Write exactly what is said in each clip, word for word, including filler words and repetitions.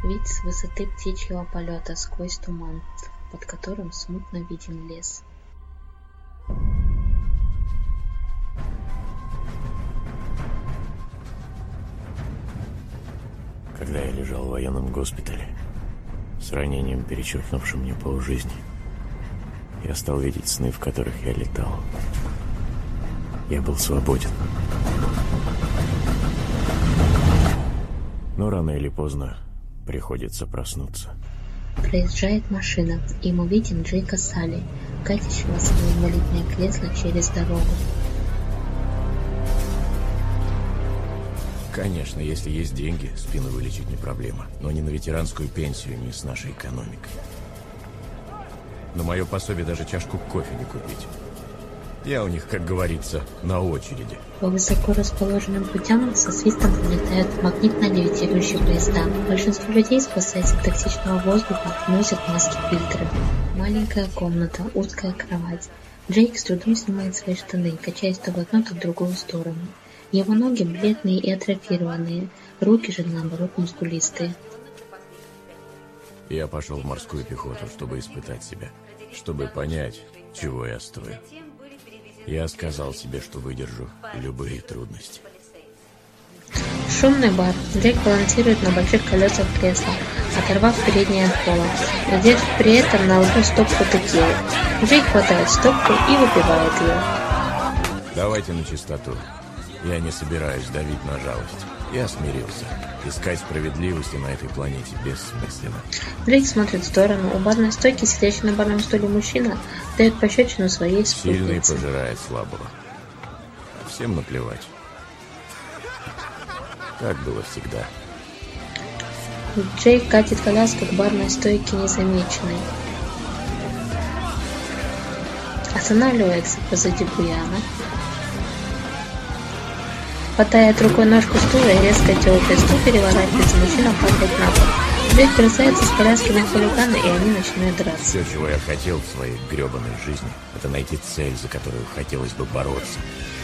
Вид с высоты птичьего полета сквозь туман, под которым смутно виден лес. Когда я лежал в военном госпитале с ранением, перечеркнувшим мне полжизни, я стал видеть сны, в которых я летал. Я был свободен. Но рано или поздно приходится проснуться. Проезжает машина, и ему виден Джейка Салли, катящего свое инвалидное кресло через дорогу. Конечно, если есть деньги, спину вылечить не проблема. Но не на ветеранскую пенсию, не с нашей экономикой. На мое пособие даже чашку кофе не купить. Я у них, как говорится, на очереди. По высоко расположенным путям со свистом пролетают магнитно-левитирующие поезда. Большинство людей, спасаясь от токсичного воздуха, носят маски-фильтры. Маленькая комната, узкая кровать. Джейк с трудом снимает свои штаны, качаясь то в одну, то в другую сторону. Его ноги бледные и атрофированные, руки же, наоборот, мускулистые. Я пошел в морскую пехоту, чтобы испытать себя, чтобы понять, чего я стою. Я сказал себе, что выдержу любые трудности. Шумный бар. Джейк балансирует на больших колесах кресла, оторвав переднее от пола, и держит при этом на лбу стопку текилы. Джейк хватает стопку и выпивает ее. Давайте на чистоту. Я не собираюсь давить на жалость. Я смирился. Искать справедливости на этой планете бессмысленно. Джейк смотрит в сторону. У барной стойки, сидящий на барном стуле мужчина, дает пощечину своей спутнице. Сильный пожирает слабого. Всем наплевать. Так было всегда. Джейк катит коляску к барной стойке незамеченной. Останавливается позади буяна. Хватает рукой ножку стула и резко тёлкой стул переворачивается, мужчина падает на пол. Джейк бросается с коляски на хулигана, и они начинают драться. Все, чего я хотел в своей гребаной жизни, это найти цель, за которую хотелось бы бороться.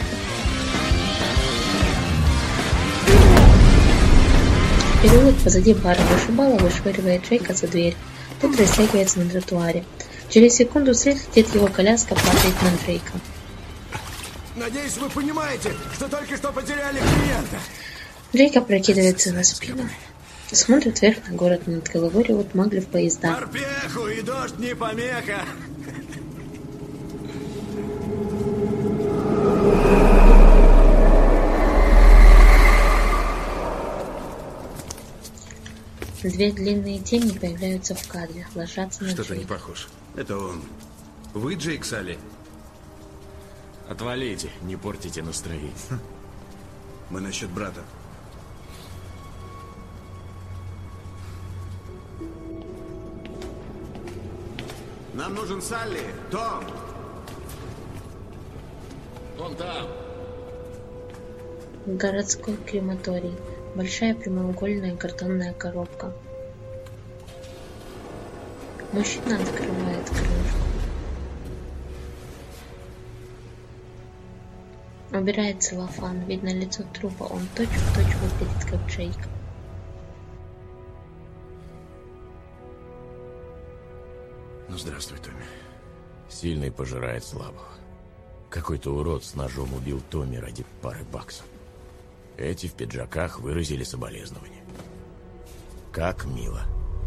Переулок позади бара. Вышибала вышвыривает Джейка за дверь. Тот растягивается на тротуаре. Через секунду вслед летит его коляска, падает на Джейка. Надеюсь, вы понимаете, что только что потеряли клиента. Джейк опрокидывается на спину. Смотрит вверх на город, над головой ревут магли в поезда. Морпеху и дождь не помеха. Две длинные тени появляются в кадре, ложатся на Джейка. Что-то не похож. Это он. Вы Джейк Салли? Отвалите, не портите настроение. Мы насчет брата. Нам нужен Салли. Том! Он там. Городской крематорий. Большая прямоугольная картонная коробка. Мужчина открывает крышку. Убирает целлофан. Видно лицо трупа. Он точь-в-точь выглядит как Джейк. Ну, здравствуй, Томми. Сильный пожирает слабого. Какой-то урод с ножом убил Томми ради пары баксов. Эти в пиджаках выразили соболезнования. Как мило.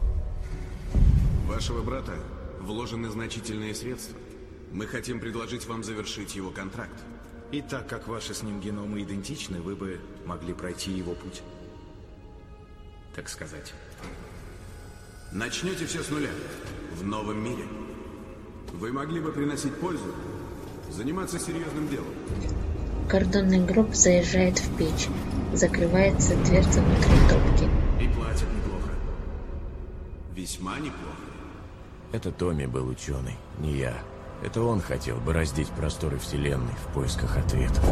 В вашего брата вложены значительные средства. Мы хотим предложить вам завершить его контракт. И так как ваши с ним геномы идентичны, вы бы могли пройти его путь. Так сказать. Начнете все с нуля. В новом мире. Вы могли бы приносить пользу, заниматься серьезным делом. Картонный гроб заезжает в печь. Закрывается дверца внутри топки. И платят неплохо. Весьма неплохо. Это Томми был ученый, не я. Это он хотел бороздить просторы Вселенной в поисках ответов.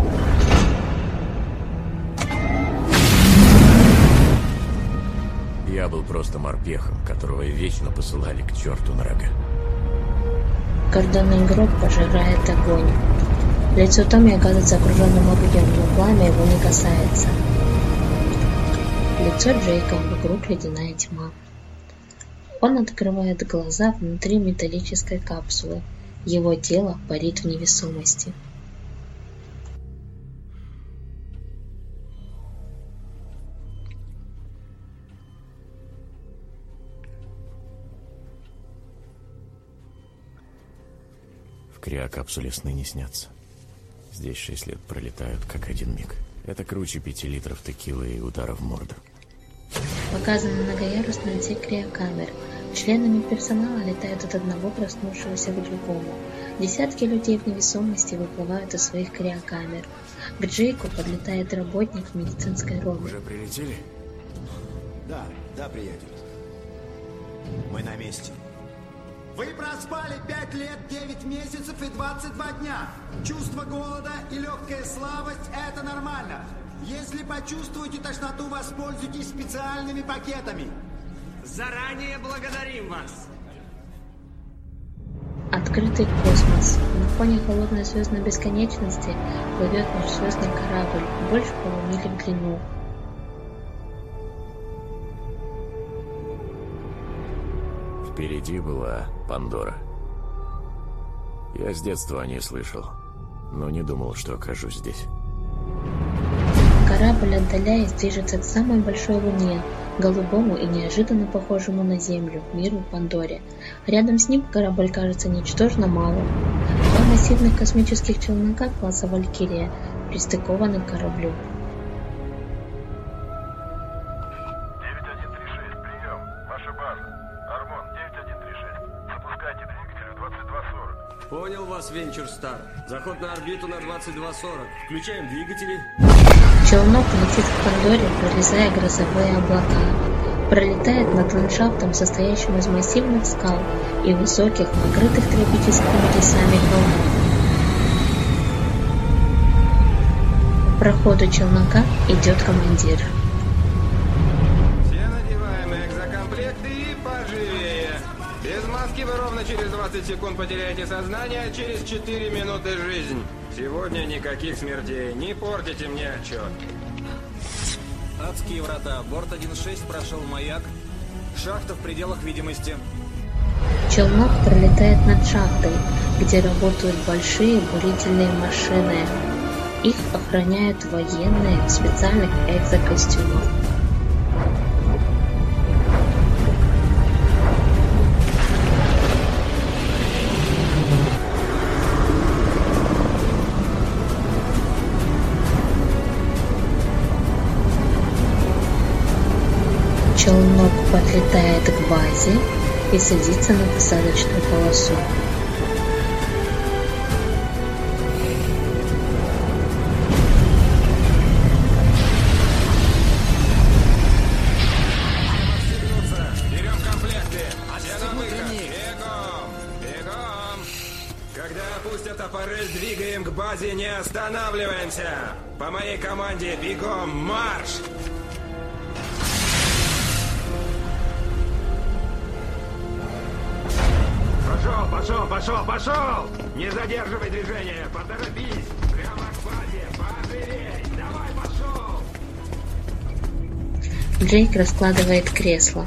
Я был просто морпехом, которого вечно посылали к черту на рога. Картонный гроб пожирает огонь. Лицо Томми оказывается окруженным огнем, но пламя его не касается. Лицо Джейка, вокруг ледяная тьма. Он открывает глаза внутри металлической капсулы. Его тело парит в невесомости. В криокапсуле сны не снятся. Здесь шесть лет пролетают, как один миг. Это круче пяти литров текилы и удара в морду. Показан многоярусный отсек криокамер. Членами персонала летают от одного проснувшегося к другому. Десятки людей в невесомости выплывают из своих криокамер. К Джейку подлетает работник в медицинской робе. Уже прилетели? Да, да, приятель. Мы на месте. Вы проспали пять лет, девять месяцев и двадцать два дня. Чувство голода и легкая слабость – это нормально. Если почувствуете тошноту, воспользуйтесь специальными пакетами. Заранее благодарим вас. Открытый космос. На фоне холодной звездной бесконечности плывет межзвездный корабль, больше полумили в длину. Впереди была Пандора. Я с детства о ней слышал, но не думал, что окажусь здесь. Корабль, отдаляясь, движется к самой большой луне, голубому и неожиданно похожему на Землю, миру Пандоре. Рядом с ним корабль кажется ничтожно малым. Два массивных космических челнока класса «Валькирия» пристыкованы к кораблю. девять один три шесть, прием. Ваша база. Армон, девять один три шесть. Запускайте двигатель в двадцать два сорок. Понял вас, Венчур Стар. Заход на орбиту на двадцать два сорок. Включаем двигатели. Челнок летит к Пандоре, прорезая грозовые облака. Пролетает над ландшафтом, состоящим из массивных скал и высоких, покрытых тропическими лесами холмов. По проходу челнока идет командир. Все надеваем экзокомплекты и поживее. Без маски вы ровно через двадцать секунд потеряете сознание, а через четыре минуты жизнь. Сегодня никаких смертей, не портите мне отчет. Адские врата. Борт один шесть прошел маяк. Шахта в пределах видимости. Челнок пролетает над шахтой, где работают большие бурительные машины. Их охраняют военные в специальных экзокостюмах. Челнок подлетает к базе и садится на посадочную полосу. Берем комплекты. Все на выход. Бегом. Бегом. Когда опустят аппарель, двигаем к базе, не останавливаемся. По моей команде бегом, марш! Пошел, пошел, пошел, пошел! Не задерживай движение, поторопись! Прямо к базе, пожалей! Давай, пошел! Джейк раскладывает кресло.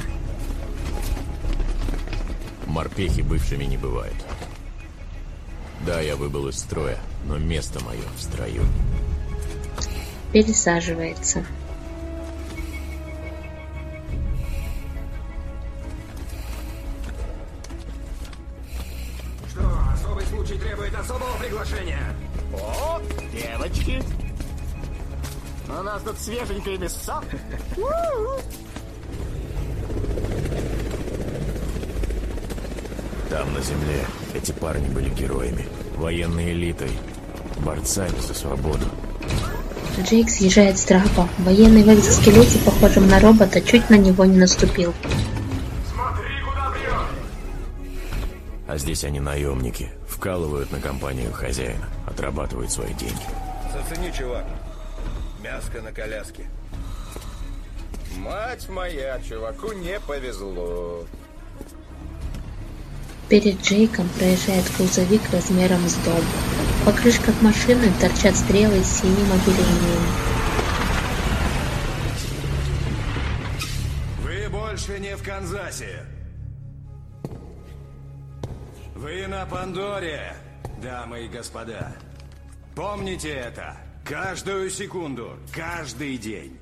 Морпехи бывшими не бывают. Да, я выбыл из строя, но место мое в строю. Пересаживается. Что, особый случай требует особого приглашения? О, девочки! У нас тут свеженькое мясо. Там, на земле, эти парни были героями, военной элитой, борцами за свободу. Джейк съезжает с трапа. Военный в экзоскелете, похожем на робота, чуть на него не наступил. Смотри, куда бьет! А здесь они наемники, вкалывают на компанию хозяина, отрабатывают свои деньги. Зацени, чувак. Мяско на коляске. Мать моя, чуваку не повезло. Перед Джейком проезжает грузовик размером с дом. В покрышках машины торчат стрелы с синим оперением. Вы больше не в Канзасе. Вы на Пандоре, дамы и господа. Помните это. Каждую секунду, каждый день.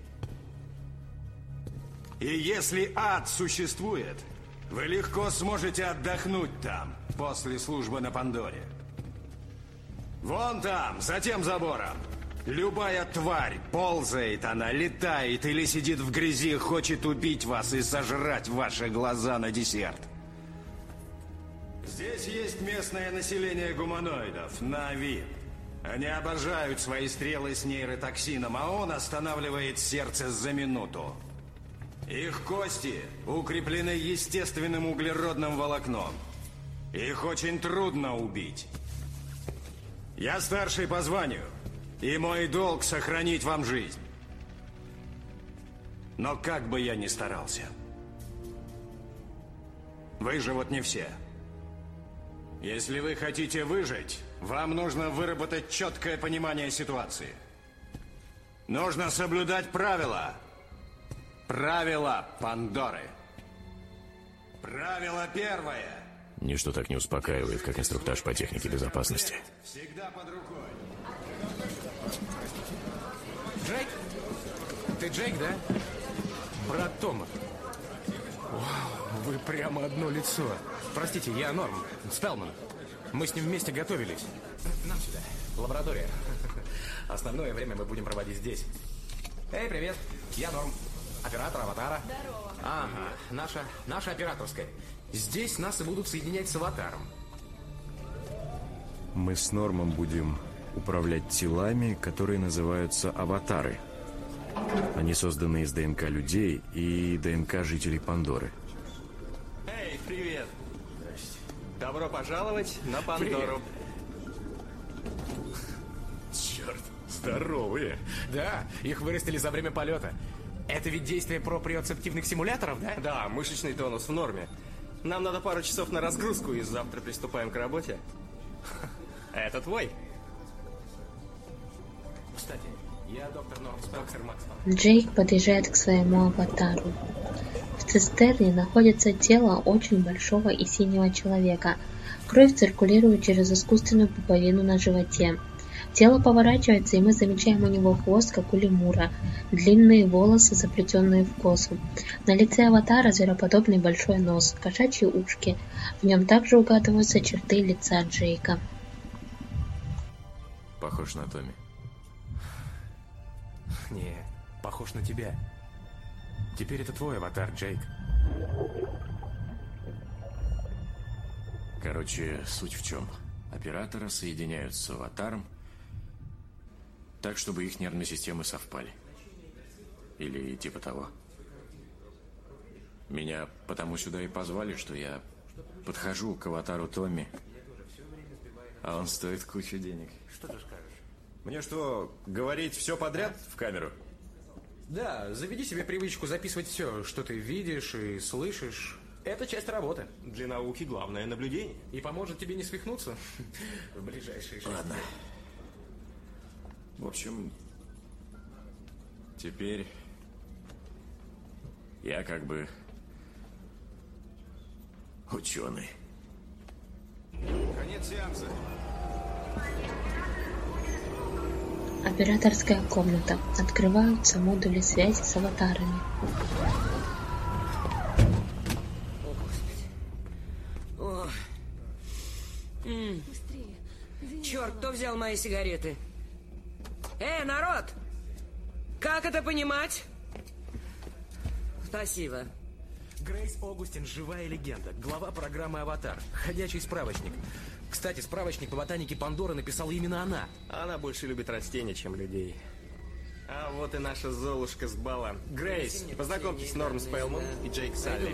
И если ад существует, вы легко сможете отдохнуть там, после службы на Пандоре. Вон там, за тем забором. Любая тварь, ползает она, летает или сидит в грязи, хочет убить вас и сожрать ваши глаза на десерт. Здесь есть местное население гуманоидов, Нави. Они обожают свои стрелы с нейротоксином, а он останавливает сердце за минуту. Их кости укреплены естественным углеродным волокном. Их очень трудно убить. Я старший по званию, и мой долг сохранить вам жизнь. Но как бы я ни старался, выживут не все. Если вы хотите выжить, вам нужно выработать четкое понимание ситуации. Нужно соблюдать правила. Правила Пандоры. Правило первое. Ничто так не успокаивает, как инструктаж по технике безопасности. Всегда под рукой. Джейк? Ты Джейк, да? Брат Тома. Вау, вы прямо одно лицо. Простите, я Норм, Спелман. Мы с ним вместе готовились. Нам сюда. Лаборатория. Основное время мы будем проводить здесь. Эй, привет. Я Норм. Оператор Аватара. Здорово. Ага, наша, наша операторская. Здесь нас и будут соединять с Аватаром. Мы с Нормом будем управлять телами, которые называются аватары. Они созданы из ДНК людей и ДНК жителей Пандоры. Эй, привет! Добро пожаловать на Пандору. Черт, здоровые. Да, их вырастили за время полета. Это ведь действие проприоцептивных симуляторов, да? Да, мышечный тонус в норме. Нам надо пару часов на разгрузку, и завтра приступаем к работе. Это твой. Кстати, я доктор Норм, доктор Макс. Джейк подъезжает к своему аватару. В цистерне находится тело очень большого и синего человека. Кровь циркулирует через искусственную пуповину на животе. Тело поворачивается, и мы замечаем у него хвост, как у лемура, длинные волосы, заплетенные в косу. На лице аватара звероподобный большой нос, кошачьи ушки. В нем также угадываются черты лица Джейка. Похож на Томми. Не, похож на тебя. Теперь это твой аватар, Джейк. Короче, суть в чем? Оператора соединяют с аватаром так, чтобы их нервные системы совпали. Или типа того. Меня потому сюда и позвали, что я подхожу к аватару Томми, а он стоит кучу денег. Что ты скажешь? Мне что, говорить все подряд в камеру? Да, заведи себе привычку записывать все, что ты видишь и слышишь. Это часть работы. Для науки главное наблюдение. И поможет тебе не свихнуться в ближайшие шесть Ладно. лет. В общем, теперь я как бы ученый. Конец сеанса. Операторская комната. Открываются модули связи с аватарами. О. М. Черт, кто взял мои сигареты? Эй, народ! Как это понимать? Спасибо. Грейс Огустин – живая легенда, глава программы «Аватар», ходячий справочник. Кстати, справочник по ботанике Пандоры написала именно она. Она больше любит растения, чем людей. А вот и наша Золушка с бала. Грейс, познакомьтесь, Норм Спелман и Джейк Салли.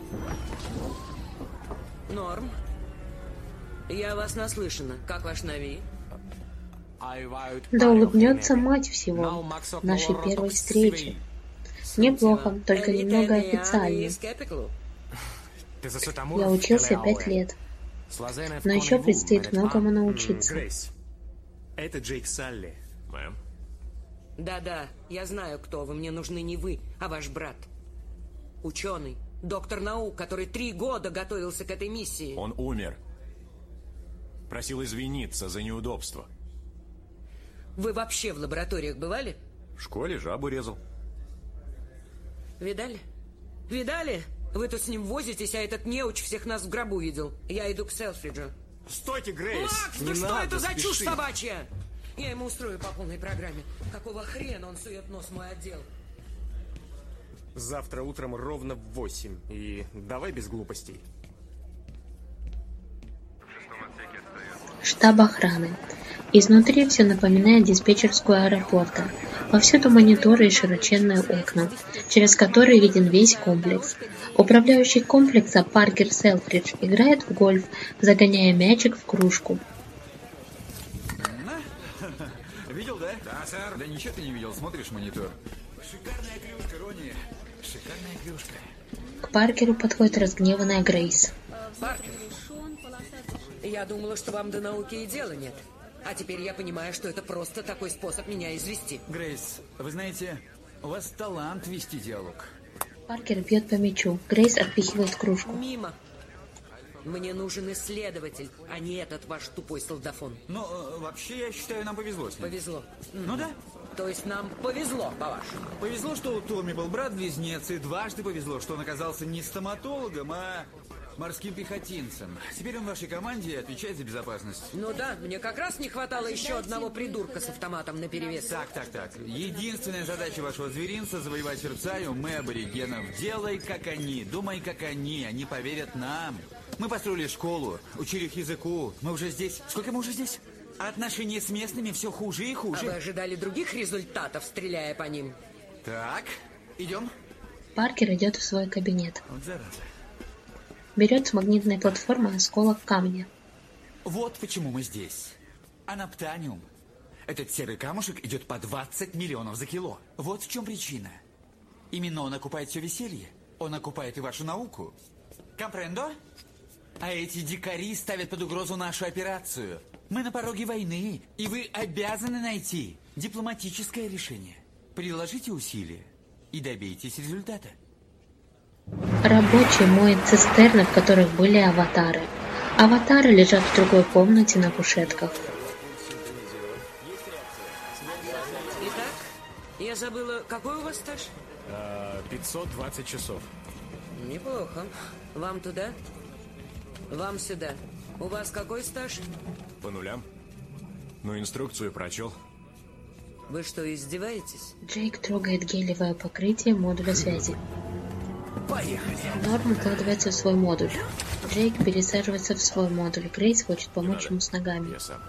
Норм, я вас наслышана. Как ваш Нави? Да улыбнется мать всего нашей первой встречи. Неплохо, только немного официально. Я учился пять лет. Но еще предстоит многому научиться. Грейс, это Джейк Салли. Мэм? Да-да, я знаю, кто вы. Мне нужны не вы, а ваш брат. Ученый, доктор наук, который три года готовился к этой миссии. Он умер. Просил извиниться за неудобство. Вы вообще в лабораториях бывали? В школе жабу резал. Видали? Видали? Вы тут с ним возитесь, а этот неуч всех нас в гробу видел. Я иду к Селфриджу. Стойте, Грейс! Макс, не ну что надо, это за спеши. чушь собачья? Я ему устрою по полной программе. Какого хрена он сует нос в мой отдел? Завтра утром ровно в восемь. И давай без глупостей. Штаб охраны. Изнутри все напоминает диспетчерскую аэропорта. Повсюду мониторы и широченные окна, через которые виден весь комплекс. Управляющий комплекса Паркер Селфридж играет в гольф, загоняя мячик в кружку. Видел, да? Да, сэр. Да ничего ты не видел, смотришь монитор. Шикарная клюшка, Ронни. Шикарная клюшка. К Паркеру подходит разгневанная Грейс. Паркер, я думала, что вам до науки и дела нет. А теперь я понимаю, что это просто такой способ меня извести. Грейс, вы знаете, у вас талант вести диалог. Паркер бьет по мячу. Грейс отпихивает кружку. Мимо. Мне нужен исследователь, а не этот ваш тупой солдафон. Ну, вообще, я считаю, нам повезло с ним. Повезло. Ну да. То есть нам повезло, по-вашему? Повезло, что у Томми был брат-близнец, и дважды повезло, что он оказался не стоматологом, а морским пехотинцем. Теперь он в вашей команде и отвечает за безопасность. Ну да, мне как раз не хватало еще одного придурка с автоматом наперевес. Так, так, так. Единственная задача вашего зверинца — завоевать сердца и умы аборигенов. Делай, как они, думай, как они. Они поверят нам. Мы построили школу, учили их языку. Мы уже здесь. Сколько мы уже здесь? Отношения с местными все хуже и хуже. А вы ожидали других результатов, стреляя по ним? Так, идем. Паркер идет в свой кабинет. Вот зараза. Берет с магнитной платформы осколок камня. Вот почему мы здесь. Анаптаниум. Этот серый камушек идет по двадцать миллионов за кило. Вот в чем причина. Именно он окупает все веселье. Он окупает и вашу науку. Компрендо? А эти дикари ставят под угрозу нашу операцию. Мы на пороге войны, и вы обязаны найти дипломатическое решение. Приложите усилия и добейтесь результата. Рабочий моет цистерны, в которых были аватары. Аватары лежат в другой комнате на кушетках. Итак, я забыла, какой у вас стаж? пятьсот двадцать часов. Неплохо. Вам туда? Вам сюда. У вас какой стаж? По нулям. Но инструкцию прочел. Вы что, издеваетесь? Джейк трогает гелевое покрытие модуля связи. Поехали. Норм укладывается в свой модуль. Джейк пересаживается в свой модуль. Грейс хочет помочь ему с ногами. Я сам.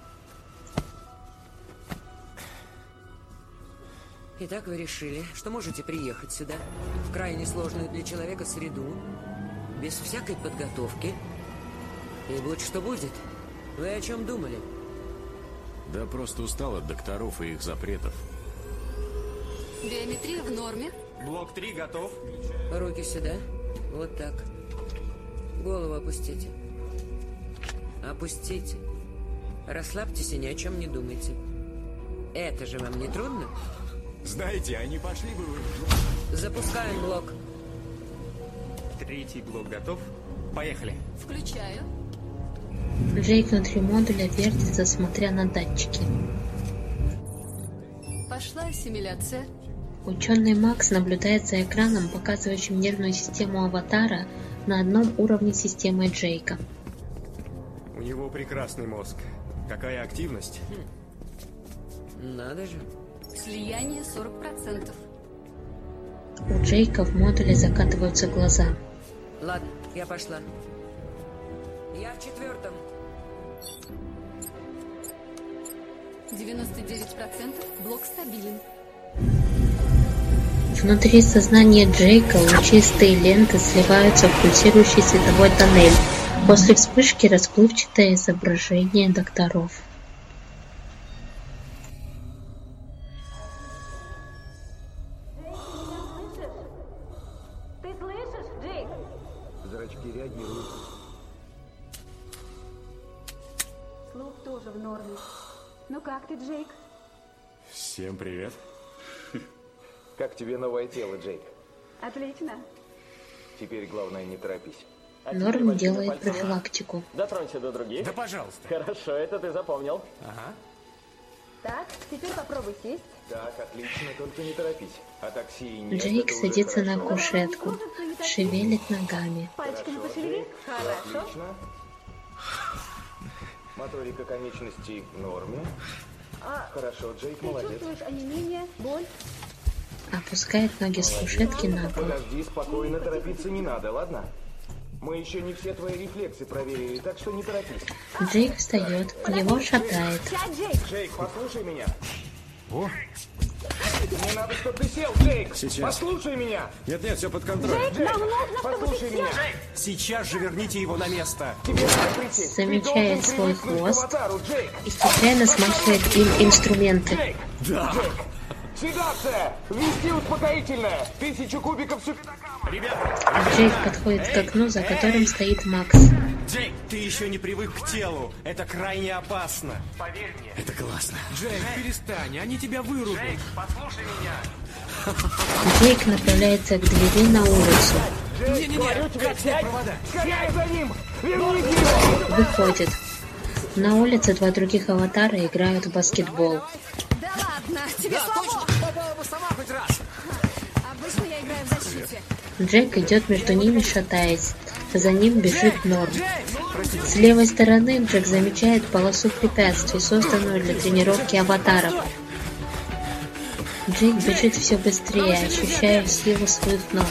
Итак, вы решили, что можете приехать сюда, в крайне сложную для человека среду, без всякой подготовки, и будь что будет. Вы о чем думали? Да просто устал от докторов и их запретов. Биометрия в норме. Блок три готов. Руки сюда. Вот так. Голову опустите. Опустите. Расслабьтесь и ни о чем не думайте. Это же вам не трудно? Знаете, они пошли бы... Запускаем блок. Третий блок готов. Поехали. Включаю. Джейк внутри модуля вертится, смотря на датчики. Пошла ассимиляция. Ученый Макс наблюдает за экраном, показывающим нервную систему аватара на одном уровне с системой Джейка. У него прекрасный мозг. Какая активность? Хм. Надо же. Слияние сорок процентов. У Джейка в модуле закатываются глаза. Ладно, я пошла. Я в четвертом. девяносто девять процентов. Блок стабилен. Внутри сознания Джейка лучистые ленты сливаются в пульсирующий световой тоннель. После вспышки расплывчатое изображение докторов. Ты слышишь, Джейк? Зрачки реагируют. Слух тоже в норме. Ну как ты, Джейк? Всем привет. Как тебе новое тело, Джейк? Отлично. Теперь главное не торопись. Норм делает профилактику. Дотронься до других. Да, пожалуйста. Хорошо, это ты запомнил. Ага. Так, теперь попробуй сесть. Так, отлично, только не торопись. А такси нет. Джейк садится на кушетку, шевелит ногами. Пальчиками пошевели. Хорошо. Отлично. Моторика конечностей в норме. А Хорошо, Джейк, ты молодец. чувствуешь онемение, боль? Опускает ноги с кушетки на пол. Подожди, спокойно, торопиться не надо, ладно? Мы еще не все твои рефлексы проверили, так что не торопись. Джейк встает, его шатает. Джейк, послушай меня. О, Мне надо, чтобы ты сел, Джейк. Сейчас. Послушай меня. нет, нет, все под контролем. Джейк, послушай меня. Сейчас же верните его на место. Тебе надо присесть. Ты Замечает должен свой привыкнуть к хвост аватару, Джейк. и случайно смахивает им инструменты. Да. Седация! Ввести успокоительное! Тысячу кубиков супертакама! Ребята, Джейк подходит к окну, за которым стоит Макс. Джейк, ты еще не привык к телу. Это крайне опасно. Поверь мне. Это классно. Джейк, перестань, они тебя вырубят. Джейк, послушай меня. Джейк направляется к двери на улицу. Не-не-не, как снять провода? Скорее за ним! Верните его! Выходит. На улице два других аватара играют в баскетбол. Да ладно, тебе Да, слабо. точно, попала бы сама хоть раз. Обычно я играю в защите. Джейк идет между ними, шатаясь. За ним бежит Норм. С левой стороны Джек замечает полосу препятствий, созданную для тренировки аватаров. Джейк бежит все быстрее, ощущая силу своих ног.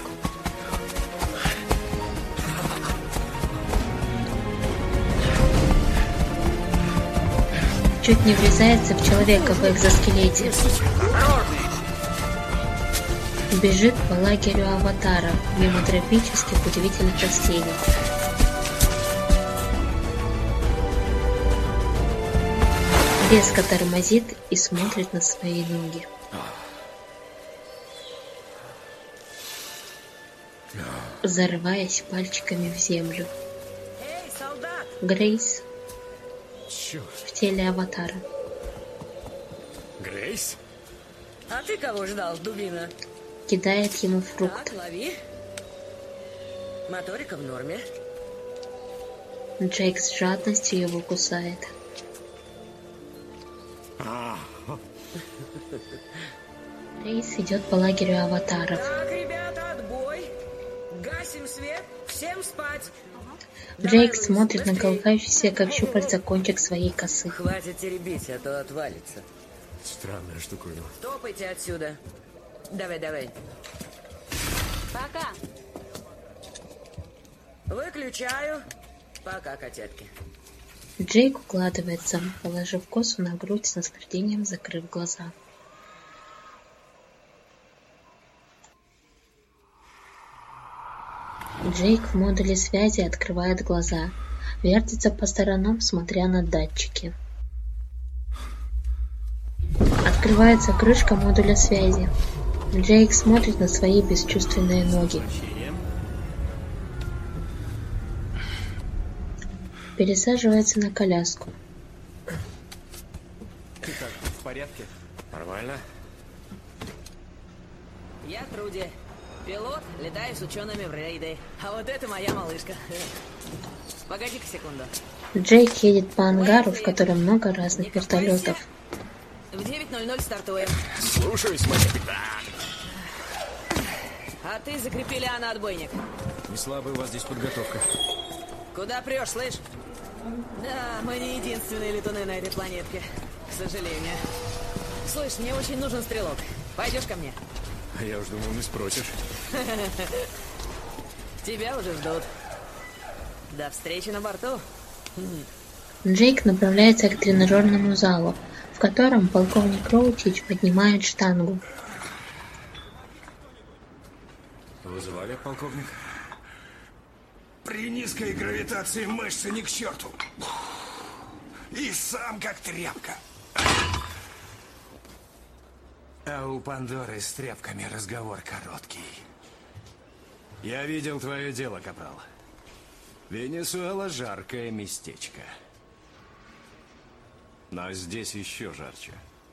Чуть не врезается в человека в экзоскелете. Бежит по лагерю аватара, мимо тропических удивительных растений. Резко тормозит и смотрит на свои ноги. Зарываясь пальчиками в землю. Эй, солдат! Грейс Черт. в теле аватара. Грейс? А ты кого ждал, дубина? Кидает ему фрукт. Так, лови. Моторика в норме. Джейк с жадностью его кусает. Грейс идет по лагерю аватаров. Так, ребята, отбой. Гасим свет. Всем спать. Джейк смотрит на колыхающийся, как щупальца, кончик своей косы. Хватит теребить, а то отвалится. Странная штуковина. Топайте отсюда. Давай, давай. Пока. Выключаю. Пока, котятки. Джейк укладывается, положив косу на грудь, с наслаждением закрыв глаза. Джейк в модуле связи открывает глаза, вертится по сторонам, смотря на датчики. Открывается крышка модуля связи. Джейк смотрит на свои бесчувственные ноги. Пересаживается на коляску. Ты как, в порядке? Нормально. Я Труди. Пилот, летаю с учеными в рейды. А вот это моя малышка. Погоди-ка секунду. Джейк едет по ангару, в котором много разных вертолетов. В девять ноль ноль стартуем. Слушаюсь, мой капитан. А ты закрепи Лиана отбойник. Не слабая у вас здесь подготовка. Куда прешь, слышь? Да, мы не единственные летуны на этой планетке. К сожалению. Слышь, мне очень нужен стрелок. Пойдешь ко мне? А я уж думал, не спросишь. Тебя уже ждут. До встречи на борту. Джейк направляется к тренажерному залу, в котором полковник Роутич поднимает штангу. Вызывали, полковник? При низкой гравитации мышцы ни к черту. И сам как тряпка. А у Пандоры с тряпками разговор короткий. Я видел твое дело, капрал. Венесуэла — жаркое местечко. Но здесь еще жарче.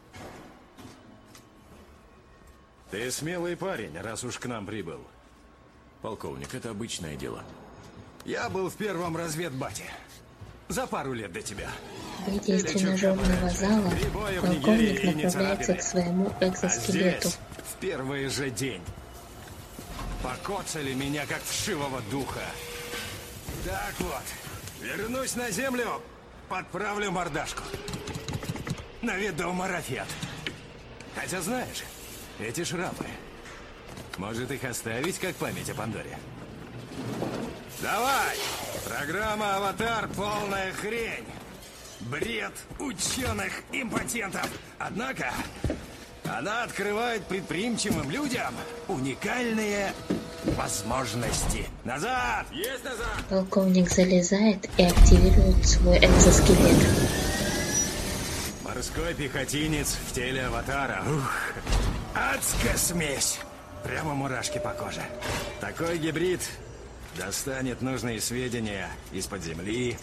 Ты смелый парень, раз уж к нам прибыл. Полковник, это обычное дело. Я был в первом разведбате. За пару лет до тебя. Выйдя из тренажерного зала, полковник направляется к своему экзоскелету. А здесь, в первый же день, покоцали меня как вшивого духа. Так вот, вернусь на землю, подправлю мордашку. Наведу марафет. Хотя знаешь, эти шрамы, может их оставить как память о Пандоре? Давай! Программа «Аватар» — полная хрень. Бред ученых-импотентов. Однако, она открывает предприимчивым людям уникальные возможности. Назад! Есть назад! Полковник залезает и активирует свой экзоскелет. Морской пехотинец в теле аватара. Ух, адская смесь. Прямо мурашки по коже. Такой гибрид достанет нужные сведения из-под земли.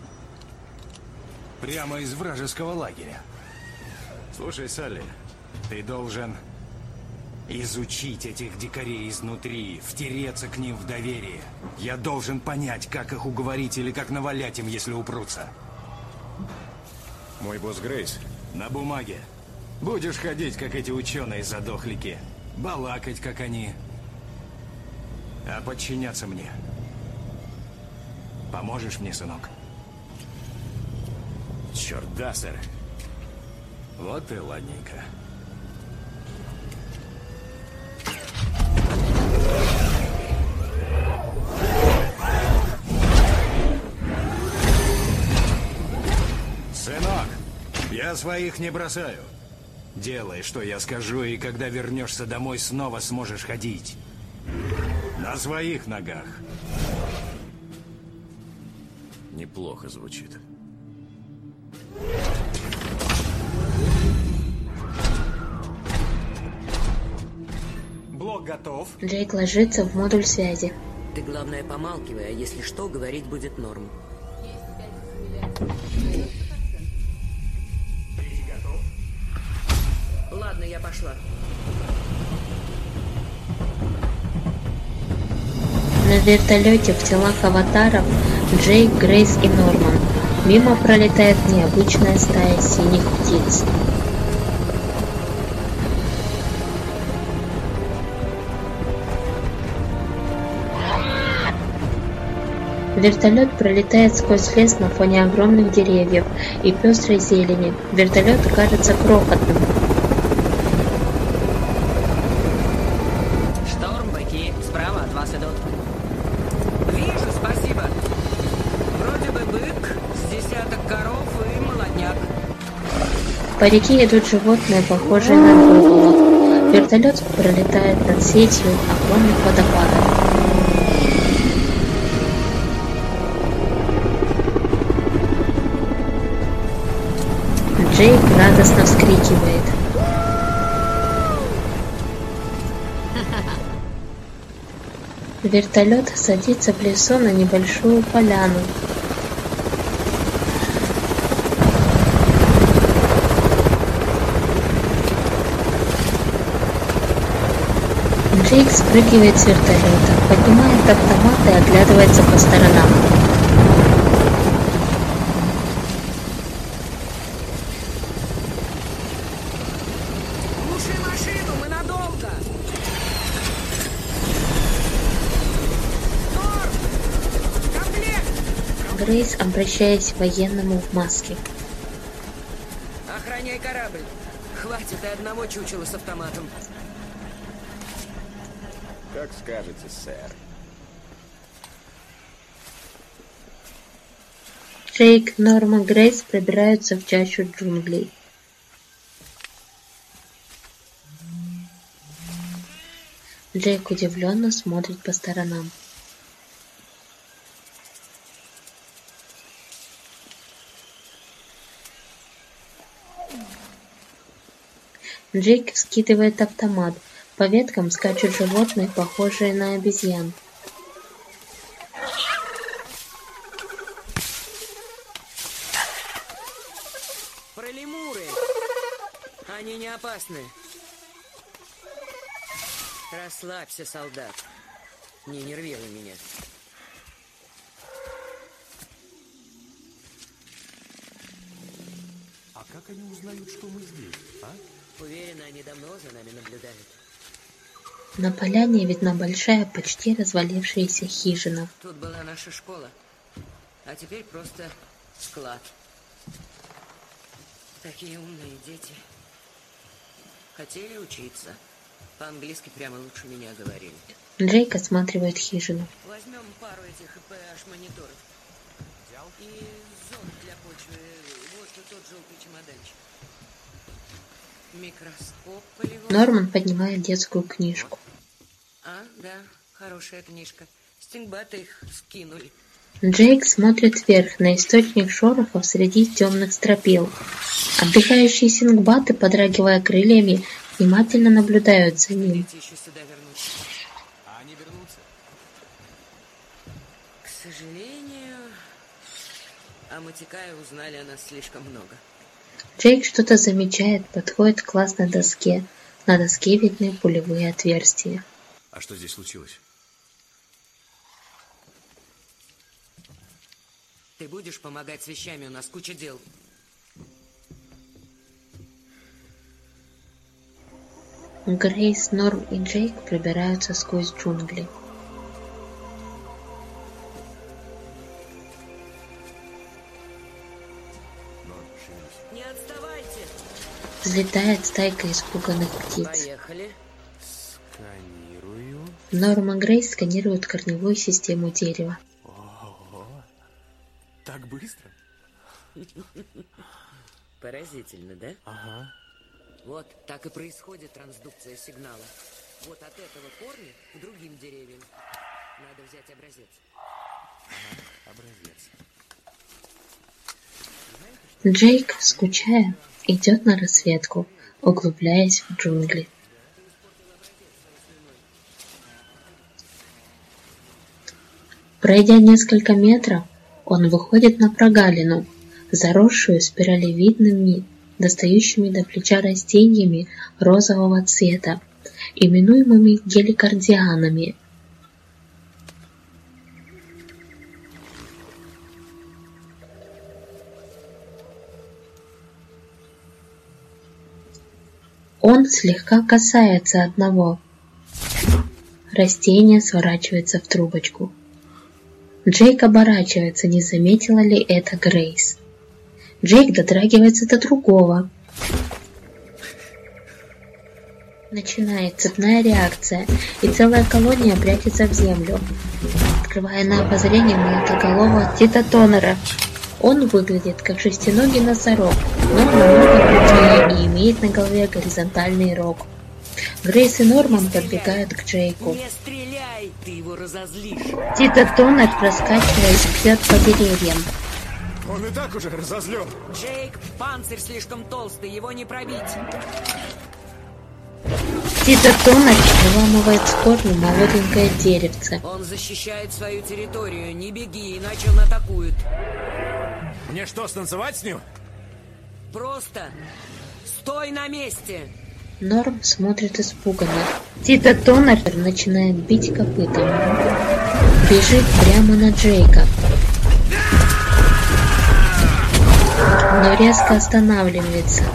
Прямо из вражеского лагеря. Слушай, Салли, ты должен изучить этих дикарей изнутри, втереться к ним в доверие. Я должен понять, как их уговорить или как навалять им, если упрутся. Мой босс Грейс. На бумаге. Будешь ходить, как эти ученые-задохлики. Балакать, как они. А подчиняться мне. Поможешь мне, сынок? Черт, да, сэр. Вот и ладненько. Сынок, я своих не бросаю. Делай, что я скажу, и когда вернешься домой, снова сможешь ходить. На своих ногах. Неплохо звучит. Блок готов. Джейк ложится в модуль связи. Ты, главное, помалкивай, а если что, говорить будет норм. Ладно, я пошла. На вертолете в телах аватаров Джейк, Грейс и Норман. Мимо пролетает необычная стая синих птиц. Вертолет пролетает сквозь лес на фоне огромных деревьев и пестрой зелени. Вертолет кажется крохотным. Шторм, быки, справа от вас идут. Вижу, спасибо. Вроде бы бык, с десяток коров и молодняк. По реке идут животные, похожие на буйволов. Вертолет пролетает над сетью огромных водопадов. Джейк радостно вскрикивает. Вертолет садится в лесу на небольшую поляну. Джейк спрыгивает с вертолета, поднимает автомат и оглядывается по сторонам. Глуши машину, мы надолго. Грейс, обращаясь к военному в маске. Охраняй корабль. Хватит и одного чучела с автоматом. Как скажете, сэр. Джейк, Норман, Грейс пробираются в чащу джунглей. Джейк удивленно смотрит по сторонам. Джейк вскидывает автомат. По веткам скачут животные, похожие на обезьян. Про лемуры. Они не опасны. Расслабься, солдат. Не нервируй меня. Как они узнают, что мы здесь, а? Уверена, они давно за нами наблюдают. На поляне видна большая, почти развалившаяся хижина. Тут была наша школа, а теперь просто склад. Такие умные дети. Хотели учиться. По-английски прямо лучше меня говорили. Джейк осматривает хижину. Возьмем пару этих пэ аш-мониторов. И зонд для почвы. Вот тот желтый чемоданчик. Микроскоп полевой. Норман поднимает детскую книжку. А, да, хорошая книжка. Стингбаты их скинули. Джейк смотрит вверх на источник шорохов среди темных стропил. Отдыхающие сингбаты, подрагивая крыльями, внимательно наблюдают за ним. А они вернутся? К сожалению, о Матикае узнали о нас слишком много. Джейк что-то замечает, подходит к классной доске. На доске видны пулевые отверстия. А что здесь случилось? Ты будешь помогать с вещами, у нас куча дел. Грейс, Норм и Джейк пробираются сквозь джунгли. Не отставайте! Взлетает стайка испуганных птиц. Поехали. Сканирую. Норм и Грейс сканируют корневую систему дерева. Ого. Так быстро? Поразительно, да? Ага. Вот так и происходит трансдукция сигнала. Вот от этого корня к другим деревьям. Надо взять образец. Ага, образец. Джейк, скучая, идет на разведку, углубляясь в джунгли. Пройдя несколько метров, он выходит на прогалину, заросшую спиралевидными, достающими до плеча растениями розового цвета, именуемыми геликардианами. Он слегка касается одного. Растение сворачивается в трубочку. Джейк оборачивается, не заметила ли это Грейс. Джейк дотрагивается до другого. Начинает цепная реакция, и целая колония прячется в землю, открывая на обозрение молотоголового титотонера. Он выглядит как шестиногий носорог, но намного крупнее и имеет на голове горизонтальный рог. Грейс и Норман подбегают к Джейку. Не стреляй, ты его разозлишь. Титотонер, проскакиваясь, бьет по деревьям. Он и так уже разозлен. Джейк, панцирь слишком толстый, его не пробить. Титотонер выламывает с корня молоденькое деревце. Он защищает свою территорию, не беги, иначе он атакует. Мне что, станцевать с ним? Просто стой на месте. Норм смотрит испуганно. Титотонер начинает бить копытом. Бежит прямо на Джейка. Но резко останавливается.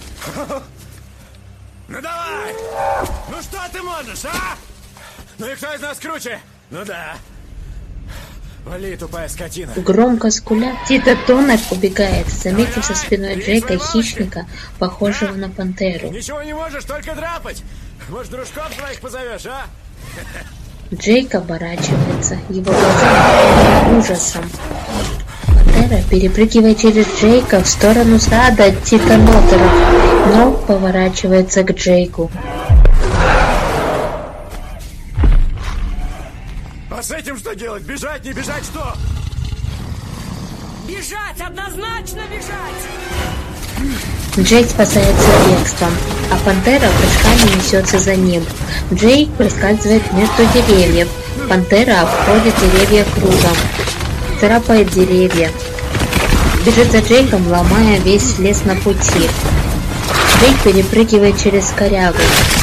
Ну давай! Ну что ты можешь, а? Ну и кто из нас круче? Ну да. Вали, тупая скотина. Громко скуля, Титотонер убегает, заметив со спиной Джейка хищника, похожего на пантеру. Ничего не можешь, только драпать. Может, дружков своих позовешь, а? Джейк оборачивается, его глаза полны ужасом. Пантера перепрыгивает через Джейка в сторону стада титанотеров, но поворачивается к Джейку. А с этим что делать? Бежать, не бежать, что? Бежать! Однозначно бежать! Джейк спасается бегством, а пантера прыжками несется за ним. Джейк проскальзывает между деревьев. Пантера обходит деревья кругом, царапает деревья. Бежит за Джейком, ломая весь лес на пути. Джейк перепрыгивает через корягу.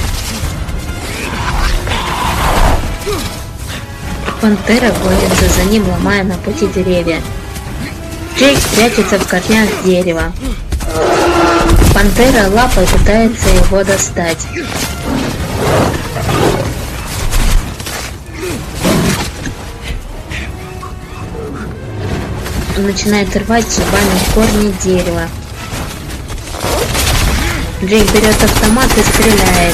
Пантера гонится за ним, ломая на пути деревья. Джейк прячется в корнях дерева. Пантера лапой пытается его достать. Он начинает рвать зубами корни дерева. Джейк берет автомат и стреляет.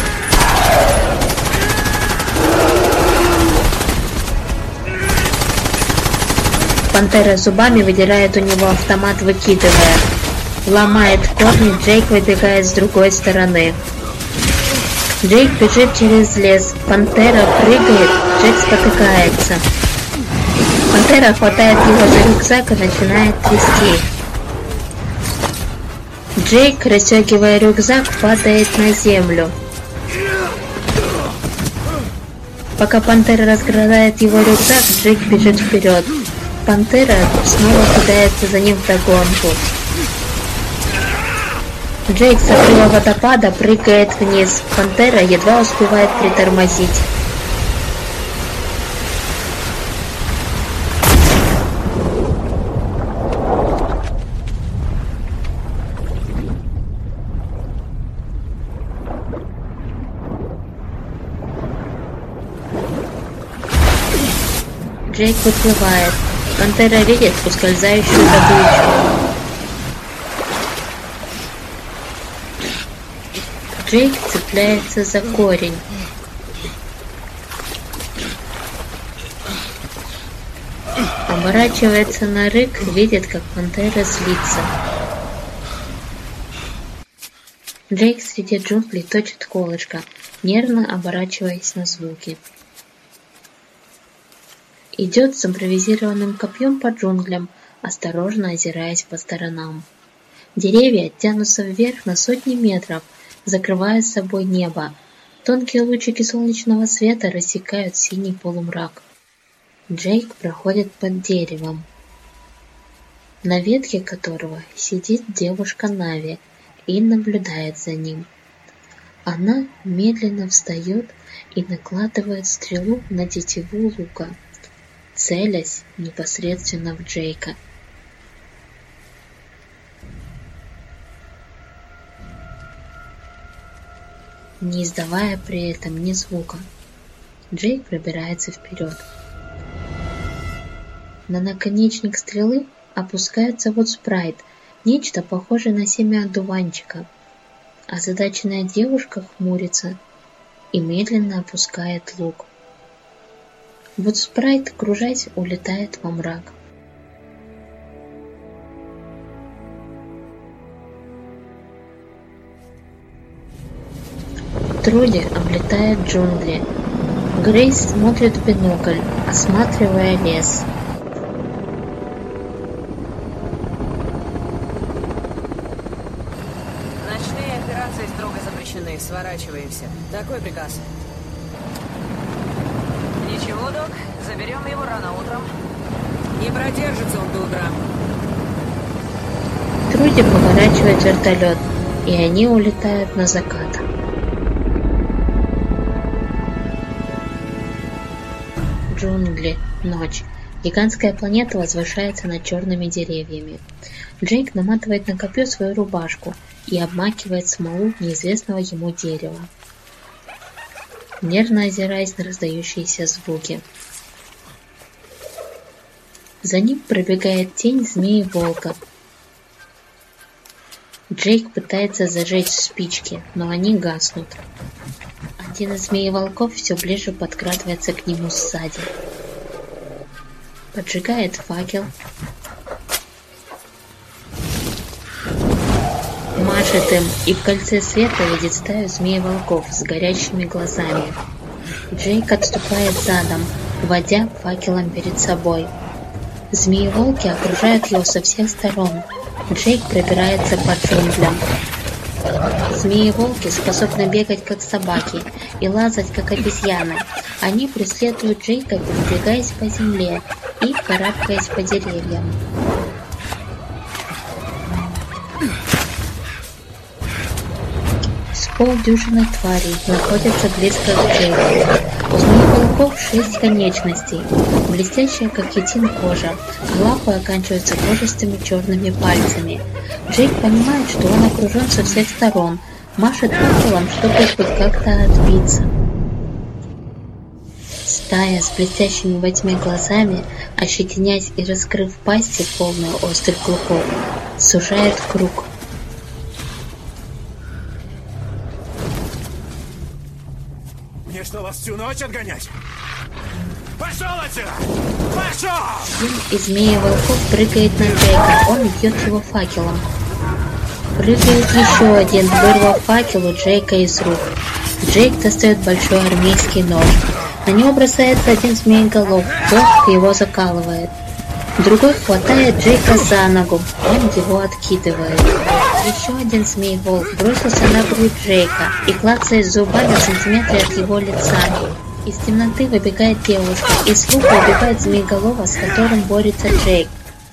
Пантера зубами выдирает у него автомат, выкидывая. Ломает корни, Джейк выбегает с другой стороны. Джейк бежит через лес. Пантера прыгает, Джейк спотыкается. Пантера хватает его за рюкзак и начинает трясти. Джейк, расстегивая рюкзак, падает на землю. Пока Пантера разгрызает его рюкзак, Джейк бежит вперед. Пантера снова кидается за ним вдогонку. Джейк с обрыва водопада прыгает вниз. Пантера едва успевает притормозить. Джейк выплывает. Пантера видит ускользающую добычу. Джейк цепляется за корень. Оборачивается на рык, видит, как пантера злится. Джейк среди джунглей точит колышко, нервно оборачиваясь на звуки. Идет с импровизированным копьем по джунглям, осторожно озираясь по сторонам. Деревья тянутся вверх на сотни метров, закрывая с собой небо. Тонкие лучики солнечного света рассекают синий полумрак. Джейк проходит под деревом, на ветке которого сидит девушка Нави и наблюдает за ним. Она медленно встает и накладывает стрелу на тетиву лука, целясь непосредственно в Джейка. Не издавая при этом ни звука, Джейк пробирается вперед. На наконечник стрелы опускается вот спрайт, нечто похожее на семя одуванчика. Озадаченная девушка хмурится и медленно опускает лук. Вот спрайт, кружась, улетает во мрак. Труди облетает джунгли. Грейс смотрит в бинокль, осматривая лес. Ночные операции строго запрещены. Сворачиваемся. Такой приказ. Ничего, док. Заберем его рано утром. Не продержится он до утра. Труди поворачивает вертолет, и они улетают на закат. Джунгли. Ночь. Гигантская планета возвышается над черными деревьями. Джейк наматывает на копье свою рубашку и обмакивает смолу неизвестного ему дерева, нервно озираясь на раздающиеся звуки. За ним пробегает тень змеи-волка. Джейк пытается зажечь спички, но они гаснут. Один из змеи-волков все ближе подкрадывается к нему сзади. Поджигает факел. Машет им, и в кольце света видит стаю змеи-волков с горящими глазами. Джейк отступает задом, водя факелом перед собой. Змеи-волки окружают его со всех сторон. Джейк пробирается по джунглям. Змеи-волки способны бегать как собаки и лазать как обезьяны. Они преследуют Джейка, передвигаясь по земле и карабкаясь по деревьям. С полдюжины тварей находятся близко к Джейку. У змеи-волков шесть конечностей, блестящая как хитин кожа, а лапы оканчиваются кожистыми черными пальцами. Джейк понимает, что он окружен со всех сторон, машет факелом, чтобы хоть как-то отбиться. Стая с блестящими во тьме глазами, ощетинясь и раскрыв пасти, полные острых клыков, сужает круг. Мне что, вас всю ночь отгонять? Пошел отсюда! Пошел! Один из змеи-волков прыгает на Джейка, он бьет его факелом. Прыгает еще один, вырвав факел у Джейка из рук. Джейк достает большой армейский нож. На него бросается один змееголов, тот его закалывает. Другой хватает Джейка за ногу, он его откидывает. Еще один змей-волк бросился на грудь Джейка и клацает зубами в сантиметре от его лица. Из темноты выбегает девушка, и с лука убивает змееголова, с которым борется Джейк.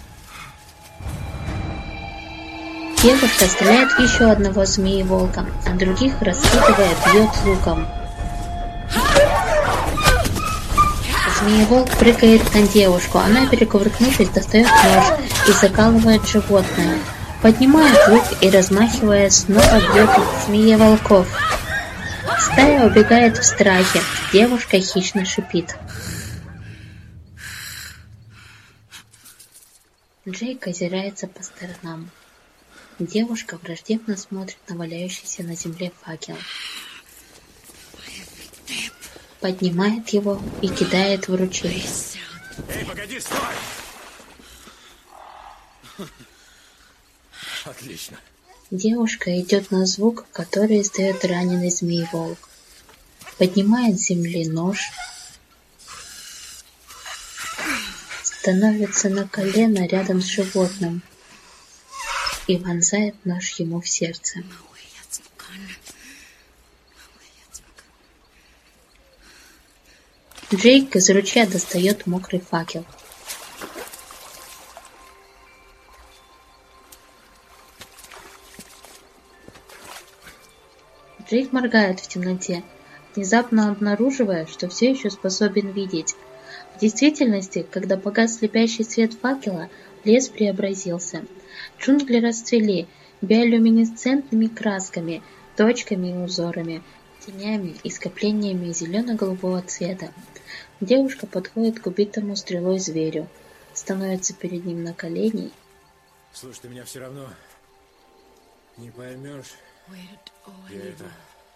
Девушка стреляет в еще одного змеи-волка, а других, раскидывая, бьет луком. Змееволк прыгает на девушку, она, перекувыркнувшись, достает нож и закалывает животное. Поднимает лук и, размахивая, снова бьет змееволков. Стая убегает в страхе, девушка хищно шипит. Джейк озирается по сторонам. Девушка враждебно смотрит на валяющийся на земле факел. Поднимает его и кидает в ручей. Эй, погоди, стой! Отлично. Девушка идет на звук, который издает раненый змей-волк. Поднимает с земли нож. Становится на колено рядом с животным. И вонзает нож ему в сердце. Джейк из ручья достает мокрый факел. Джейк моргает в темноте, внезапно обнаруживая, что все еще способен видеть. В действительности, когда погас слепящий свет факела, лес преобразился. Джунгли расцвели биолюминесцентными красками, точками и узорами, тенями и скоплениями зелено-голубого цвета. Девушка подходит к убитому стрелой зверю, становится перед ним на колени. Слушай, ты меня все равно не поймешь. Я это...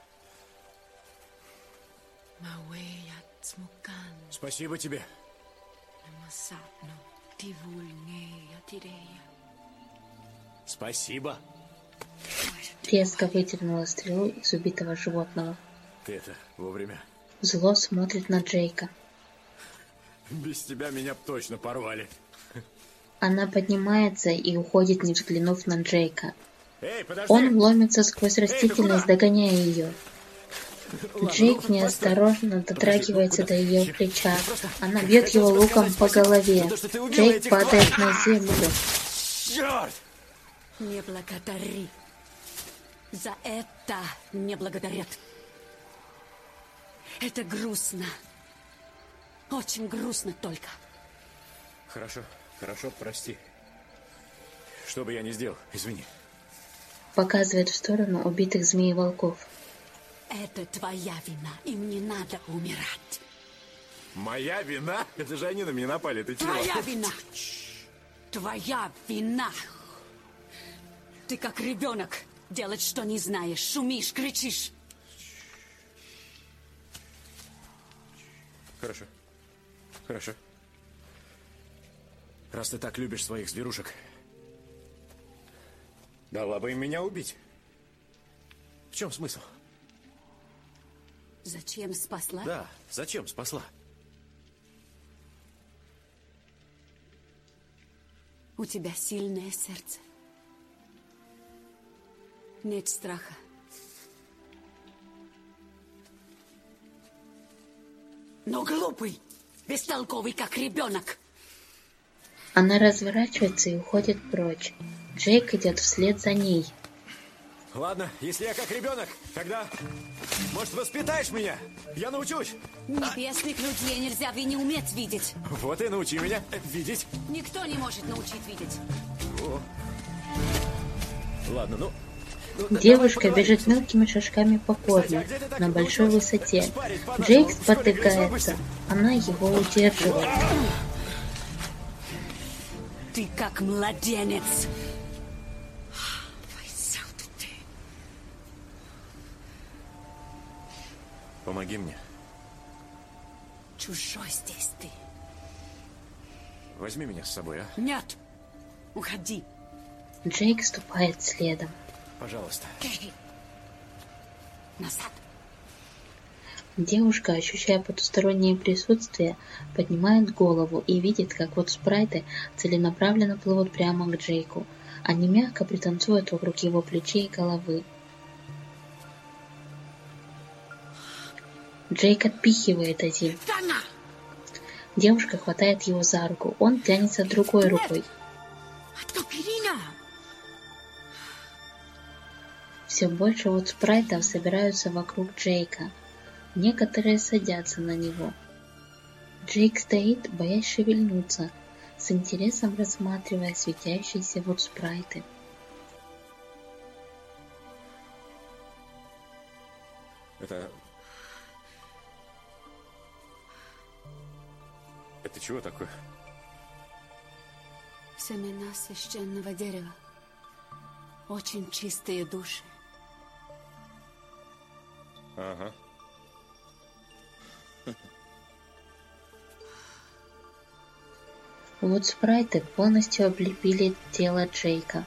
Спасибо тебе. Спасибо. Резко выдернула стрелу из убитого животного. Ты это вовремя. Зло смотрит на Джейка. Без тебя меня б точно порвали. Она поднимается и уходит, не взглянув на Джейка. Эй, подожди! Он ломится сквозь растительность, догоняя ее. Ладно, Джейк неосторожно дотрагивается до ее плеча. Она бьет его луком по голове. Джейк падает на землю. Черт! Не благодари. За это не благодарят. Это грустно. Очень грустно только. Хорошо, хорошо, прости. Что бы я ни сделал, извини. Показывает в сторону убитых змей-волков. Это твоя вина, им не надо умирать. Моя вина? Это же они на меня напали, ты чего? Твоя вина! Твоя вина! Ты как ребенок, делать что не знаешь, шумишь, кричишь. Хорошо. Хорошо. Раз ты так любишь своих зверушек, дала бы им меня убить. В чем смысл? Зачем спасла? Да, зачем спасла? У тебя сильное сердце. Нет страха. Но глупый, бестолковый, как ребенок. Она разворачивается и уходит прочь. Джейк идет вслед за ней. Ладно, если я как ребенок, тогда, может, воспитаешь меня? Я научусь. Небесных людей нельзя и не уметь видеть. Вот и научи меня видеть. Никто не может научить видеть. О. Ладно, ну... Девушка бежит мелкими шажками по корню на большой высоте. Джейк спотыкается. Она его удерживает. Ты как младенец. Помоги мне. Чужой здесь ты. Возьми меня с собой, а? Нет. Уходи. Джейк ступает следом. Пожалуйста. Назад. Девушка, ощущая потустороннее присутствие, поднимает голову и видит, как вот спрайты целенаправленно плывут прямо к Джейку. Они мягко пританцуют вокруг его плечей и головы. Джейк отпихивает один. Девушка хватает его за руку. Он тянется другой рукой. Все больше вот спрайтов собираются вокруг Джейка. Некоторые садятся на него. Джейк стоит, боясь шевельнуться, с интересом рассматривая светящиеся вот спрайты. Это... Это чего такое? Семена священного дерева. Очень чистые души. Ага. Вот спрайты полностью облепили тело Джейка.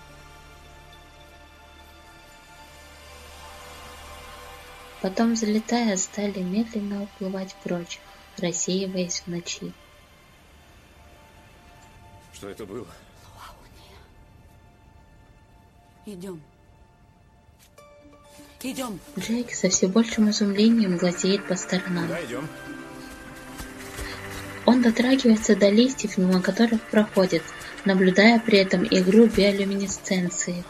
Потом, взлетая, стали медленно уплывать прочь, рассеиваясь в ночи. Что это было? Идем. Идем. Джейк со все большим изумлением глазеет по сторонам. Да, идем. Он дотрагивается до листьев, мимо которых проходит, наблюдая при этом игру биолюминесценции.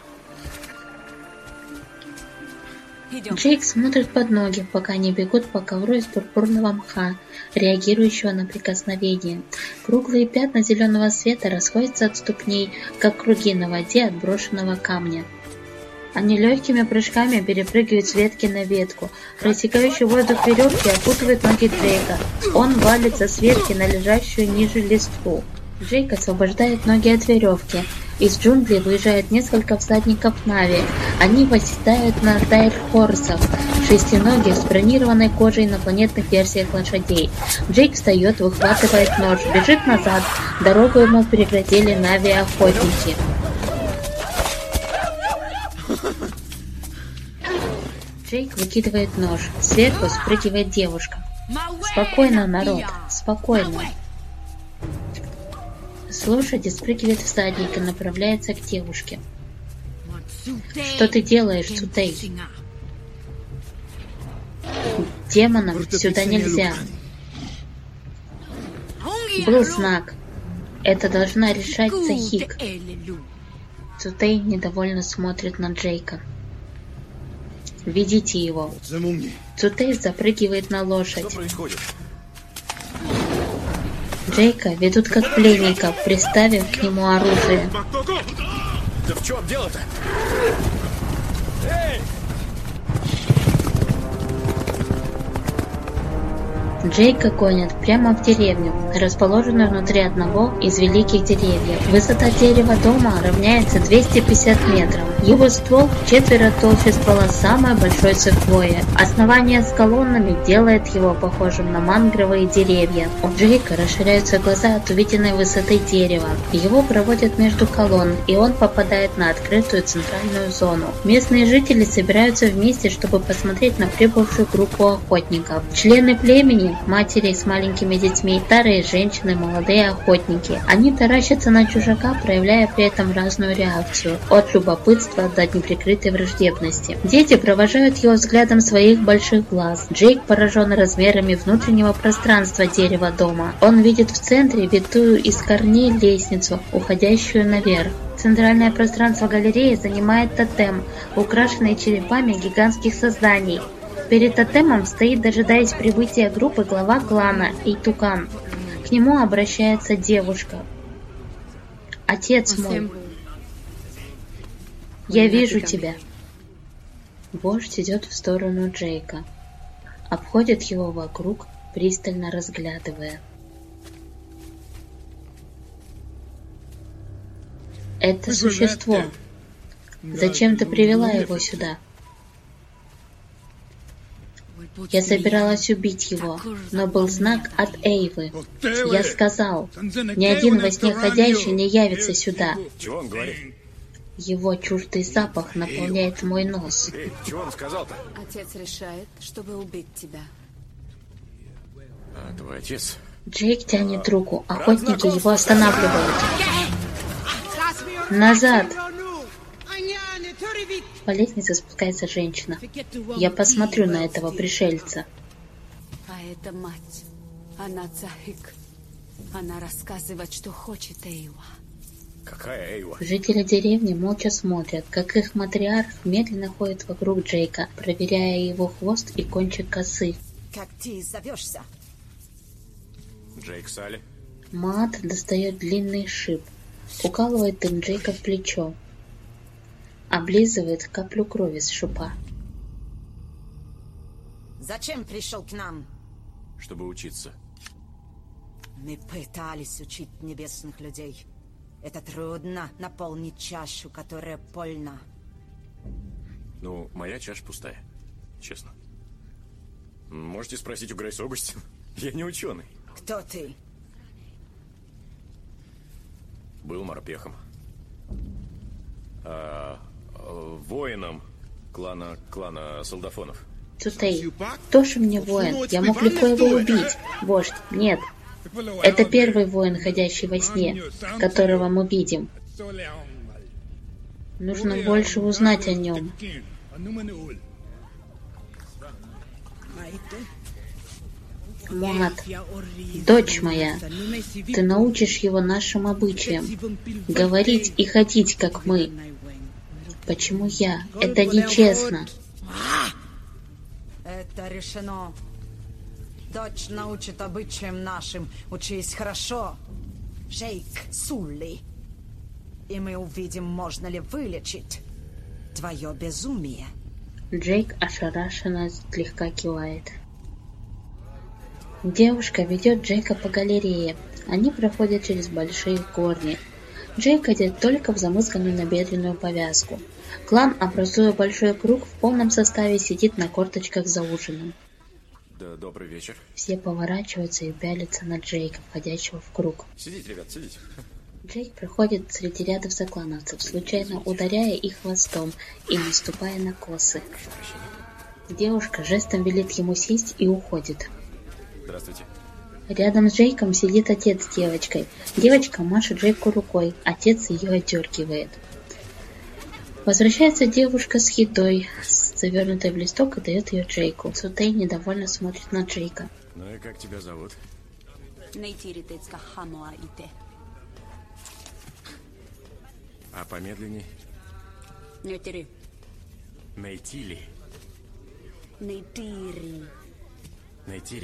Идем. Джейк смотрит под ноги, пока они бегут по ковру из пурпурного мха, реагирующего на прикосновение. Круглые пятна зеленого света расходятся от ступней, как круги на воде от брошенного камня. Они легкими прыжками перепрыгивают с ветки на ветку. Рассекающий воздух веревки окутывает ноги Джейка. Он валится с ветки на лежащую ниже листву. Джейк освобождает ноги от веревки. Из джунглей выезжает несколько всадников Нави. Они восседают на тайр-хорсах, шестиногих с бронированной кожей инопланетных версиях лошадей. Джейк встает, выхватывает нож, бежит назад. Дорогу ему преградили Нави-охотники. Джейк выкидывает нож. Сверху спрыгивает девушка. Спокойно, народ, спокойно. С лошади спрыгивает всадник и направляется к девушке. Что ты делаешь, Цутей? Демонам сюда нельзя. Был знак. Это должна решать Цахик. Цутей недовольно смотрит на Джейка. Ведите его. Цутей запрыгивает на лошадь. Что происходит? Джейка ведут как пленника, приставив к нему оружие. Да в чем дело-то? Эй! Джейка гонят прямо в деревню, расположенную внутри одного из великих деревьев. Высота дерева дома равняется двести пятьдесят метров. Его ствол в четверо толще ствола самой большой секвойи. Основание с колоннами делает его похожим на мангровые деревья. У Джейка расширяются глаза от увиденной высоты дерева. Его проводят между колонн, и он попадает на открытую центральную зону. Местные жители собираются вместе, чтобы посмотреть на прибывшую группу охотников. Члены племени, матери с маленькими детьми, старые женщины, молодые охотники. Они таращатся на чужака, проявляя при этом разную реакцию. От любопытства до неприкрытой враждебности. Дети провожают его взглядом своих больших глаз. Джейк поражен размерами внутреннего пространства дерева дома. Он видит в центре витую из корней лестницу, уходящую наверх. Центральное пространство галереи занимает тотем, украшенный черепами гигантских созданий. Перед тотемом стоит, дожидаясь прибытия группы, глава клана Эйтукан. К нему обращается девушка. «Отец мой». Я вижу тебя. Вождь идет в сторону Джейка. Обходит его вокруг, пристально разглядывая. Это существо. Зачем ты привела его сюда? Я собиралась убить его, но был знак от Эйвы. Я сказал, ни один во сне ходящий не явится сюда. Чего он говорит? Его чуждый запах наполняет мой нос. Эй, чего он сказал-то? Отец решает, чтобы убить тебя. А твой отец? Джейк тянет руку, охотники его останавливают. Назад! По лестнице спускается женщина. Я посмотрю на этого пришельца. А это мать. Она Цахик. Она рассказывает, что хочет Эйва. Какая Эйва? Жители деревни молча смотрят, как их матриарх медленно ходит вокруг Джейка, проверяя его хвост и кончик косы. Как ты зовешься? Джейк Салли. Маат достает длинный шип, укалывает им Джейка в плечо, облизывает каплю крови с шипа. Зачем пришел к нам? Чтобы учиться. Мы пытались учить небесных людей. Это трудно наполнить чашу, которая полна. Ну, моя чаша пустая, честно. Можете спросить у Грейс Огустин. Я не ученый. Кто ты? Был морпехом. А, воином клана, клана солдафонов. Цутей, тоже мне воин. Я мог легко его убить. Вождь, нет. Это первый воин, ходящий во сне, которого мы видим. Нужно больше узнать о нем. Муат, дочь моя, ты научишь его нашим обычаям, говорить и ходить, как мы. Почему я? Это нечестно. Это решено. Дочь научит обычаям нашим. Учись хорошо. Джейк Сулли. И мы увидим, можно ли вылечить твое безумие. Джейк ошарашенно слегка кивает. Девушка ведет Джейка по галерее. Они проходят через большие корни. Джейк одет только в замызганную набедренную повязку. Клан, образуя большой круг, в полном составе сидит на корточках за ужином. Да, добрый вечер. Все поворачиваются и пялятся на Джейка, входящего в круг. Сидите, ребят, сидите. Джейк проходит среди рядов соклановцев, случайно ударяя их хвостом и наступая на косы. Девушка жестом велит ему сесть и уходит. Здравствуйте. Рядом с Джейком сидит отец с девочкой. Девочка машет Джейку рукой, отец ее отдергивает. Возвращается девушка с едой, завернутой в листок, и дает ее Джейку. Цутей недовольно смотрит на Джейка. Ну и как тебя зовут? А помедленней? Нейтири. Нейтили. Нейтири. Нейтири.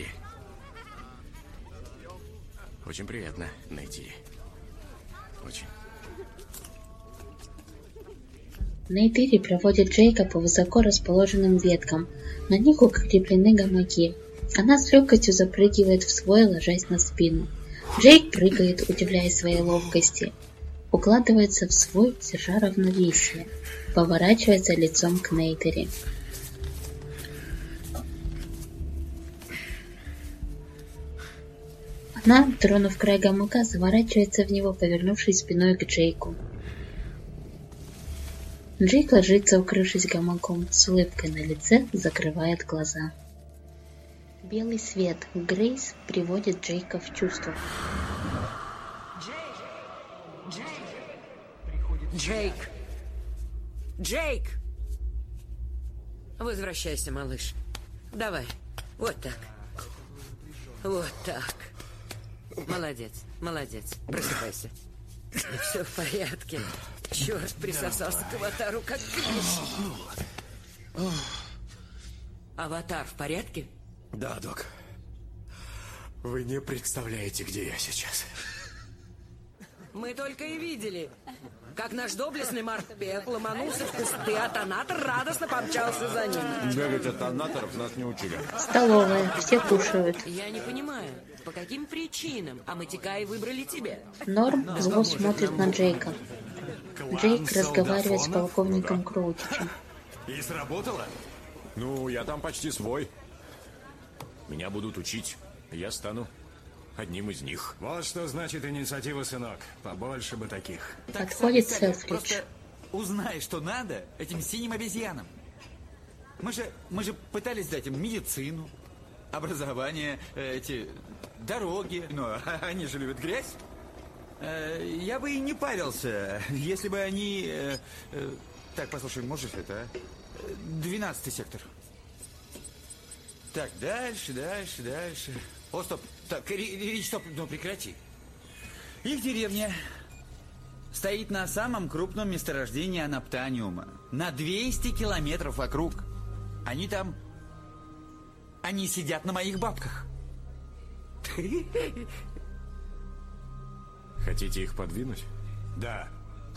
Очень приятно, Нейтири. Очень. Нейтири проводит Джейка по высоко расположенным веткам. На них укреплены гамаки. Она с легкостью запрыгивает в свой, ложась на спину. Джейк прыгает, удивляясь своей ловкости. Укладывается в свой, держа равновесие. Поворачивается лицом к Нейтири. Она, тронув край гамака, заворачивается в него, повернувшись спиной к Джейку. Джейк ложится, укрывшись гамаком, с улыбкой на лице, закрывает глаза. Белый свет Грейс приводит Джейка в чувство. Джейк! Джейк! Возвращайся, малыш. Давай. Вот так. Вот так. Молодец, молодец. Просыпайся. Все в порядке. Черт, присосался к аватару, как клещ. Аватар в порядке? Да, док. Вы не представляете, где я сейчас. Мы только и видели, как наш доблестный морпех ломанулся в кусты, а тонатор радостно помчался за ним. Бегать от тонаторов нас не учили. Столовая, все кушают. Я не понимаю, по каким причинам Аматикаи выбрали тебя? Норм зло смотрит на Джейка. Джейк разговаривает с полковником Кроутичем. И сработало? Ну, я там почти свой. Меня будут учить. Я стану одним из них. Вот что значит инициатива, сынок. Побольше бы таких. Подходит Селфридж. Просто узнай, что надо этим синим обезьянам. Мы же, мы же пытались дать им медицину, образование, эти дороги, но они же любят грязь. Я бы и не парился, если бы они... э, э, Так, послушай, можешь это, а? Двенадцатый сектор. Так, дальше, дальше, дальше. О, стоп. Так, Рич, стоп, ну прекрати. Их деревня стоит на самом крупном месторождении анаптаниума. На двести километров вокруг. Они там... Они сидят на моих бабках. Хотите их подвинуть? Да.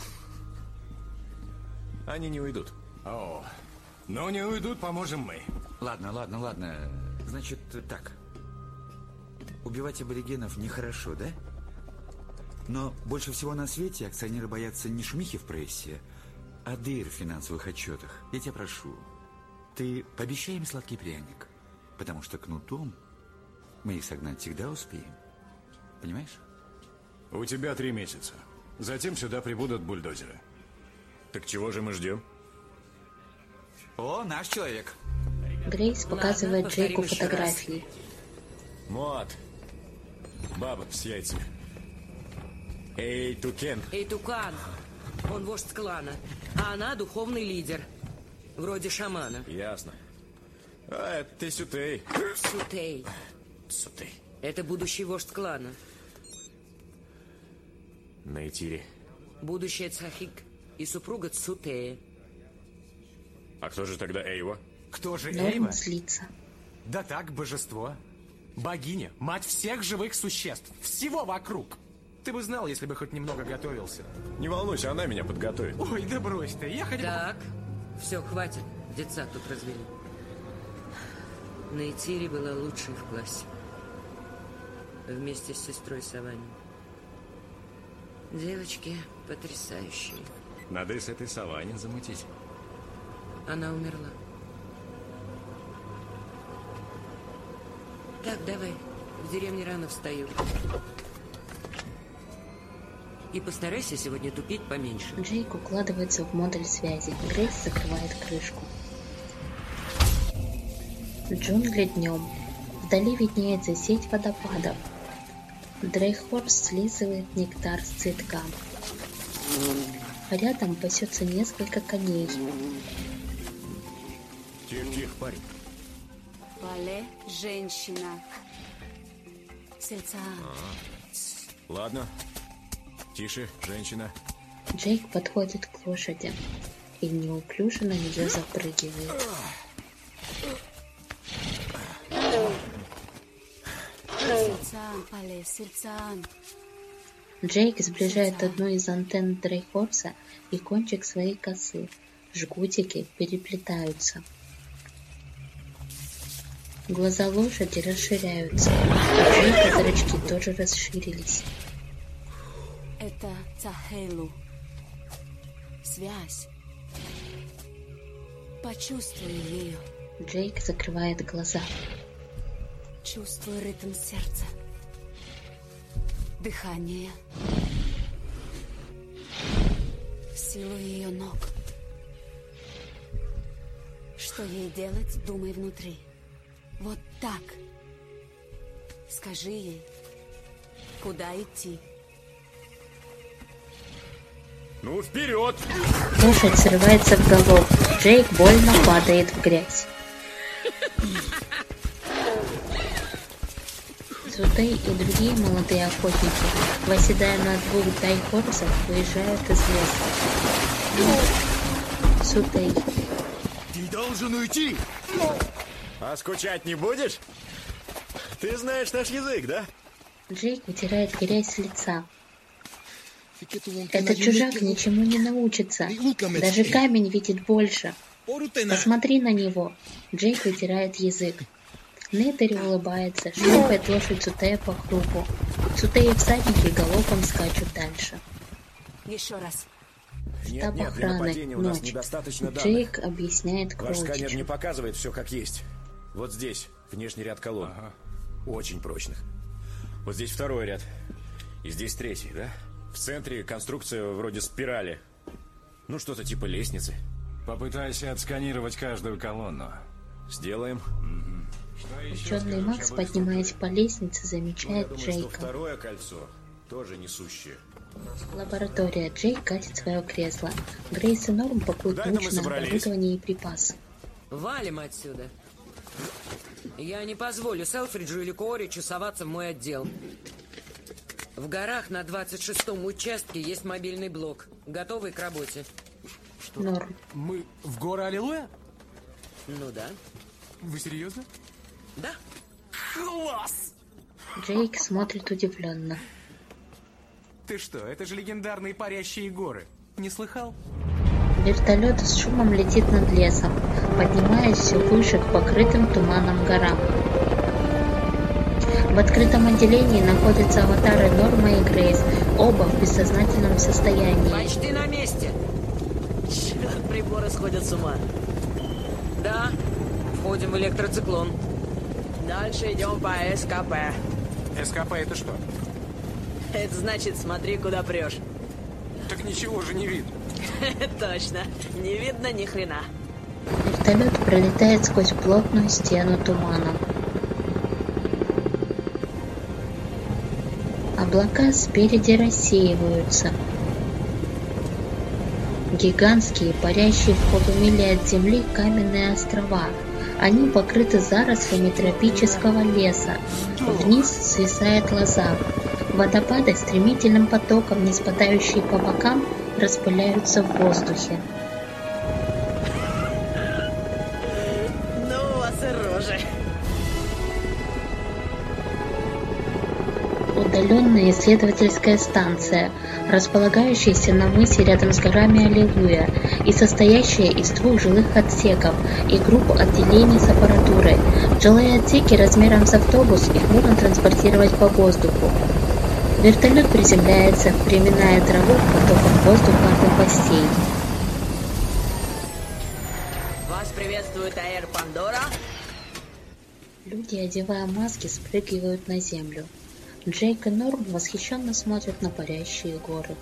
Они не уйдут. О, но не уйдут, поможем мы. Ладно, ладно, ладно. Значит, так. Убивать аборигенов нехорошо, да? Но больше всего на свете акционеры боятся не шумихи в прессе, а дыр в финансовых отчетах. Я тебя прошу, ты пообещай им сладкий пряник, потому что кнутом мы их согнать всегда успеем. Понимаешь? У тебя три месяца. Затем сюда прибудут бульдозеры. Так чего же мы ждем? О, наш человек. Грейс показывает Ладно, Джейку повторим еще раз. фотографии. Мот. Баба с яйцами. Эй, Тукен. Эй, Тукан. Он вождь клана, а она духовный лидер. Вроде шамана. Ясно. А, это ты Сютей. Сутей. Сютей. Это будущий вождь клана. Найтири. Будущая Цахик и супруга Цутея. А кто же тогда Эйва? Кто же Норм Эйва? злится. Да так, божество. Богиня, мать всех живых существ. Всего вокруг. Ты бы знал, если бы хоть немного готовился. Не волнуйся, она меня подготовит. Ой, да брось ты, я хотя бы... Так, все, хватит. Деца тут развели. Нейтири была лучшей в классе. Вместе с сестрой Саванни. Девочки потрясающие. Надо и с этой Саванни замутить. Она умерла. Так, давай. В деревне рано встаю. И постарайся сегодня тупить поменьше. Джейк укладывается в модуль связи. Грейс закрывает крышку. Джунгли днем. Вдали виднеется сеть водопадов. Дрейхорс слизывает нектар с цветка. Рядом пасется несколько коней. Тихо-тихо, парень. Вале, женщина. Сердца. А, ладно. Тише, женщина. Джейк подходит к лошади и неуклюже на нее запрыгивает. Сердцан, Пале, сердцан. Джейк сближает одну из антенн Дрейхорса и кончик своей косы. Жгутики переплетаются. Глаза лошади расширяются. У Джейка зрачки тоже расширились. Это Цахейлу. Связь. Почувствуй ее. Джейк закрывает глаза. Чувствуй ритм сердца. Дыхание. Силу ее ног. Что ей делать, думай внутри. Вот так. Скажи ей, куда идти. Ну, вперед! Лошадь срывается в галоп. Джейк больно падает в грязь. Цутей и другие молодые охотники, восседая на двух дрейхорсах, выезжают из леса. Цутей. Ты должен уйти! А скучать не будешь? Ты знаешь наш язык, да? Джейк утирает грязь с лица. Этот чужак ничему не научится. Даже камень видит больше. Посмотри на него. Джейк вытирает язык. Нейтере улыбается, шлепает лошадь Цутея по кругу. Цутеи всадники галопом скачут дальше. Еще раз. Нет, нет, для нападения у нас недостаточно данных. Джейк объясняет Ваш Кроутичу. сканер не показывает все как есть. Вот здесь внешний ряд колонн. Ага. Очень прочных. Вот здесь второй ряд. И здесь третий, да? В центре конструкция вроде спирали. Ну, что-то типа лестницы. Попытайся отсканировать каждую колонну. Сделаем. Угу. Ученый Макс, поднимаясь по лестнице, замечает ну, я думаю, Джейка. что второе кольцо тоже несущее. Лаборатория. Джейк катит свое кресло. Грейс и Норм пакуют научное оборудование и припасы. Валим отсюда. Я не позволю Селфриджу или Кооричу соваться в мой отдел. В горах на двадцать шестом участке есть мобильный блок. Готовый к работе. Что? Норм. Мы в горы Аллилуйя? Ну да. Вы серьезно? Да. Класс! Джейк смотрит удивленно. Ты что, это же легендарные парящие горы. Не слыхал? Вертолет с шумом летит над лесом, поднимаясь все выше к покрытым туманом горам. В открытом отделении находятся аватары Норма и Грейс, оба в бессознательном состоянии. Почти на месте. Черт, приборы сходят с ума. Да, входим в электроциклон. Дальше идем по СКП. СКП это что? Это значит, смотри, куда прешь. Так ничего же не видно. Точно. Не видно ни хрена. Вертолет пролетает сквозь плотную стену тумана. Облака спереди рассеиваются. Гигантские, парящие в полумиле от земли каменные острова. Они покрыты зарослями тропического леса. Вниз свисает лоза. Водопады стремительным потоком, не спадающие по бокам, распыляются в воздухе. Ну, у вас и рожи. Удаленная исследовательская станция, располагающаяся на мысе рядом с горами Аллилуйя и состоящая из двух жилых отсеков и групп отделений с аппаратурой. Жилые отсеки размером с автобус, их можно транспортировать по воздуху. Вертолет приземляется, приминая траву потоком воздуха от лопастей. Вас приветствует Аэр Пандора. Люди, одевая маски, спрыгивают на землю. Джейк и Норм восхищенно смотрят на парящие горы.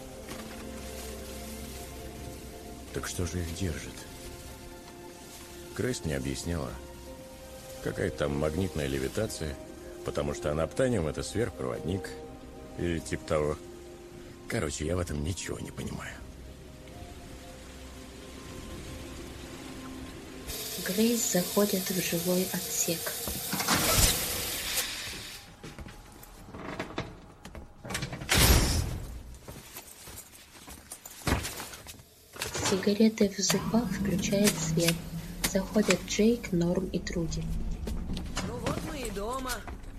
Так что же их держит? Грейс мне объясняла. Какая там магнитная левитация, потому что анаптаниум — это сверхпроводник. Или типа того. Короче, я в этом ничего не понимаю. Грейс заходит в жилой отсек. Сигареты в зубах, включает свет. Заходят Джейк, Норм и Труди. Ну вот мы и дома.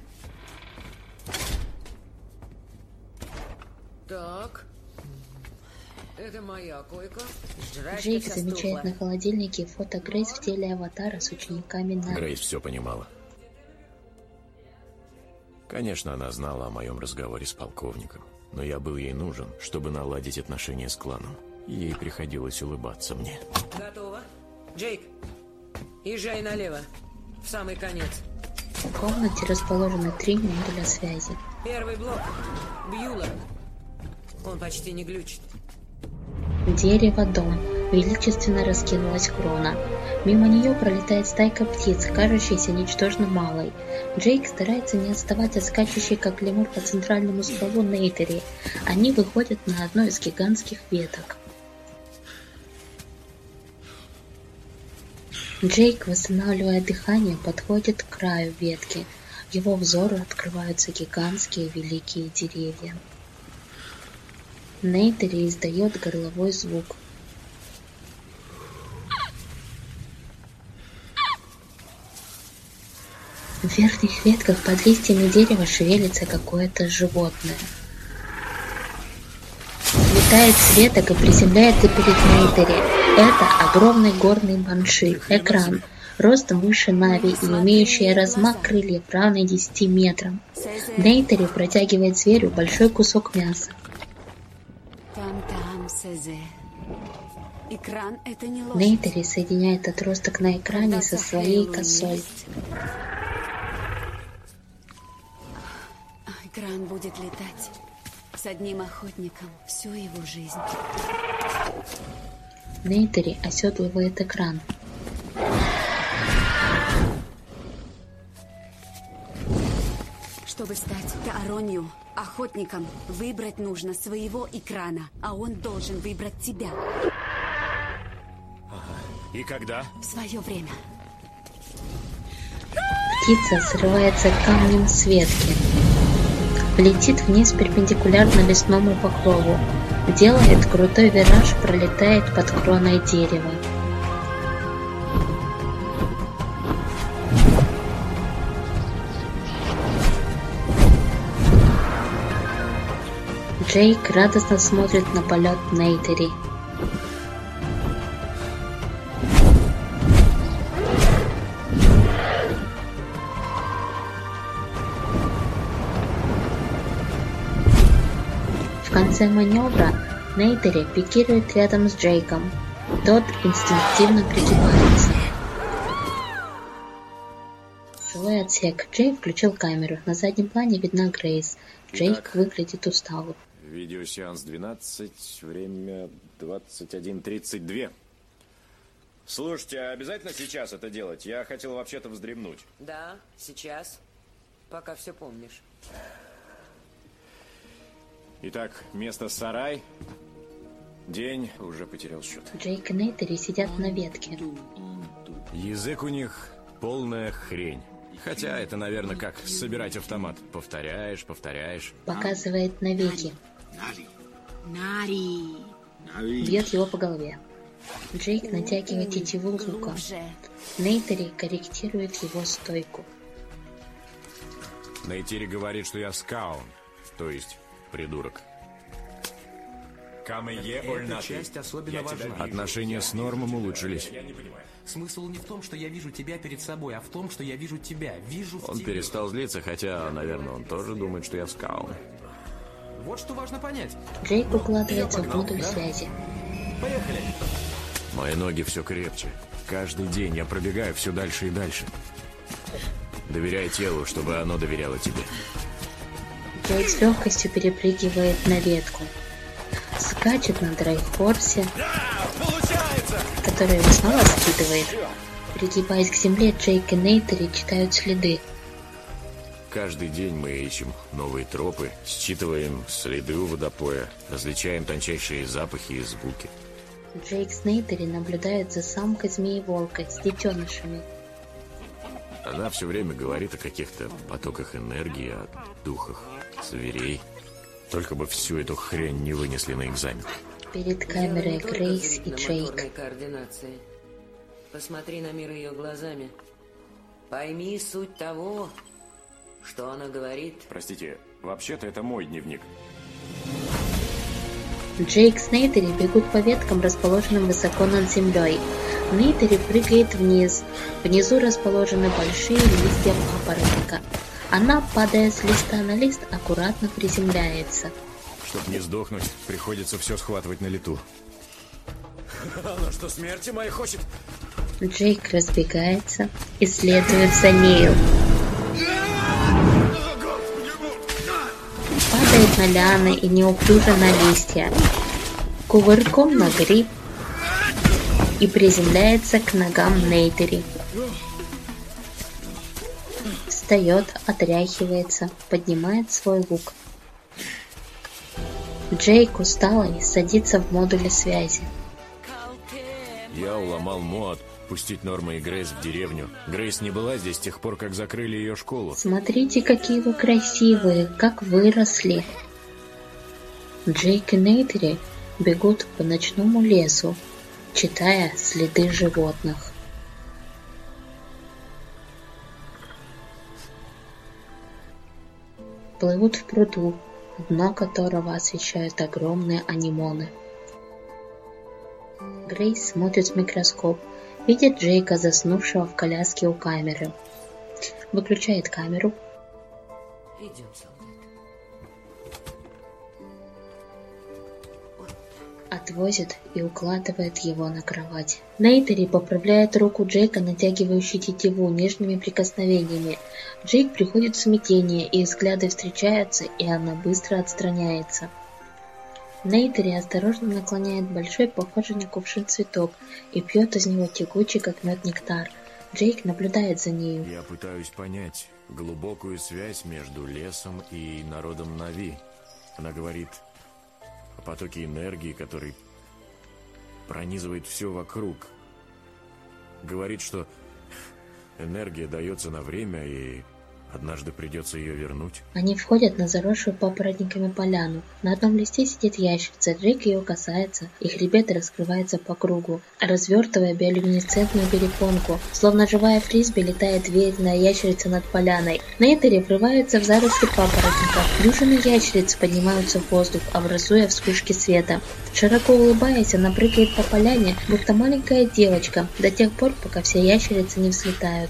Так. Это моя койка. Жрачка Джейк вся замечает стухла. на холодильнике фото Грейс в теле аватара с учениками на... Грейс все понимала. Конечно, она знала о моем разговоре с полковником, но я был ей нужен, чтобы наладить отношения с кланом. И ей приходилось улыбаться мне. Готово. Джейк, езжай налево. В самый конец. В комнате расположены три модуля связи. Первый блок. Бьюлер. Он почти не глючит. Дерево, дом. Величественно раскинулась крона. Мимо нее пролетает стайка птиц, кажущаяся ничтожно малой. Джейк старается не отставать от скачущей, как лемур, по центральному стволу Нейтери. Они выходят на одну из гигантских веток. Джейк, восстанавливая дыхание, подходит к краю ветки. Его взору открываются гигантские великие деревья. Нейтери издает горловой звук. В верхних ветках под листьями дерева шевелится какое-то животное. Взлетает с веток и приземляется перед Нейтери. Это огромный горный банши, экран, ростом выше Нави и имеющий размах крыльев, равный десяти метрам. Нейтери протягивает зверю большой кусок мяса. Там-там, Сезе. Экран — это не ложь. Нейтери соединяет отросток на экране со своей косой. Экран будет летать с одним охотником всю его жизнь. Нейтери оседлывает экран. Чтобы стать Тааронью, охотником, выбрать нужно своего экрана, а он должен выбрать тебя. И когда? В свое время. Птица срывается камнем с ветки. Летит вниз перпендикулярно лесному покрову. Делает крутой вираж, пролетает под кроной дерева. Джейк радостно смотрит на полет Нейтери. В конце маневра Нейтери пикирует рядом с Джейком. Тот инстинктивно пригибается. Жилой отсек. Джейк включил камеру. На заднем плане видна Грейс. Джейк Итак. выглядит усталым. Видеосеанс двенадцать, время двадцать один тридцать два. Слушайте, а обязательно сейчас это делать? Я хотел вообще-то вздремнуть. Да, сейчас. Пока все помнишь. Итак, место сарай. День, уже потерял счет. Джейк и Нейтери сидят на ветке. Язык у них полная хрень. Хотя это, наверное, как собирать автомат. Повторяешь, повторяешь. Показывает навеки. Нари. Бьет его по голове. Джейк натягивает тетиву лука. Нейтери корректирует его стойку. Нейтери говорит, что я скаун, то есть придурок. Эта часть особенно важна. Отношения с Нормом улучшились. Я не понимаю. Смысл не в том, что я вижу тебя перед собой, а в том, что я вижу тебя. Вижу в Он тебе. перестал злиться, хотя, наверное, он тоже думает, что я скаун. Вот что важно понять. Джейк укладывается в модуль да? связи. Поехали. Мои ноги все крепче. Каждый день я пробегаю все дальше и дальше. Доверяй телу, чтобы оно доверяло тебе. Джейк с легкостью перепрыгивает на ветку. Скачет на драйв-хорсе, который его снова скидывает. Пригибаясь к земле, Джейк и Нейтери читают следы. Каждый день мы ищем новые тропы, считываем следы у водопоя, различаем тончайшие запахи и звуки. Джейк с Нейтери наблюдают за самкой змеи-волка с детенышами. Она все время говорит о каких-то потоках энергии, о духах зверей. Только бы всю эту хрень не вынесли на экзамен. Перед камерой Грейс и Джейк. Координации. Посмотри на мир ее глазами. Пойми суть того, что она говорит. Простите, вообще-то это мой дневник. Джейк с Нейтери бегут по веткам, расположенным высоко над землей. Нейтери прыгает вниз. Внизу расположены большие листья папоротника. Она, падая с листа на лист, аккуратно приземляется. Чтоб не сдохнуть, приходится все схватывать на лету. Она что, смерти моей хочет? Джейк разбегается и следует за нею. Падает на лианы и неуклюже на листья. Кувырком на гриб и приземляется к ногам Нейтери. Встает, отряхивается, поднимает свой лук. Джейк усталый садится в модуле связи. Я уломал Мо отпустить Норма и Грейс в деревню. Грейс не была здесь с тех пор, как закрыли ее школу. Смотрите, какие вы красивые, как выросли. Джейк и Нейтери бегут по ночному лесу, читая следы животных. Плывут в пруду. дно которого освещают огромные анимоны. Грейс смотрит в микроскоп, видит Джейка, заснувшего в коляске у камеры. Выключает камеру. Идем, солдат. Отвозит и укладывает его на кровать. Нейтери поправляет руку Джейка, натягивающей тетиву, нежными прикосновениями. Джейк приходит в смятение, и взгляды встречаются, и она быстро отстраняется. Нейтери осторожно наклоняет большой, похожий на кувшин цветок, и пьет из него тягучий, как мед, нектар. Джейк наблюдает за нею. Я пытаюсь понять глубокую связь между лесом и народом Нави. Она говорит о потоке энергии, который пронизывает все вокруг. Говорит, что энергия дается на время, и однажды придется ее вернуть. Они входят на заросшую папоротниками поляну. На одном листе сидит ящерица, Джейк ее касается, и хребет раскрывается по кругу, развертывая биолюминесцентную перепонку. Словно живая фрисби летает веерная ящерица над поляной. Нейтери врывается в заросли папоротников. Дюжины ящериц поднимаются в воздух, образуя вспышки света. Широко улыбаясь, она прыгает по поляне, будто маленькая девочка, до тех пор, пока все ящерицы не взлетают.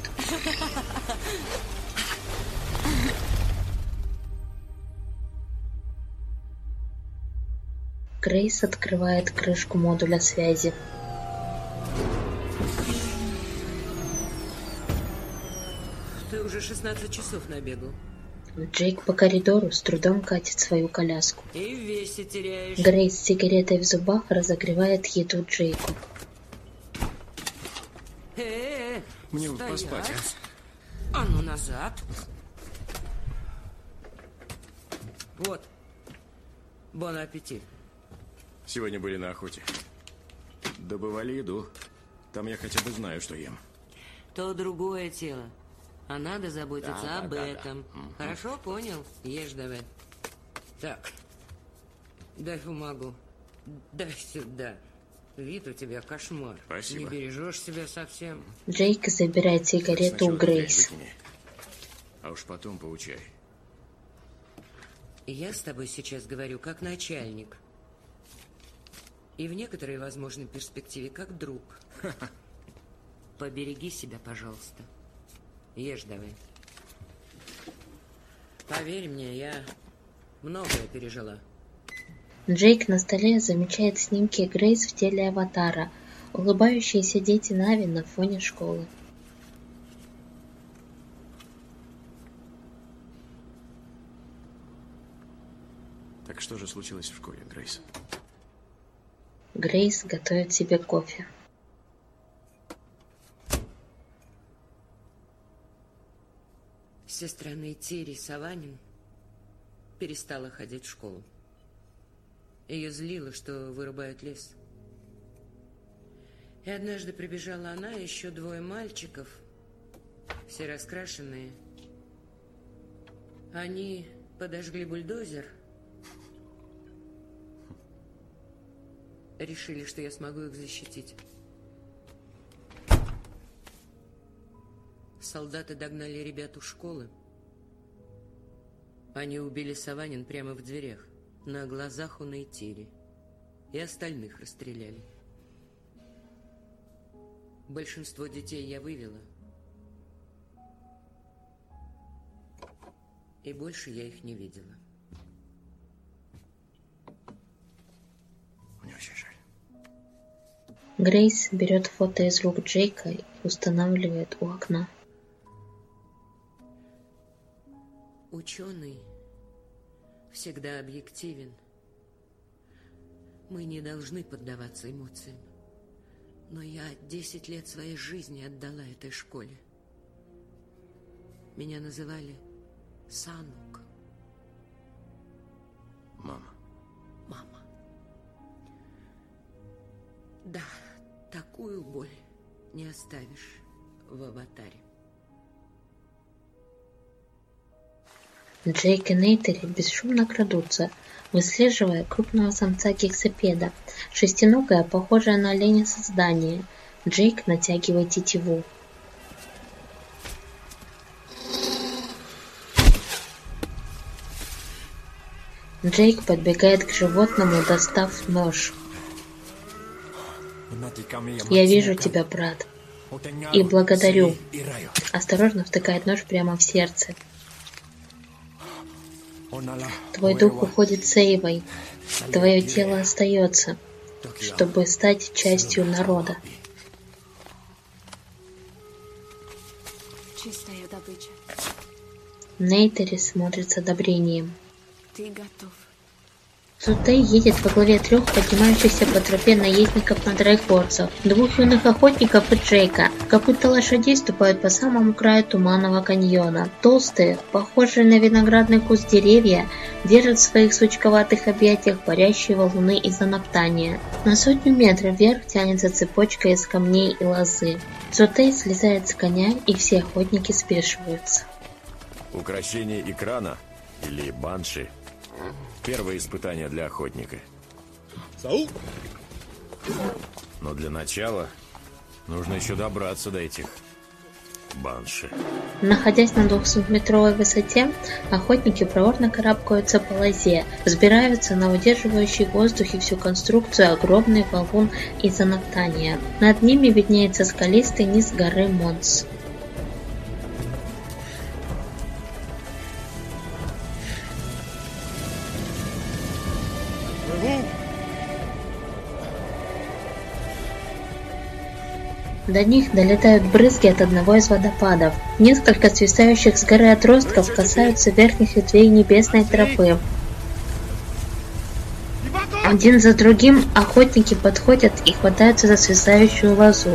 Грейс открывает крышку модуля связи. Ты уже шестнадцать часов набегал. Джейк по коридору с трудом катит свою коляску. И в весе теряешь. Грейс с сигаретой в зубах разогревает еду Джейку. Э-э-э, Мне вот поспать. А ну назад. Вот. Бон аппетит. Сегодня были на охоте. Добывали еду. Там я хотя бы знаю, что ем. То другое дело. А надо заботиться Да, об да, да, этом. да. Угу. Хорошо, понял? Ешь давай. Так. Дай бумагу. Дай сюда. Вид у тебя кошмар. Спасибо. Не бережешь себя совсем. Джейк забирает сигарету у Грейс. Выкини, а уж потом поучай. Я с тобой сейчас говорю как начальник. И в некоторой возможной перспективе как друг. Побереги себя, пожалуйста. Ешь давай. Поверь мне, я многое пережила. Джейк на столе замечает снимки Грейс в теле аватара, улыбающиеся дети Нави на фоне школы. Так что же случилось в школе, Грейс? Грейс готовит себе кофе. Сестра Нейтери Саванин перестала ходить в школу. Ее злило, что вырубают лес. И однажды прибежала она и еще двое мальчиков, все раскрашенные. Они подожгли бульдозер. Решили, что я смогу их защитить. Солдаты догнали ребят у школы. Они убили Саванин прямо в дверях, на глазах у Нейтери. И остальных расстреляли. Большинство детей я вывела. И больше я их не видела. Мне очень жаль. Грейс берет фото из рук Джейка и устанавливает у окна. Ученый всегда объективен. Мы не должны поддаваться эмоциям. Но я десять лет своей жизни отдала этой школе. Меня называли Санук. Мама. Мама. Да, такую боль не оставишь в аватаре. Джейк и Нейтери бесшумно крадутся, выслеживая крупного самца гексапеда, шестиногое, похожее на оленя создание. Джейк натягивает тетиву. Джейк подбегает к животному, достав нож. «Я вижу тебя, брат, и благодарю». Осторожно втыкает нож прямо в сердце. «Твой дух уходит с Эйвой, твое тело остается, чтобы стать частью народа». Чистая добыча. Нейтери смотрит с одобрением. Ты готов. Цутей едет во главе трех поднимающихся по тропе наездников на драйхорцев, двух юных охотников и Джейка. Копыта лошадей ступают по самому краю туманного каньона. Толстые, похожие на виноградный куст деревья, держат в своих сучковатых объятиях парящие валуны из анаптания. На сотню метров вверх тянется цепочка из камней и лозы. Цутей слезает с коня, и все охотники спешиваются. Укрощение экрана, или банши, первое испытание для охотника. Но для начала нужно еще добраться до этих банши. Находясь на двухсотметровой высоте, охотники проворно карабкаются по лозе, взбираются на удерживающий в воздухе всю конструкцию огромный валун из анаптания. Над ними виднеется скалистый низ горы Монс. До них долетают брызги от одного из водопадов. Несколько свисающих с горы отростков касаются верхних ветвей небесной тропы. Один за другим охотники подходят и хватаются за свисающую лозу.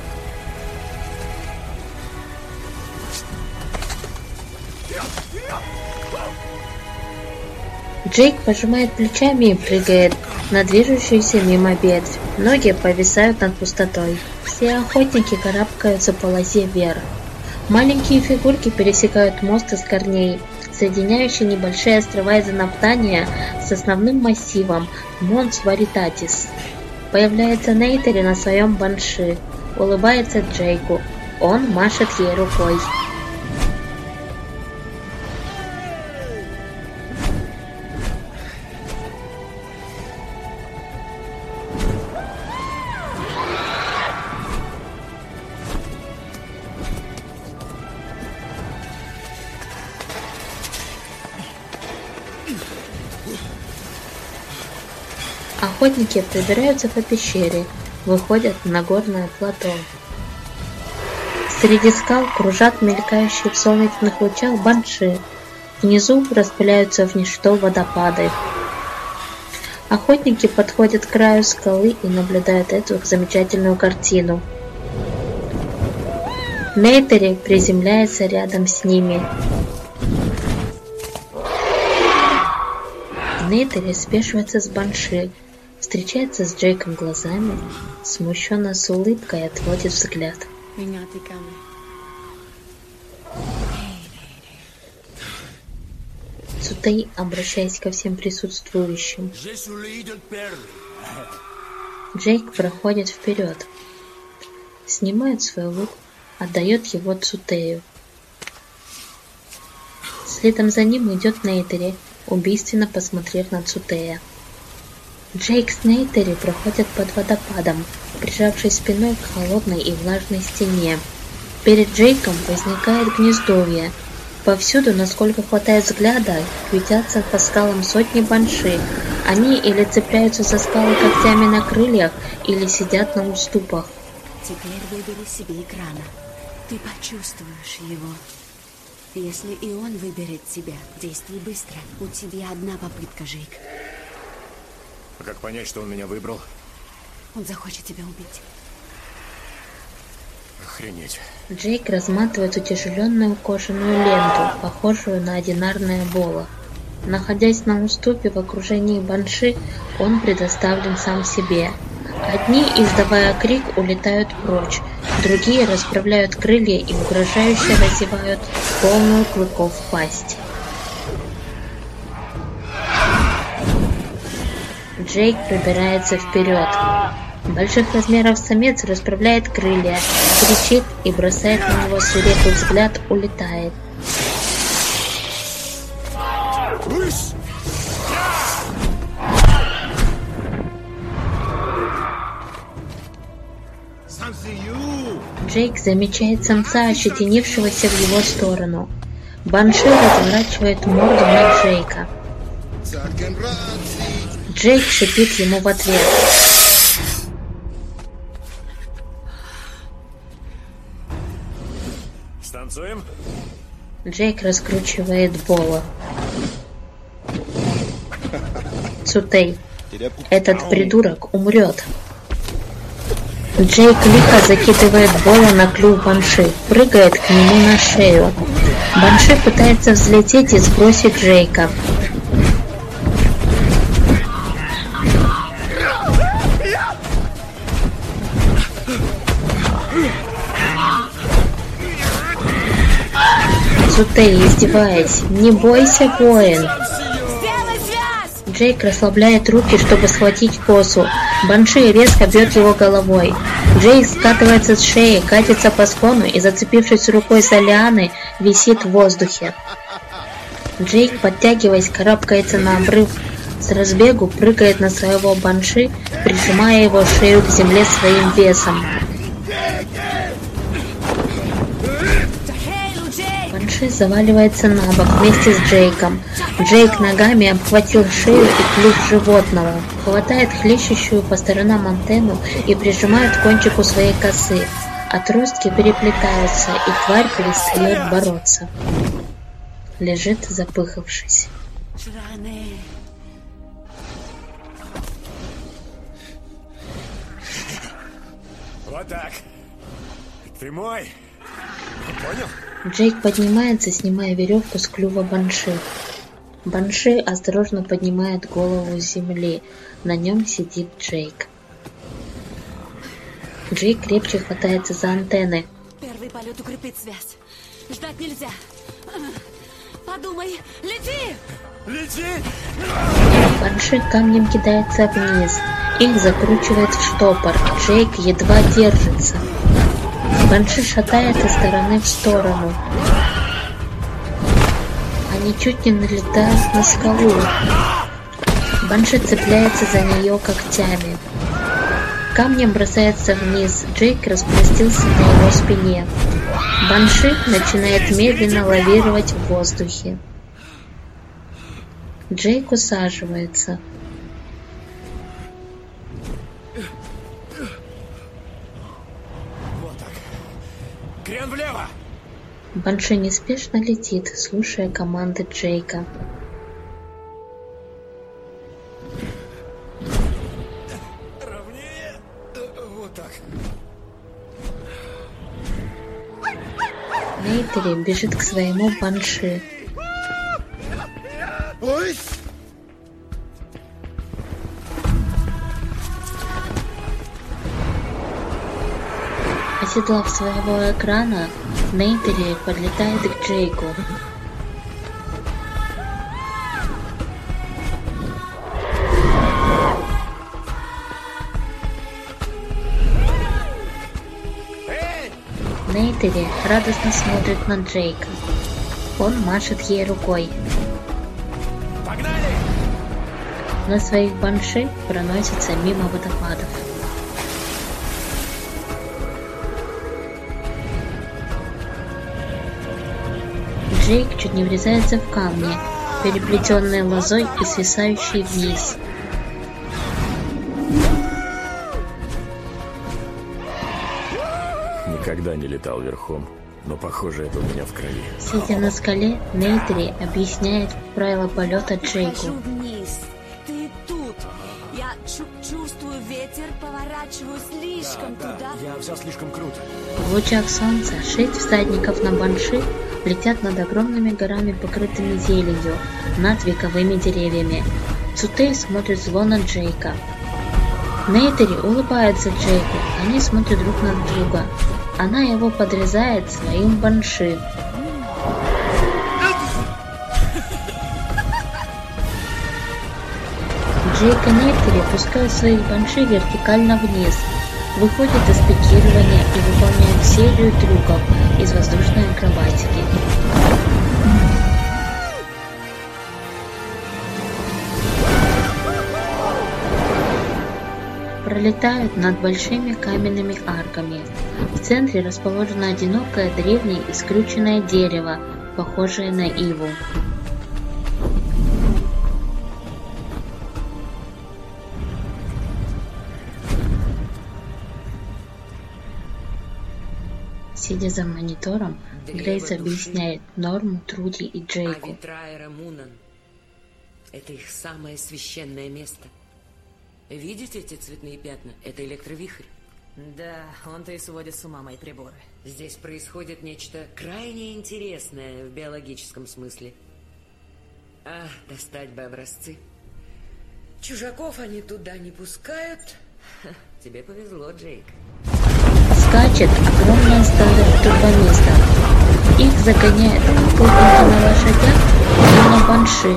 Джейк пожимает плечами и прыгает на движущуюся мимо ветвь. Ноги повисают над пустотой. Все охотники карабкаются по лозе вверх. Маленькие фигурки пересекают мост из корней, соединяющий небольшие острова из анаптания с основным массивом Монс Варитатис. Появляется Нейтери на своем банши. Улыбается Джейку. Он машет ей рукой. Охотники пробираются по пещере, выходят на горное плато. Среди скал кружат мелькающие в солнечных лучах банши. Внизу распыляются в ничто водопады. Охотники подходят к краю скалы и наблюдают эту замечательную картину. Нейтери приземляется рядом с ними. Нейтери спешивается с банши, встречается с Джейком глазами, смущенно с улыбкой отводит взгляд. Цутей, обращаясь ко всем присутствующим. Джейк проходит вперед, снимает свой лук, отдает его Цутею. Следом за ним идет Нейтери, убийственно посмотрев на Цутея. Джейк с Нейтери проходят под водопадом, прижавшись спиной к холодной и влажной стене. Перед Джейком возникает гнездовье. Повсюду, насколько хватает взгляда, ютятся по скалам сотни банши. Они или цепляются за скалы когтями на крыльях, или сидят на уступах. Теперь выбери себе экрана. Ты почувствуешь его. Если и он выберет тебя, действуй быстро. У тебя одна попытка, Джейк. А как понять, что он меня выбрал? Он захочет тебя убить. Охренеть. Джейк разматывает утяжеленную кожаную ленту, похожую на одинарное боло. Находясь на уступе в окружении банши, он предоставлен сам себе. Одни, издавая крик, улетают прочь, другие расправляют крылья и угрожающе разевают полную клыков пасть. Джейк пробирается вперед. Больших размеров самец расправляет крылья, кричит и бросает на него свирепый взгляд, улетает. Джейк замечает самца, ощетинившегося в его сторону. Банши разворачивает морду на Джейка. Джейк шипит ему в ответ. Станцуем? Джейк раскручивает Бола. Цутей, этот придурок умрет. Джейк лихо закидывает Бола на клюв Банши, прыгает к нему на шею. Банши пытается взлететь и сбросить Джейка. Цутей, издеваясь, не бойся, воин. Джейк расслабляет руки, чтобы схватить косу. Банши резко бьет его головой. Джейк скатывается с шеи, катится по склону и, зацепившись рукой за лианы, висит в воздухе. Джейк, подтягиваясь, карабкается на обрыв. С разбегу прыгает на своего Банши, прижимая его шею к земле своим весом. Банши заваливается на бок вместе с Джейком. Джейк ногами обхватил шею и клюв животного, хватает хлещущую по сторонам антенну и прижимает к кончику своей косы. Отростки переплетаются, и тварь перестает бороться. Лежит, запыхавшись. Вот так. Ты мой. Понял? Джейк поднимается, снимая веревку с клюва Банши. Банши осторожно поднимает голову с земли. На нем сидит Джейк. Джейк крепче хватается за антенны. Первый полет укрепит связь. Ждать нельзя. Подумай, лети! Лети! Банши камнем кидается вниз. Их закручивает в штопор. Джейк едва держится. Банши шатает из стороны в сторону. Они чуть не налетают на скалу. Банши цепляется за нее когтями. Камнем бросается вниз. Джейк распластился на его спине. Банши начинает медленно лавировать в воздухе. Джейк усаживается. Крен влево! Банши неспешно летит, слушая команды Джейка. Ровнее! Вот так. Нейтери бежит к своему Банши. Ой! Оседлав своего экрана, Нейтери подлетает к Джейку. Нейтери радостно смотрит на Джейка. Он машет ей рукой. Погнали! На своих Банши проносится мимо водопадов. Джейк чуть не врезается в камни, переплетенные лозой и свисающие вниз. Никогда не летал верхом, но похоже, это у меня в крови. Сидя на скале, Нейтери объясняет правила полета Джейку. Хожу вниз. Ты тут. Я чу- чувствую ветер, поворачиваю слишком Да, туда. я взял слишком круто. В лучах солнца шесть всадников на Банши летят над огромными горами, покрытыми зеленью, над вековыми деревьями. Цутей смотрит зло на Джейка. Нейтери улыбается Джейку, они смотрят друг на друга. Она его подрезает своим Банши. Джейк и Нейтери пускают своих Банши вертикально вниз, выходят из пикирования и выполняют серию трюков из воздушной акробатики. пролетают над большими каменными арками. В центре расположено одинокое древнее и скрюченное дерево, похожее на иву. Сидя за монитором, Грейс объясняет Норму, Труди и Джейку. Авитраера Мунан. Это их самое священное место. Видите эти цветные пятна? Это электровихрь. Да, он-то и сводит с ума мои приборы. Здесь происходит нечто крайне интересное в биологическом смысле. А, достать бы образцы. Чужаков они туда не пускают. Ха, тебе повезло, Джейк. Скачет огромная стадо турбомистов. Их загоняют охотники на лошадях и на банши.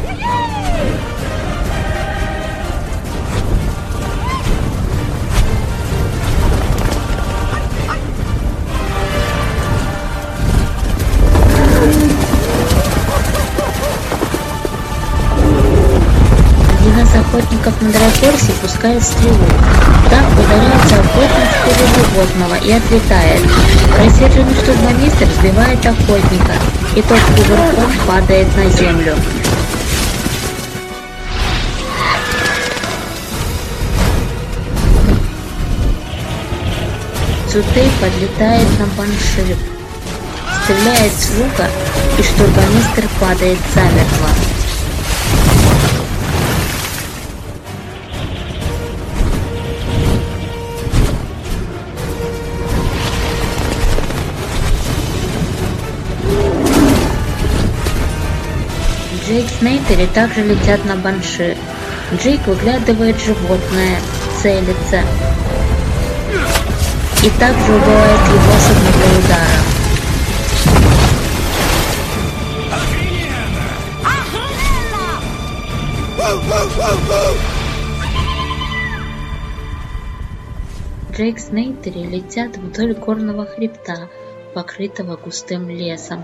Один из охотников на дракорсе пускает стрелу. Та ударяется охотник в шкуру животного и отлетает. Рассерженный штурмомистр сбивает охотника, и тот кувырком падает на землю. Цутей подлетает на банши, стреляет с лука, и штурмомистр падает замертво. Джейк с Нейтери также летят на банши. Джейк выглядывает животное, целится и также убивает его с одного удара. Джейк с Нейтери летят вдоль горного хребта, покрытого густым лесом.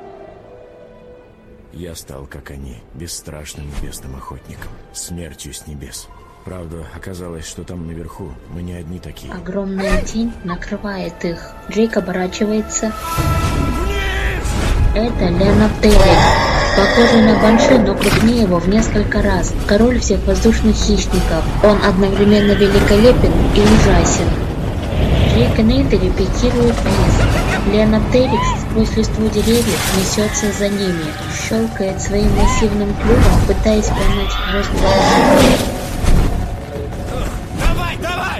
Я стал, как они, бесстрашным небесным охотником, смертью с небес. Правда, оказалось, что там наверху мы не одни такие. Огромная тень накрывает их. Джейк оборачивается. Это Леонаптерикс, похожий на банши, но крупнее его в несколько раз. Король всех воздушных хищников. Он одновременно великолепен и ужасен. Джейк и Нейтери пикируют вниз. Леонаптерикс сквозь листву деревьев несется за ними, щелкает своим массивным клювом, пытаясь поймать хвост банши. Давай, давай!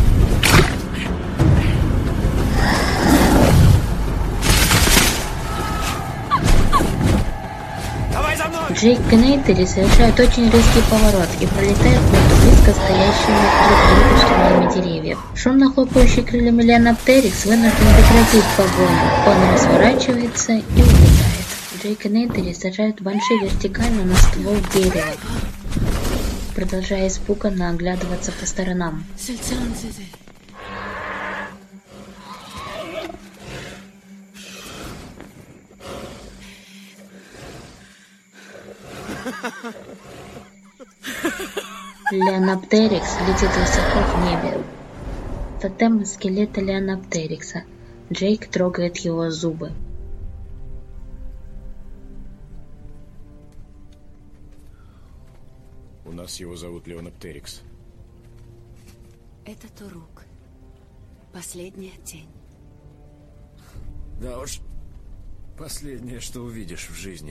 Давай за мной! Джейк и Нейтери совершают очень резкий поворот и пролетают над близко стоящими друг к другу стволами деревьев. Шумно хлопающий крыльями Леонаптерикс вынужден прекратить погоню. Он разворачивается и улетает. Джейк и Нейтери сажают банши вертикально на ствол дерева, продолжая испуганно оглядываться по сторонам. Леонаптерикс летит высоко в небе. Тотем скелета Леонаптерикса. Джейк трогает его зубы. У нас его зовут Леонаптерикс. Это Турук. Последняя тень. Да уж, последнее, что увидишь в жизни.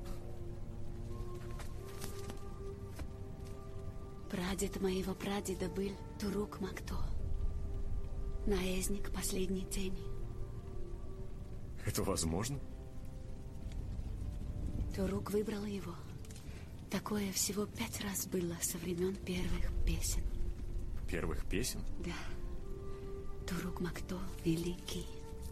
Прадед моего прадеда был Турук Макто. Наездник последней тени. Это возможно? Турук выбрал его. Такое всего пять раз было со времен первых песен. Первых песен? Да. Турук Макто великий.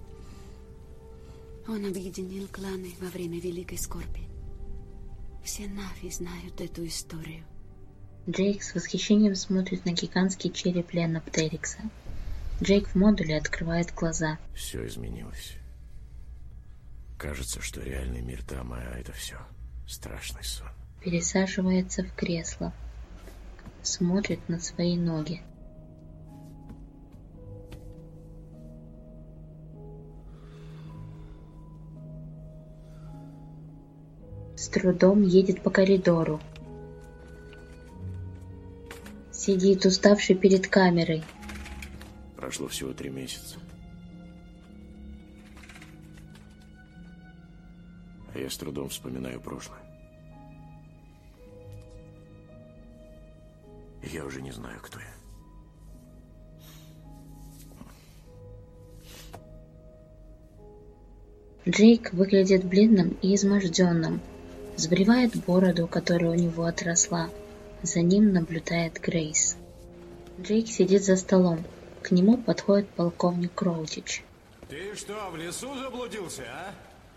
Он объединил кланы во время Великой Скорби. Все Нави знают эту историю. Джейк с восхищением смотрит на гигантский череп Леонаптерикса. Джейк в модуле открывает глаза. Все изменилось. Кажется, что реальный мир там, а это все страшный сон. Пересаживается в кресло. Смотрит на свои ноги. трудом едет по коридору. Сидит уставший перед камерой. Прошло всего три месяца. А я с трудом вспоминаю прошлое. И я уже не знаю, кто я. Джейк выглядит бледным и изможденным. Сбривает бороду, которая у него отросла. За ним наблюдает Грейс. Джейк сидит за столом. К нему подходит полковник Кроутич. Ты что, в лесу заблудился, а?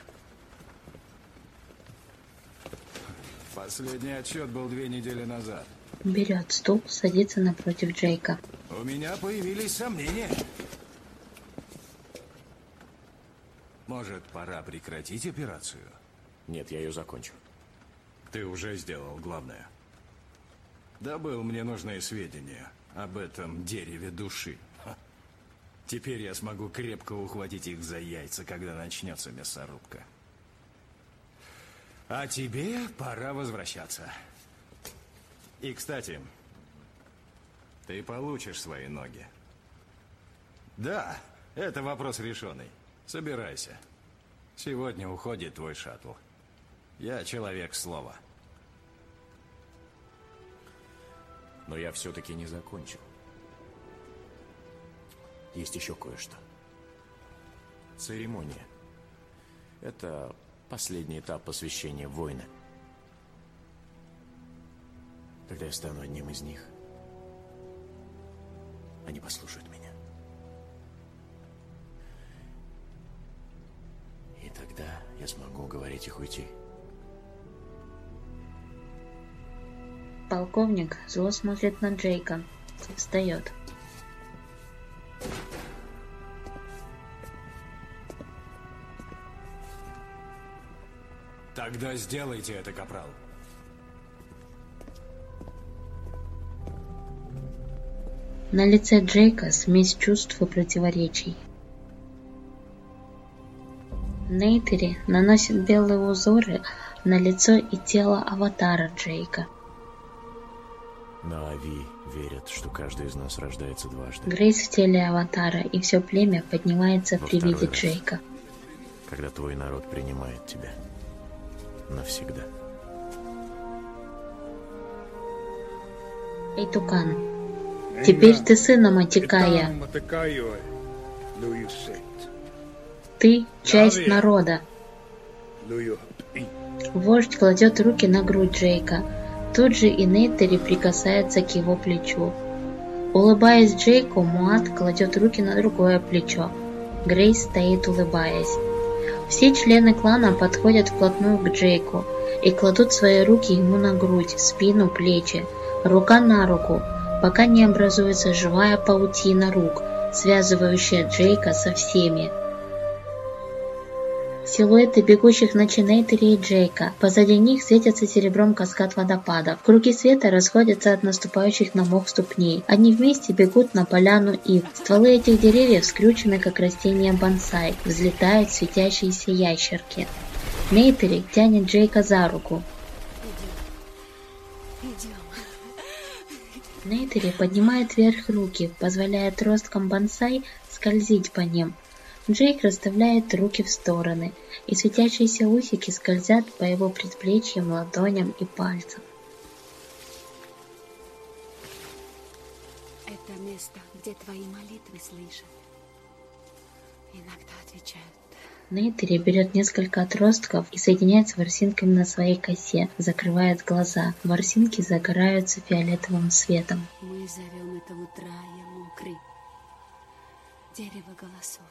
Последний отчет был две недели назад. Берет стул, садится напротив Джейка. У меня появились сомнения. Может, пора прекратить операцию? Нет, я ее закончу. Ты уже сделал главное. Добыл мне нужные сведения об этом дереве души. Ха. Теперь я смогу крепко ухватить их за яйца, когда начнется мясорубка. А тебе пора возвращаться. И, кстати, ты получишь свои ноги. Да, это вопрос решенный. Собирайся. Сегодня уходит твой шаттл. Я человек слова. Но я все-таки не закончил. Есть еще кое-что. Церемония. Это последний этап посвящения воина. Когда я стану одним из них, они послушают меня. И тогда я смогу уговорить их уйти. Полковник зло смотрит на Джейка. Встает. Тогда сделайте это, капрал. На лице Джейка смесь чувств и противоречий. Нейтери наносит белые узоры на лицо и тело аватара Джейка. На Ави верят, что каждый из нас рождается дважды. Грейс в теле аватара, и все племя поднимается Во при виде второй раз, Джейка. когда твой народ принимает тебя. Навсегда. Эй, Тукан, теперь ты сын Аматикая. Ты часть народа. Вождь кладет руки на грудь Джейка. Тут же и Нейтери прикасается к его плечу. Улыбаясь Джейку, Муат кладет руки на другое плечо. Грейс стоит, улыбаясь. Все члены клана подходят вплотную к Джейку и кладут свои руки ему на грудь, спину, плечи, рука на руку, пока не образуется живая паутина рук, связывающая Джейка со всеми. Силуэты бегущих ночи Нейтери и Джейка. Позади них светится серебром каскад водопадов. Круги света расходятся от наступающих на мох ступней. Они вместе бегут на поляну ив. Стволы этих деревьев скрючены, как растения бонсай. Взлетают светящиеся ящерки. Нейтери тянет Джейка за руку. Нейтери поднимает вверх руки, позволяя отросткам бонсай скользить по ним. Джейк расставляет руки в стороны, и светящиеся усики скользят по его предплечьям, ладоням и пальцам. Это место, где твои молитвы слышат. Иногда отвечают. Нейтери берет несколько отростков и соединяет с ворсинками на своей косе, закрывает глаза. Ворсинки загораются фиолетовым светом. Мы зовем это утрая мокрый. Дерево голосов.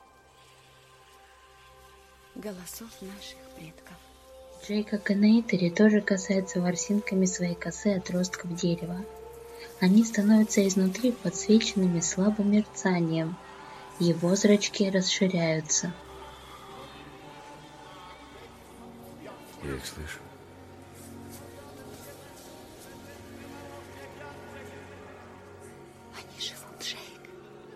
Голосов наших предков. Джейк, как и Нейтери, тоже касается ворсинками своей косы отростков дерева. Они становятся изнутри подсвеченными слабым мерцанием. Его зрачки расширяются. Я их слышу. Они живут, Джейк.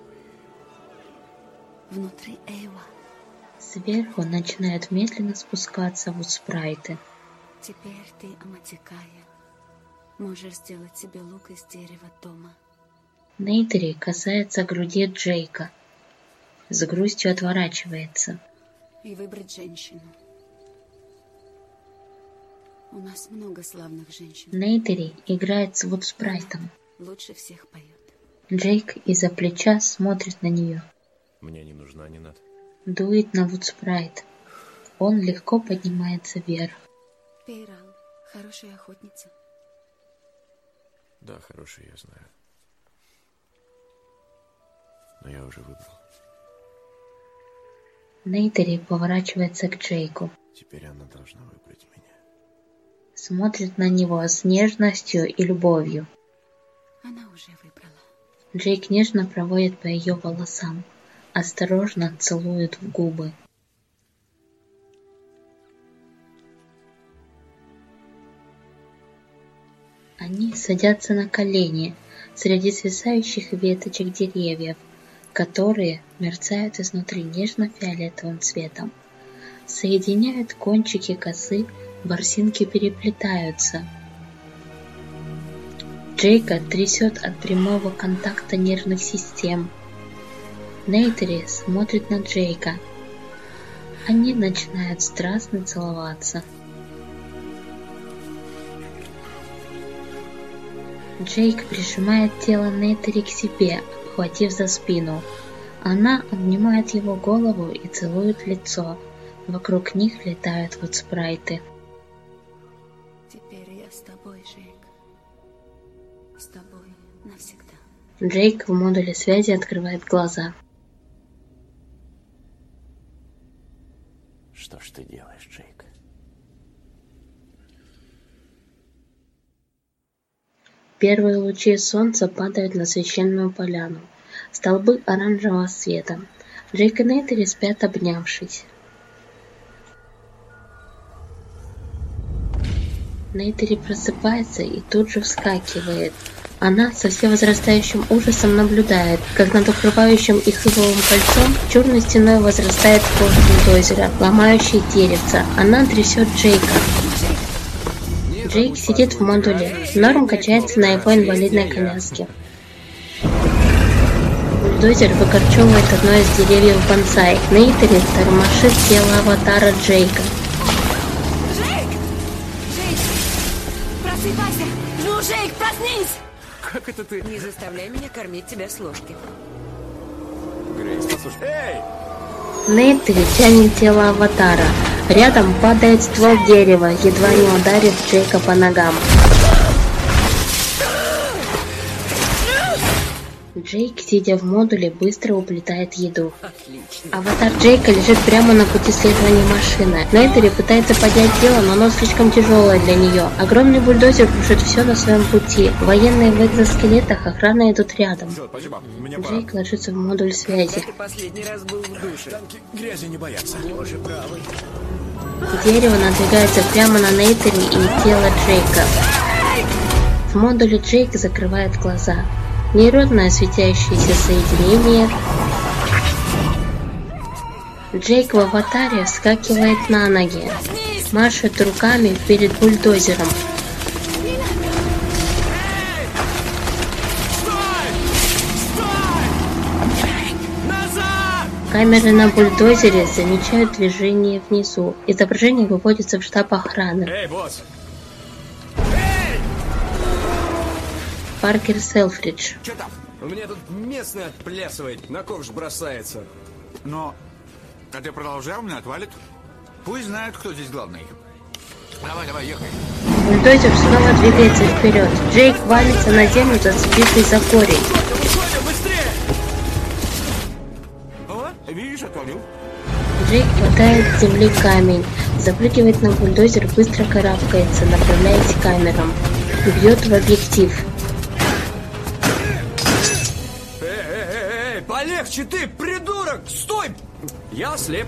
Внутри Эйва. Сверху начинают медленно спускаться вот спрайты. Теперь ты, Аматикая, можешь сделать себе лук из дерева дома. Нейтери касается груди Джейка. С грустью отворачивается. И выбрать женщину. У нас много славных женщин. Нейтери играет с Вудспрайтом. Лучше всех поет. Джейк из-за плеча смотрит на нее. Мне не нужна, не надо. Дует на Вудспрайт. Он легко поднимается вверх. Пейрал, хорошая охотница. Да, хорошая, я знаю. Но я уже выбрал. Нейтери поворачивается к Джейку. Теперь она должна выбрать меня. Смотрит на него с нежностью и любовью. Она уже выбрала. Джейк нежно проводит по ее волосам. Осторожно целует в губы. Они садятся на колени среди свисающих веточек деревьев, которые мерцают изнутри нежно-фиолетовым цветом. Соединяют кончики косы, ворсинки переплетаются. Джейка трясет от прямого контакта нервных систем. Нейтери смотрит на Джейка. Они начинают страстно целоваться. Джейк прижимает тело Нейтери к себе, обхватив за спину. Она обнимает его голову и целует лицо. Вокруг них летают вудспрайты. Теперь я с тобой, Джейк. С тобой навсегда. Джейк в модуле связи открывает глаза. Что ж ты делаешь, Джейк? Первые лучи солнца падают на священную поляну. Столбы оранжевого света. Джейк и Нейтери спят, обнявшись. Нейтери просыпается и тут же вскакивает. Она со всевозрастающим ужасом наблюдает, как над укрывающим их ивовым кольцом черной стеной возрастает хвост бульдозера, ломающий деревца. Она трясет Джейка. Джейк сидит в модуле. Норм качается на его инвалидной коляске. Бульдозер выкорчевывает одно из деревьев бонсай. Нейтери тормошит тело аватара Джейка. Просыпайся! Ну, Джейк, проснись! Как это ты? Не заставляй меня кормить тебя с ложки. Грейс, послушай. Эй! Нейтери тянет тело аватара. Рядом падает ствол дерева, едва не ударив Джейка по ногам. Джейк, сидя в модуле, быстро уплетает еду. Отлично. Аватар Джейка лежит прямо на пути следования машины. Нейтери пытается поднять тело, но оно слишком тяжелое для нее. Огромный бульдозер крушит все на своем пути. Военные в экзоскелетах, охрана идут рядом. Джейк ложится в модуль связи. Ты последний раз был в душе. Грязи не боятся. Боже правый. Дерево надвигается прямо на Нейтери и тело Джейка. В модуле Джейк закрывает глаза. Нейронное светящееся соединение. Джейк в аватаре вскакивает на ноги, машет руками перед бульдозером. Камеры на бульдозере замечают движение внизу. Изображение выводится в штаб охраны. Эй, босс! Паркер Селфридж. Что там? У меня тут местный отплясывает, на ковш бросается. Но... А ты продолжай, у меня отвалит. Пусть знают, кто здесь главный. Давай, давай, ехай. Бульдозер снова двигается вперед. Джейк валится на землю, зацепившись за корень. Быстрее! О, видишь, отвалил. Джейк хватает с земли камень, запрыгивает на бульдозер, быстро карабкается, направляясь к камерам. Бьет в объектив. Полегче ты, придурок! Стой! Я ослеп.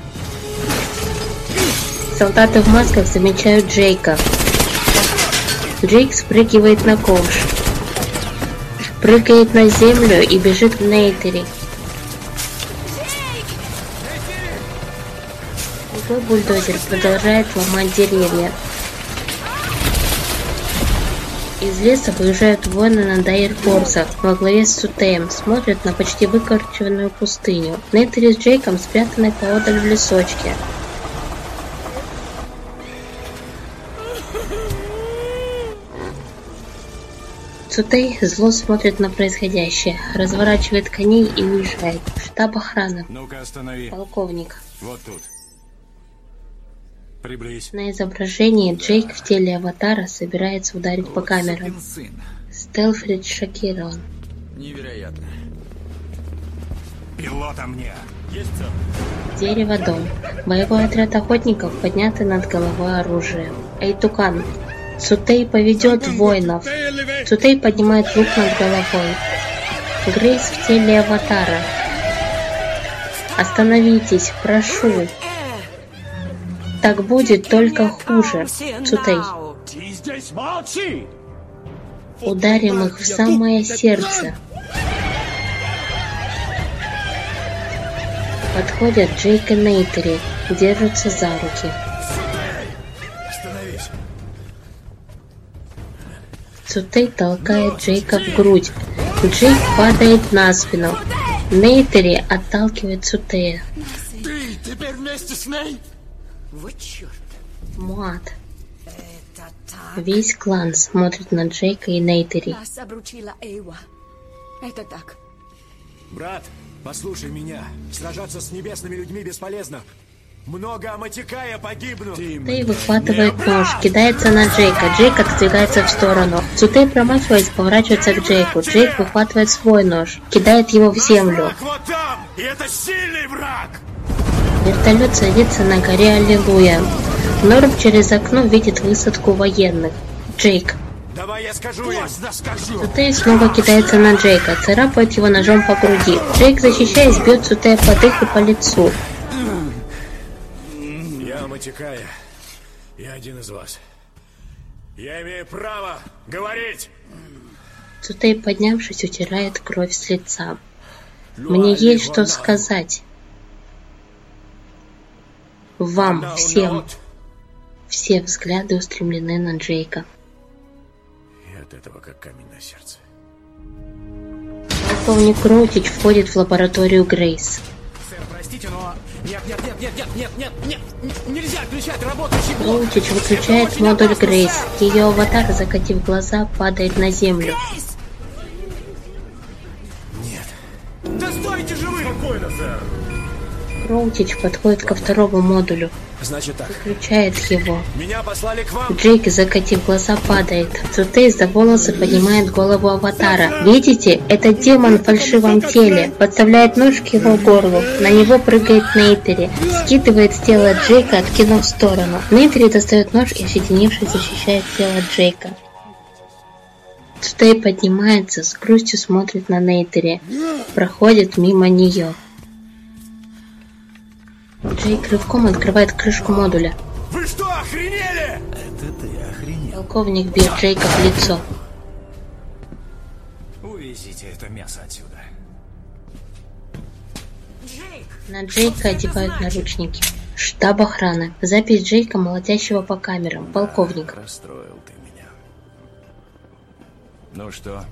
Солдаты в масках замечают Джейка. Джейк спрыгивает на ковш, прыгает на землю и бежит к Нейтери. Другой бульдозер продолжает ломать деревья. Из леса выезжают воины на Дайр-Форсах во главе с Сутеем, смотрят на почти выкорчеванную пустыню. Нейтери с Джейком спрятаны поодаль в лесочке. Сутей зло смотрит на происходящее, разворачивает коней и уезжает. Штаб охраны. Ну-ка, останови. Полковник. Вот тут. Приблизь. На изображении Джейк в теле аватара собирается ударить по камерам. Стелфрид шокирован. Невероятно. Пилота мне. Есть все. Дерево дом. Боевой отряд охотников поднятый над головой оружием. Эй, Тукан! Сутей поведет воинов. Сутей поднимает лук над головой. Грейс в теле аватара. Остановитесь, прошу. Так будет только хуже. Сутей. Ударим их в самое сердце. Подходят Джейк и Нейтери, держатся за руки. Сутей толкает Джейка в грудь. Джейк падает на спину. Нейтери отталкивает Сутея. Ты теперь вместе с ней? Вот черт. Мат. Весь клан смотрит на Джейка и Нейтери. Нас обручила Эйва. Это так. Брат, послушай меня. Сражаться с небесными людьми бесполезно. Много Аматикая погибнут. Сутей выхватывает нож, кидается на Джейка. Джейк отодвигается в сторону. Сутей, промахиваясь, поворачивается к Джейку. Джейк выхватывает свой нож, кидает его в землю. Вот там! И это сильный враг! Вертолет садится на горе Аллилуйя. Норм через окно видит высадку военных. Джейк. Давай я скажу им. Сутей снова кидается на Джейка, царапает его ножом по груди. Джейк, защищаясь, бьет Сутея по дых и по лицу. Я Аматикая. Я один из вас. Я имею право говорить. Сутей, поднявшись, утирает кровь с лица. Мне есть что сказать. Вам всем. Все взгляды устремлены на Джейка. И от этого как камень на сердце. Полковник Роутич входит в лабораторию Грейс. Сэр, простите, но... Нет, нет, нет, нет, нет, нет, нет, нет, нельзя отключать работающий блок. Роутич выключает модуль Грейс. Ее аватар, закатив глаза, падает на землю. Нет. Да стойте же вы! Спокойно, сэр. Роутич подходит ко второму модулю. Значит так. Выключает его. Меня послали к вам. Джейк, закатив глаза, падает. Сутей за волосы поднимает голову аватара. Видите? Это демон в фальшивом теле. Подставляет нож к его горлу. На него прыгает Нейтери. Скидывает с тела Джейка, откинув в сторону. Нейтери достает нож и, ощетинившись, защищает тело Джейка. Сутей поднимается, с грустью смотрит на Нейтери. Проходит мимо нее. Джейк рывком открывает крышку модуля. Вы что, охренели? Это ты охренел. Полковник бьет Джейка в лицо. Увезите это мясо отсюда. Джейк! На Джейка одевают наручники. Штаб охраны. Запись Джейка, молотящего по камерам. Полковник. Расстроил ты меня. Ну что?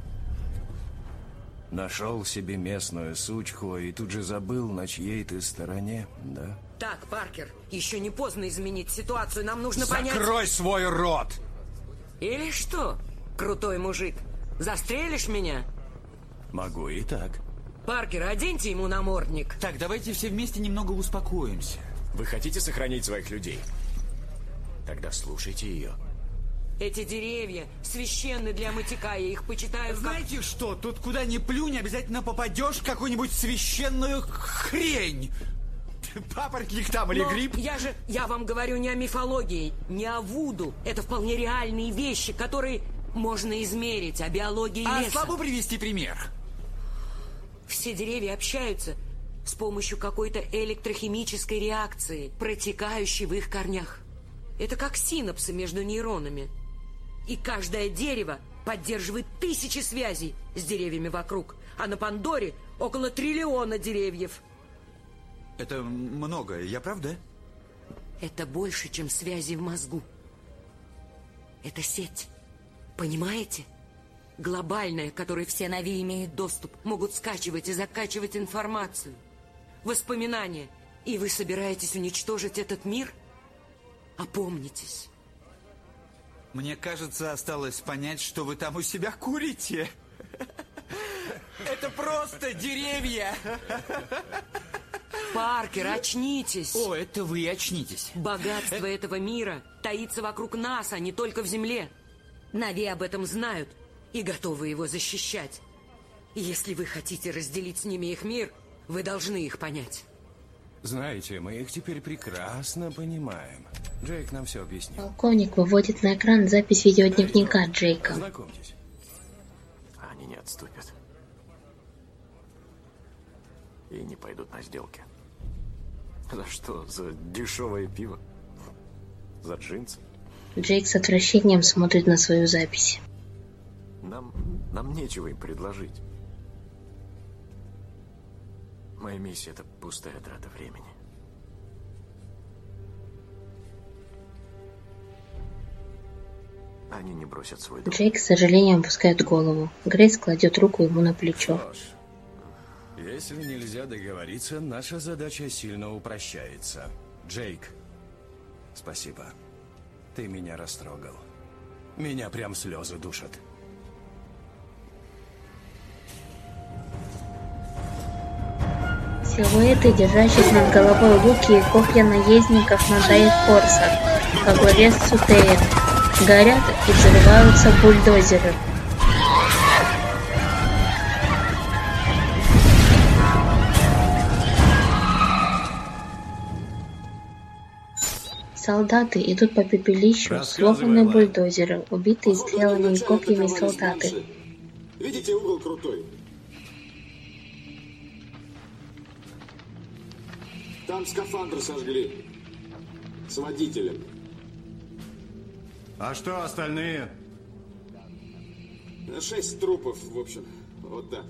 Нашел себе местную сучку и тут же забыл, на чьей ты стороне, да? Так, Паркер, еще не поздно изменить ситуацию. Нам нужно понять... Закрой свой рот! Или что, крутой мужик? Застрелишь меня? Могу и так. Паркер, оденьте ему намордник. Так, давайте все вместе немного успокоимся. Вы хотите сохранить своих людей? Тогда слушайте ее. Эти деревья священны для Аматикая, их почитают. Знаете как... что, тут куда ни плюнь, обязательно попадешь в какую-нибудь священную хрень. Папоротник там или Но гриб. Я же, я вам говорю не о мифологии, не о вуду. Это вполне реальные вещи, которые можно измерить, о биологии а леса. А слабо привести пример? Все деревья общаются с помощью какой-то электрохимической реакции, протекающей в их корнях. Это как синапсы между нейронами. И каждое дерево поддерживает тысячи связей с деревьями вокруг. А на Пандоре около триллиона деревьев. Это много, я прав, да? Это больше, чем связи в мозгу. Это сеть. Понимаете? Глобальная, к которой все Нави имеют доступ, могут скачивать и закачивать информацию, воспоминания. И вы собираетесь уничтожить этот мир? Опомнитесь. Мне кажется, осталось понять, что вы там у себя курите. Это просто деревья. Паркер, очнитесь. О, это вы очнитесь. Богатство этого мира таится вокруг нас, а не только в земле. Нави об этом знают и готовы его защищать. Если вы хотите разделить с ними их мир, вы должны их понять. Знаете, мы их теперь прекрасно понимаем. Джейк нам все объяснил. Полковник выводит на экран запись видеодневника Джейка. Знакомьтесь. Они не отступят. И не пойдут на сделки. За что? За дешевое пиво? За джинсы? Джейк с отвращением смотрит на свою запись. Нам, нам нечего им предложить. Моя миссия — это пустая трата времени. Они не бросят свой дом. Джейк с сожалением опускает голову. Грейс кладет руку ему на плечо. Что ж, если нельзя договориться, наша задача сильно упрощается. Джейк, спасибо. Ты меня растрогал. Меня прям слезы душат. Силуэты, держащих над головой луки и копья наездников на Дайв-Форсах во главе с Сутеем. Горят и взрываются бульдозеры. Солдаты идут по пепелищу, сломанные бульдозеры, убитые стрелами и копьями солдаты. Видите, угол крутой? Там скафандр сожгли. С водителем. А что остальные? Шесть трупов, в общем. Вот так.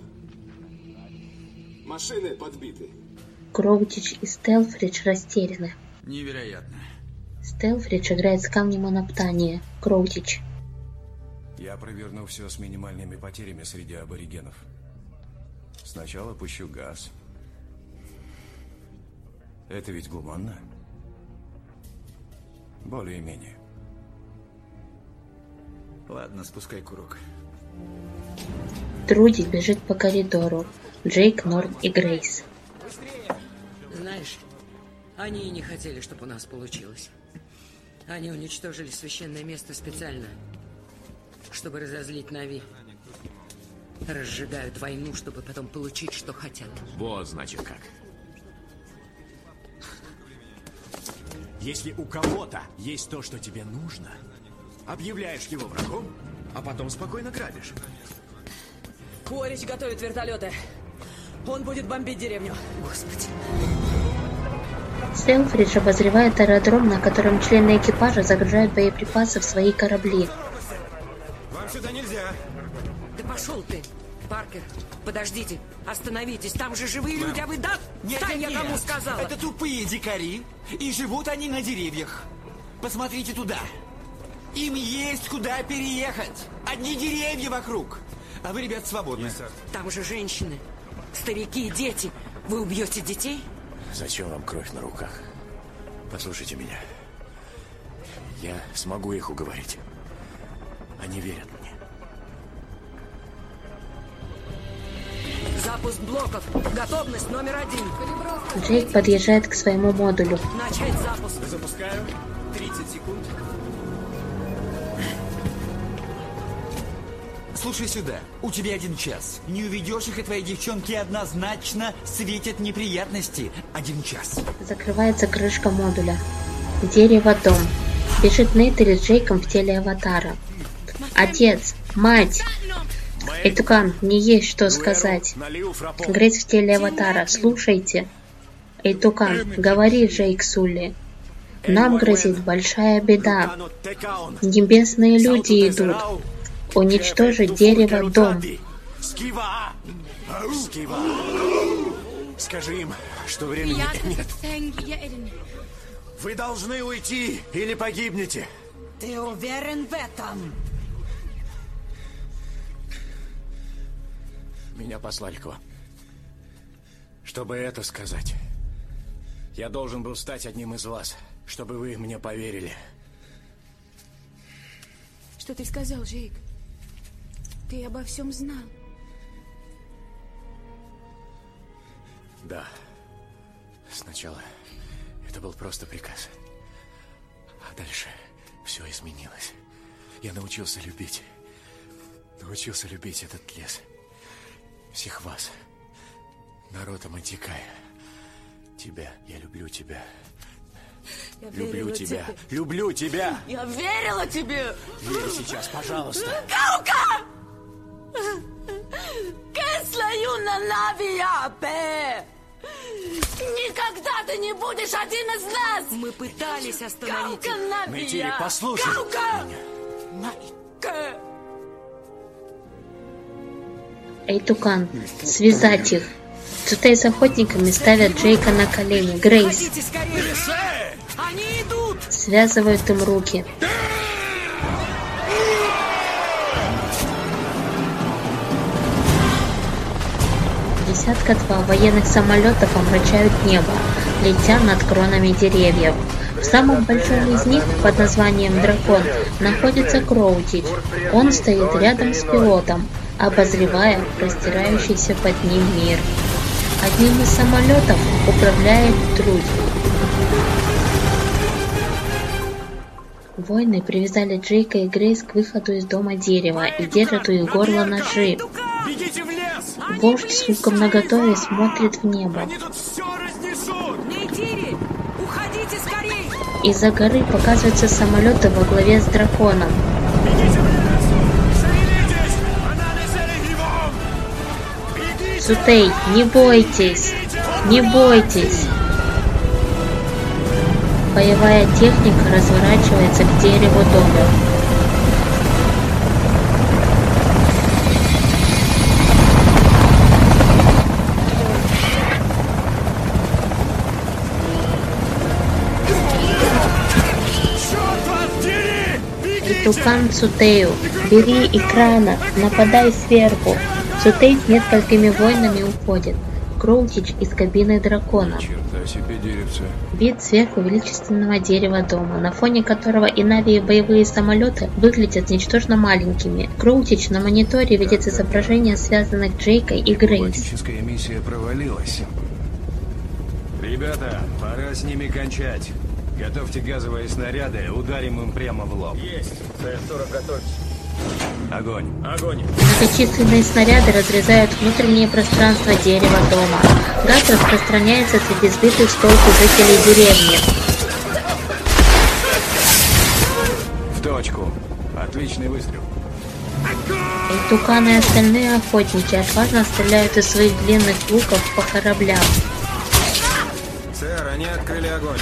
Машины подбиты. Кроутич и Стелфридж растеряны. Невероятно. Стелфридж играет с камнем анаптания. Кроутич. Я проверну все с минимальными потерями среди аборигенов. Сначала пущу газ. Это ведь гуманно? Более-менее. Ладно, спускай курок. Труди бежит по коридору. Джейк, Норм и Грейс. Знаешь, они и не хотели, чтобы у нас получилось. Они уничтожили священное место специально, чтобы разозлить Нави. Разжигают войну, чтобы потом получить, что хотят. Вот, значит, как. Если у кого-то есть то, что тебе нужно, объявляешь его врагом, а потом спокойно грабишь. Корич готовит вертолеты. Он будет бомбить деревню. Господи. Стелфридж обозревает аэродром, на котором члены экипажа загружают боеприпасы в свои корабли. Вам сюда нельзя. Да пошел ты, Паркер. Подождите, остановитесь. Там же живые люди, а вы да? Нет, Встань, нет, я кому нет. сказала. Это тупые дикари, и живут они на деревьях. Посмотрите туда. Им есть куда переехать. Одни деревья вокруг. А вы, ребят, свободны. Там же женщины, старики, дети. Вы убьете детей? Зачем вам кровь на руках? Послушайте меня. Я смогу их уговорить. Они верят мне. Запуск блоков. Готовность номер один. Джейк подъезжает к своему модулю. Начать запуск. Запускаю. тридцать секунд. Слушай сюда, у тебя один час. Не уведешь их, и твои девчонки однозначно светят неприятности. Один час. Закрывается крышка модуля. Дерево, дом. Бежит Нейтери с Джейком в теле аватара. Отец, мать. Эйтукан, мне есть что сказать. Грейс в теле аватара, слушайте. Эйтукан, говори, Джейк Сулли. Нам грозит большая беда. Небесные люди идут. Уничтожить дерево, дом. Скива! Скива! Скажи им, что времени нет. Вы должны уйти или погибнете. Ты уверен в этом? Меня послали к вам. Чтобы это сказать. Я должен был стать одним из вас, чтобы вы мне поверили. Что ты сказал, Джейк? Ты обо всем знал. Да. Сначала это был просто приказ. А дальше все изменилось. Я научился любить. Научился любить этот лес. Всех вас. Народ Амантикая. Тебя. Я люблю тебя. Я люблю тебя. тебе. Люблю тебя. Я верила тебе. Верь сейчас, пожалуйста. Каука! Кэслаю на навиапе! Никогда ты не будешь один из нас! Мы пытались остановить их. Нейтере, послушай меня. Эй, Тукан, связать их. Цутей с охотниками ставят Джейка на колени. Грейс. Они идут! Связывают им руки. Десятка два военных самолетов омрачают небо, летя над кронами деревьев. В самом большом из них, под названием «Дракон», находится Кроутич. Он стоит рядом с пилотом, обозревая простирающийся под ним мир. Одним из самолетов управляет Труд. Воины привязали Джейка и Грейс к выходу из дома дерева и держат у их горла ножи. Бегите в лес! Вождь с луком наготове смотрит в небо. Они тут все разнесут! Нейтере, уходите скорей! Из-за горы показываются самолеты во главе с драконом. Бегите в лес! Шевелитесь! Она Бегите! Цутей, не бойтесь! Не бойтесь! Боевая техника разворачивается к дереву дома. Тукан Цутею, бери экрана, нападай сверху. Цутей с несколькими воинами уходит. Кроутич из кабины дракона. Черта себе деревце. Вид сверху величественного дерева дома, на фоне которого и Нави и боевые самолеты выглядят ничтожно маленькими. Кроутич на мониторе видит изображение связанных Джейка и Грейс. Роботическая миссия провалилась. Ребята, пора с ними кончать. Готовьте газовые снаряды, ударим им прямо в лоб. Есть. С сорок готовьтесь. Огонь. Огонь. Многочисленные снаряды разрезают внутреннее пространство дерева дома. Газ распространяется среди сбитых с толку жителей деревни. В точку. Отличный выстрел. И Тукан и остальные охотники отважно стреляют из своих длинных луков по кораблям. Сэр, они открыли огонь.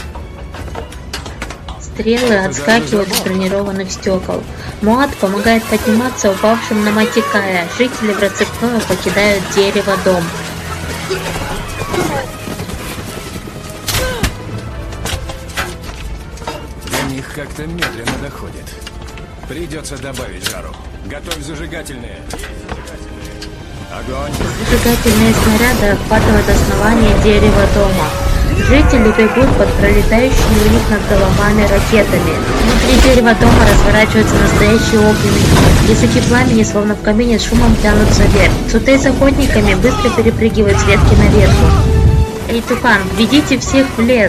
Стрелы отскакивают с бронированных стекол. Муат помогает подниматься упавшим на Матикая. Жители в рассыпную покидают дерево дом. До них как-то медленно доходит. Придется добавить жару. Готовь зажигательные. Огонь. Зажигательные снаряды охватывают основание дерева дома. Жители бегут под пролетающими у них над головами ракетами. Внутри дерева дома разворачивается настоящий огненный мир. Языки пламени, словно в камине, с шумом тянутся вверх. Цутей с охотниками быстро перепрыгивают с ветки на ветку. Эй, Тукан, ведите всех в лес!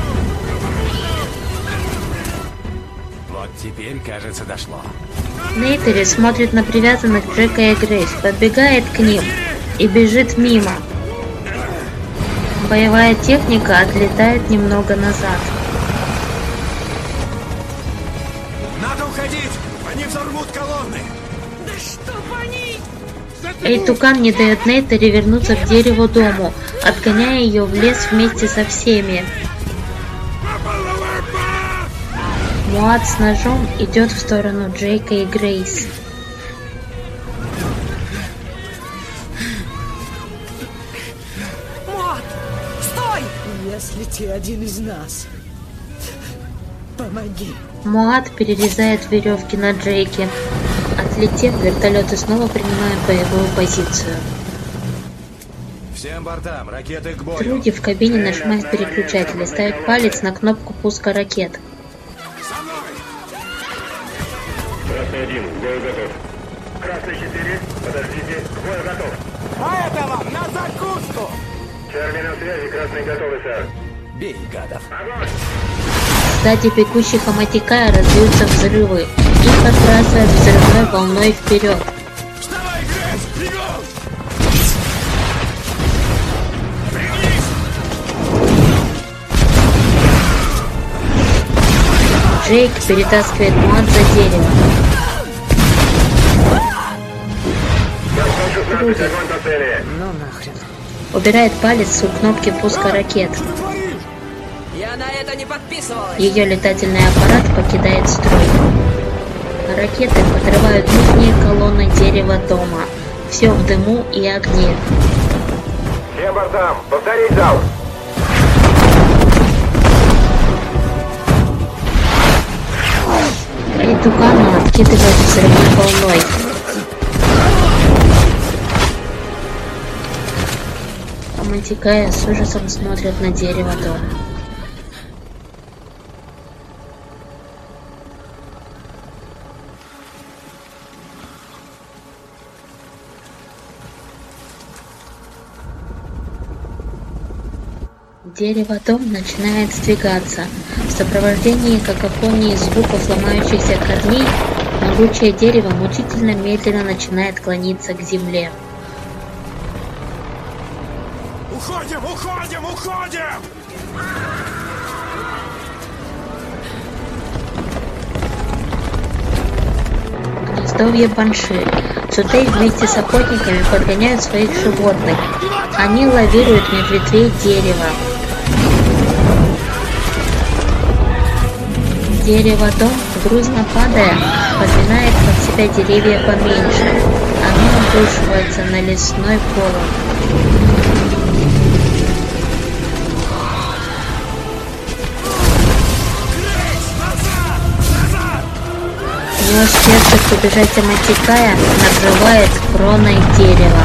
Вот теперь, кажется, дошло. Нейтере смотрит на привязанных Джека и Грейс, подбегает к ним и бежит мимо. Боевая техника отлетает немного назад. Надо уходить! Они взорвут колонны! Да чтоб они! Эй, Тукан не дает Нейтере вернуться к дереву дому, отгоняя ее в лес вместе со всеми. Муат с ножом идет в сторону Джейка и Грейс. Муат, стой! Если ты один из нас, помоги. Муат перерезает веревки на Джейке. Отлетев, вертолеты снова принимают боевую позицию. Всем бортам, ракеты к бою. Труди в кабине нажимает переключатель и ставит палец на кнопку пуска ракет. Красный один, к бою готов. Красный четыре, подождите, к бою готов. А это вам на закуску! Черви на связи, красный готовый, сэр. Бей, гадов. Сзади бегущих Аматикая раздаются взрывы. Их отбрасывают взрывной волной вперед. Вставай, Грейс, бегом! Джейк перетаскивает Муат за дерево. Труди Ну нахрен. убирает палец у кнопки пуска ракет. Я на это не подписывалась. Ее летательный аппарат покидает строй. Ракеты подрывают нижние колонны дерева дома. Все в дыму и огне. Всем бортам, повторить залп. Эйтукану откидывает взрывной волной. Аматикая с ужасом смотрят на дерево дома. Дерево-дом начинает сдвигаться. В сопровождении какофонии звуков ломающихся корней могучее дерево мучительно медленно начинает клониться к земле. Уходим, уходим, уходим! Гнездовье Банши. Цутей вместе с охотниками подгоняют своих животных. Они лавируют меж ветвей дерева. Дерево-дом, грузно падая, подминает под себя деревья поменьше. Оно обрушивается на лесной полог. Не успевших убежать Аматикая накрывает кроной дерева.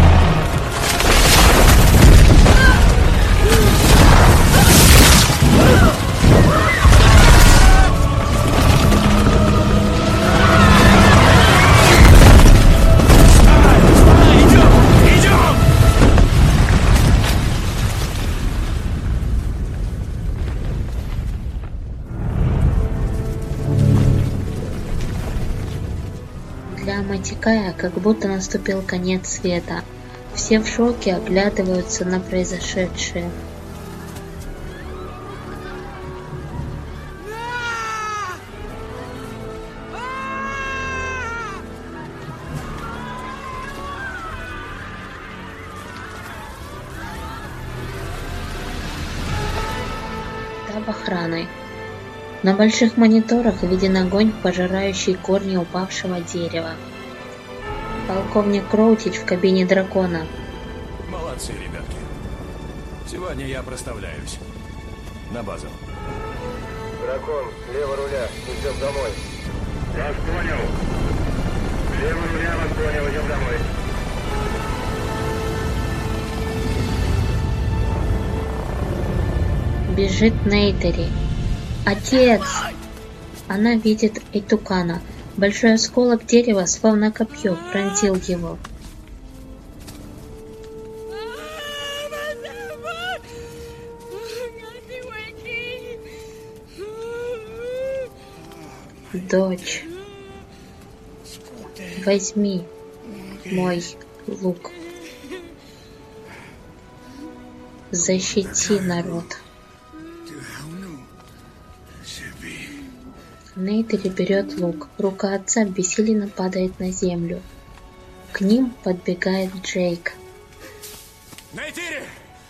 Для Аматикая как будто наступил конец света. Все в шоке оглядываются на произошедшее. Штаб охраны. На больших мониторах виден огонь, пожирающий корни упавшего дерева. Полковник Кроутич в кабине дракона. Молодцы, ребятки. Сегодня я проставляюсь. На базу. Дракон, слева руля, идем домой. Вас понял. Слева руля, вас понял, идем домой. Бежит Нейтери. Отец! Она видит Эйтукана. Большой осколок дерева, словно копье, пронзил его. Дочь, возьми мой лук. Защити народ. Нейтери берет лук. Рука отца бессиленно падает на землю. К ним подбегает Джейк. Нейтери!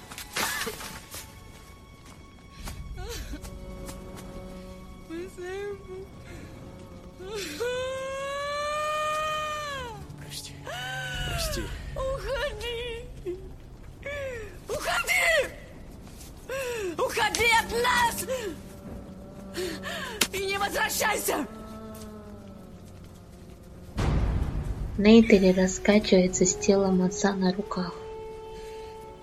Прости. Прости. Уходи! Уходи! Уходи от нас! И не возвращайся! Нейтери раскачивается с телом отца на руках.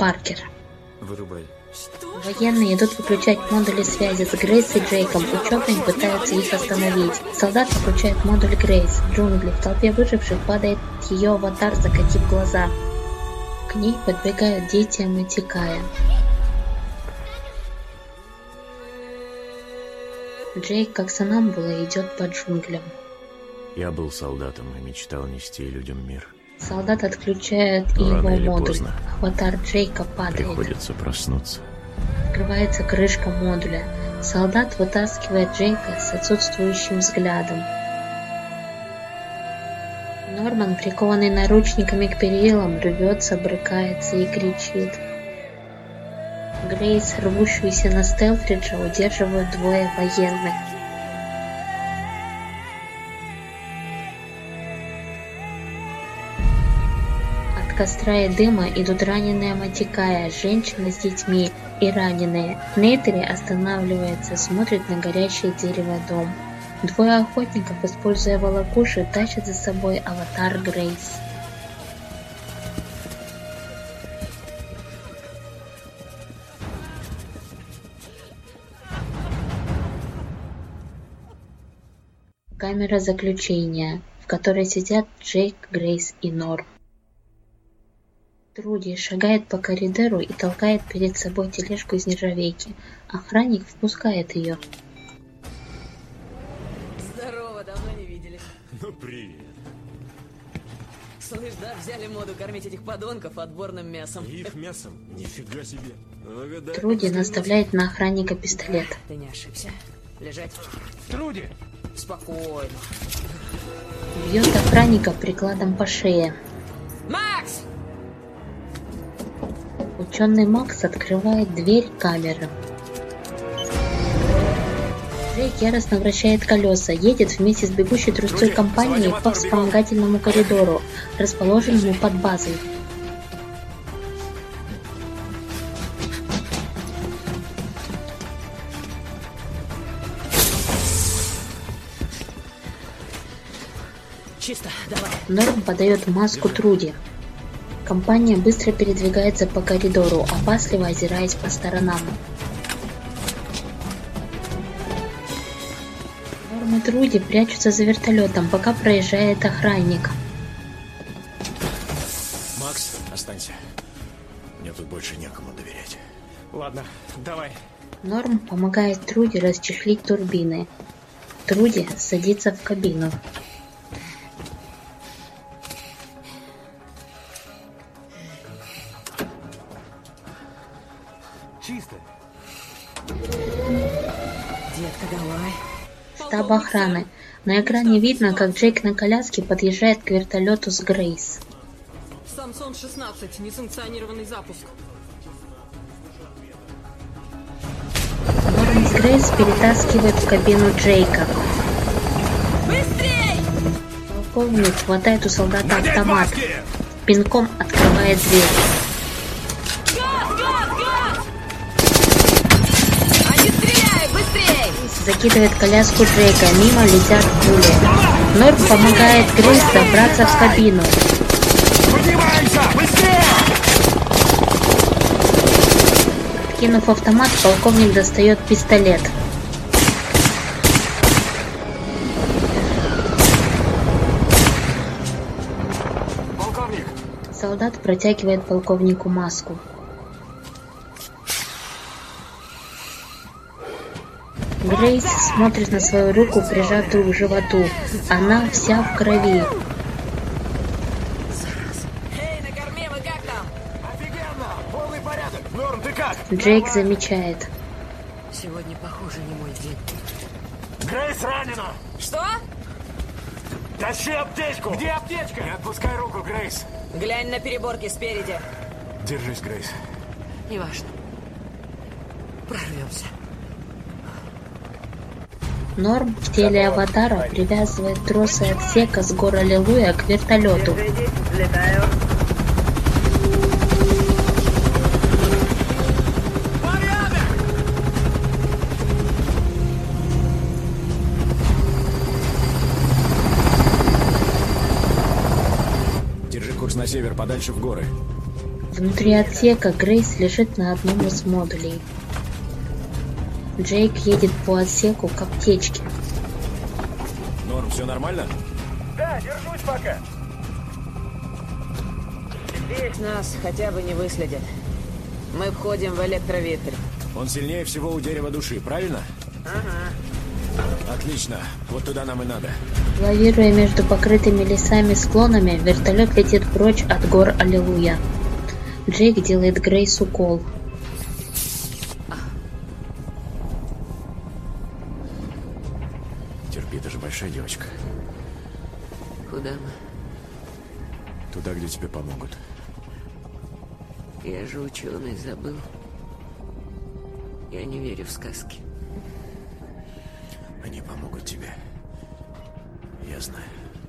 Паркер. Вырубай. Военные идут выключать модули связи с Грейс и Джейком. Ученые пытаются их остановить. Солдат выключает модуль Грейс. В джунгли. В толпе выживших падает ее аватар, закатив глаза. К ней подбегают дети Матикая. Джейк, как сонамбула, идет по джунглям. Я был солдатом и мечтал нести людям мир. Солдат отключает и Но его рано или модуль. поздно Аватар Джейка падает. Приходится проснуться. Открывается крышка модуля. Солдат вытаскивает Джейка с отсутствующим взглядом. Норман, прикованный наручниками к перилам, рвется, брыкается и кричит. Грейс, рвущуюся на Стелфриджа, удерживают двое военных. От костра и дыма идут раненые Матикая, женщина с детьми и раненые. Нейтери останавливается, смотрит на горящее дерево дом. Двое охотников, используя волокуши, тащат за собой аватар Грейс. Камера заключения, в которой сидят Джейк, Грейс и Норм. Труди шагает по коридору и толкает перед собой тележку из нержавейки. Охранник впускает ее. Здорово, давно не виделись. Ну, привет. Слышь, да, взяли моду кормить этих подонков отборным мясом. Их мясом? Нифига себе. Ага, Труди наставляет на охранника пистолет. Ты не ошибся. Лежать. Труди! Спокойно. Бьет охранника прикладом по шее. Макс! Ученый Макс открывает дверь камеры. Джейк яростно вращает колеса, едет вместе с бегущей трусцой компанией по вспомогательному коридору, расположенному под базой. Чисто, давай. Норм подает маску Труди. Компания быстро передвигается по коридору, опасливо озираясь по сторонам. Норм и Труди прячутся за вертолетом, пока проезжает охранник. Макс, останься. Мне тут больше некому доверять. Ладно, давай. Норм помогает Труди расчехлить турбины. Труди садится в кабину. Чисто. Детка, давай. Штаб охраны. На экране видно, как Джейк на коляске подъезжает к вертолету с Грейс. Самсон шестнадцать, несанкционированный запуск. Норм с Грейс перетаскивает в кабину Джейка. Быстрей! Полковник хватает у солдата автомат. Пинком открывает дверь. Закидывает коляску Джейка, мимо летят пули. Норм помогает Грейс забраться в кабину. Поднимайся! Быстрее! Откинув автомат, полковник достает пистолет. Полковник! Солдат протягивает полковнику маску. Грейс смотрит на свою руку, прижатую к животу. Она вся в крови. Эй, на корме, вы как там? Офигенно! Полный порядок! Норм, ты как? Джейк замечает. Сегодня, похоже, не мой день. Грейс ранена! Что? Тащи аптечку! Где аптечка? Не отпускай руку, Грейс! Глянь на переборки спереди. Держись, Грейс. Неважно. Прорвемся. Норм в теле аватара привязывает тросы отсека с гор Аллилуйя к вертолету. Взлетаю. Держи курс на север, подальше в горы. В Внутри отсека Грейс лежит на одном из модулей. Джейк едет по отсеку к аптечке. Норм, все нормально? Да, держусь пока. Здесь нас хотя бы не выследят. Мы входим в электровихрь. Он сильнее всего у дерева души, правильно? Ага. Отлично. Вот туда нам и надо. Лавируя между покрытыми лесами склонами, вертолет летит прочь от гор Аллилуйя. Джейк делает Грейс укол. Терпи, ты же большая девочка. Куда мы? Туда, где тебе помогут. Я же ученый, забыл. Я не верю в сказки. Они помогут тебе. Я знаю.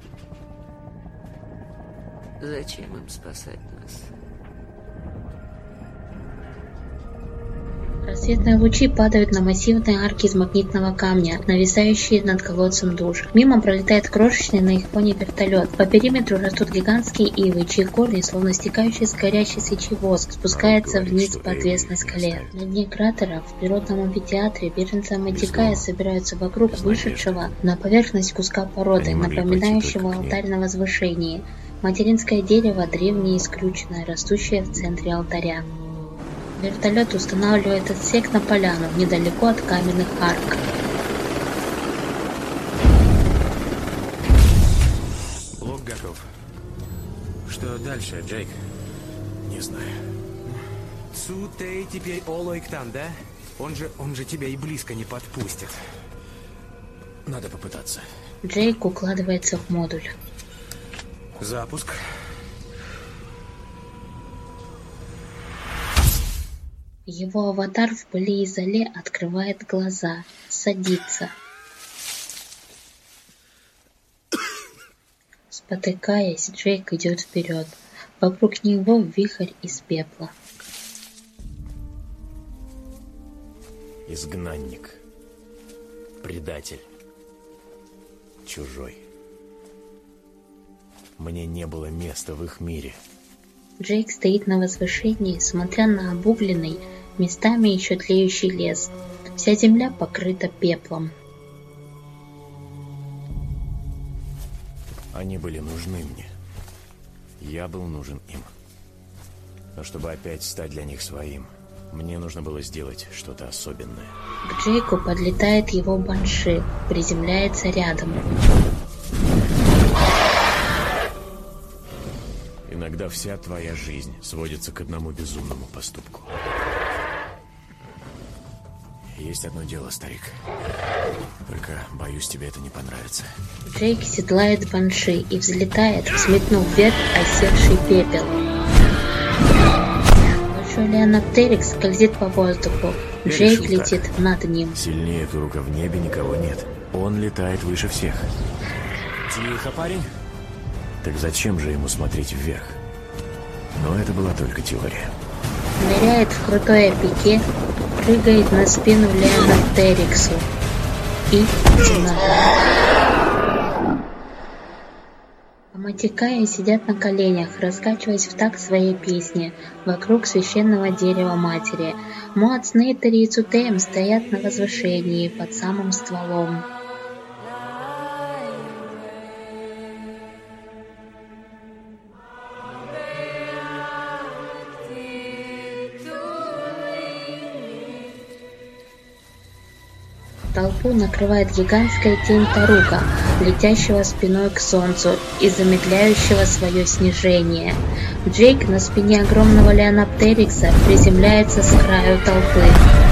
Зачем им спасать нас? Рассветные лучи падают на массивные арки из магнитного камня, нависающие над колодцем душ. Мимо пролетает крошечный на их фоне вертолет. По периметру растут гигантские ивы, чьи корни, словно стекающий с горящей свечи воск, спускается вниз по отвесной скале. На дне кратера, в природном амфитеатре, беженцы Амантикая собираются вокруг вышедшего на поверхность куска породы, напоминающего алтарь на возвышении. Материнское дерево, древнее и исключенное, растущее в центре алтаря. Вертолет устанавливает отсек на поляну, недалеко от каменных арк. Блок готов. Что дальше, Джейк? Не знаю. Цу Тэй теперь Олоиктан, да? Он же, он же тебя и близко не подпустит. Надо попытаться. Джейк укладывается в модуль. Запуск. Его аватар в пыли и золе открывает глаза, садится. Спотыкаясь, Джейк идет вперед. Вокруг него вихрь из пепла. Изгнанник. Предатель. Чужой. Мне не было места в их мире. Джейк стоит на возвышении, смотря на обугленный, местами еще тлеющий лес. Вся земля покрыта пеплом. Они были нужны мне. Я был нужен им. Но чтобы опять стать для них своим, мне нужно было сделать что-то особенное. К Джейку подлетает его банши, приземляется рядом. Иногда вся твоя жизнь сводится к одному безумному поступку. Есть одно дело, старик. Только, боюсь, тебе это не понравится. Джейк седлает банши и взлетает, взметнув вверх осевший пепел. Большой Леонаптерикс скользит по воздуху. Я Джейк решил летит так. над ним. Сильнее Турука в небе никого нет. Он летает выше всех. Тихо, парень. Так зачем же ему смотреть вверх? Но это была только теория. Ныряет в крутое пике, прыгает на спину Леонаптериксу и темнота. Амантикаи сидят на коленях, раскачиваясь в такт своей песни вокруг священного дерева матери. Моат с Нейтери и Цутеем стоят на возвышении под самым стволом. Толпу накрывает гигантская тень Тарука, летящего спиной к солнцу и замедляющего свое снижение. Джейк на спине огромного Леонаптерикса приземляется с краю толпы.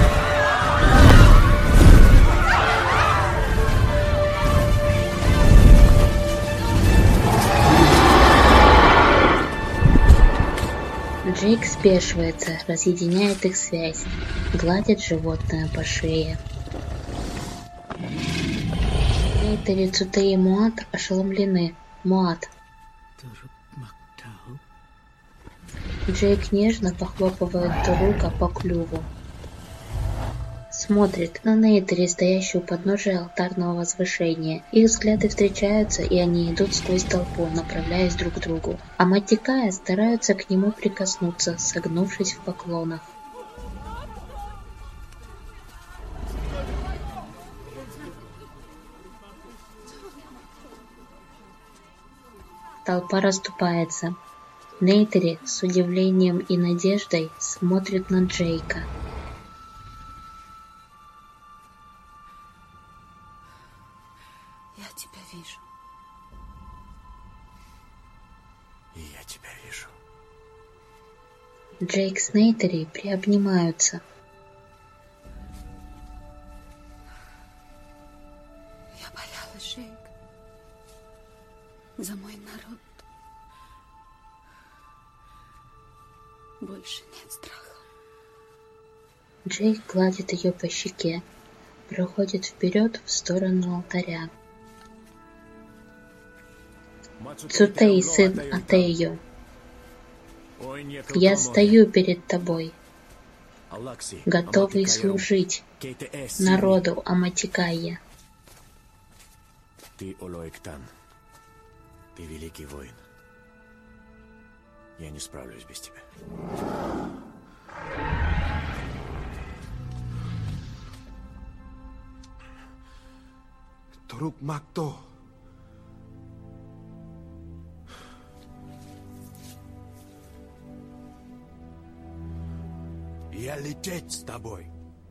Джейк спешивается, разъединяет их связь, гладит животное по шее. Нейтери, Цутей и Моат ошеломлены. Моат. Джейк нежно похлопывает Тарука по клюву. смотрит на Нейтери, стоящую у подножия алтарного возвышения. Их взгляды встречаются, и они идут сквозь толпу, направляясь друг к другу. А мать и Кая стараются к нему прикоснуться, согнувшись в поклонах. Толпа расступается. Нейтери с удивлением и надеждой смотрит на Джейка. Я тебя вижу. И я тебя вижу. Джейк с Нейтери приобнимаются. Я боялась, Джейк. За мой народ. Больше нет страха. Джейк гладит ее по щеке, проходит вперед в сторону алтаря. Цутей, сын Атею, я стою перед тобой, готовый служить народу Аматикая. Ты Олоэктан. Ты великий воин. Я не справлюсь без тебя. Труп Макто. Я лететь с тобой.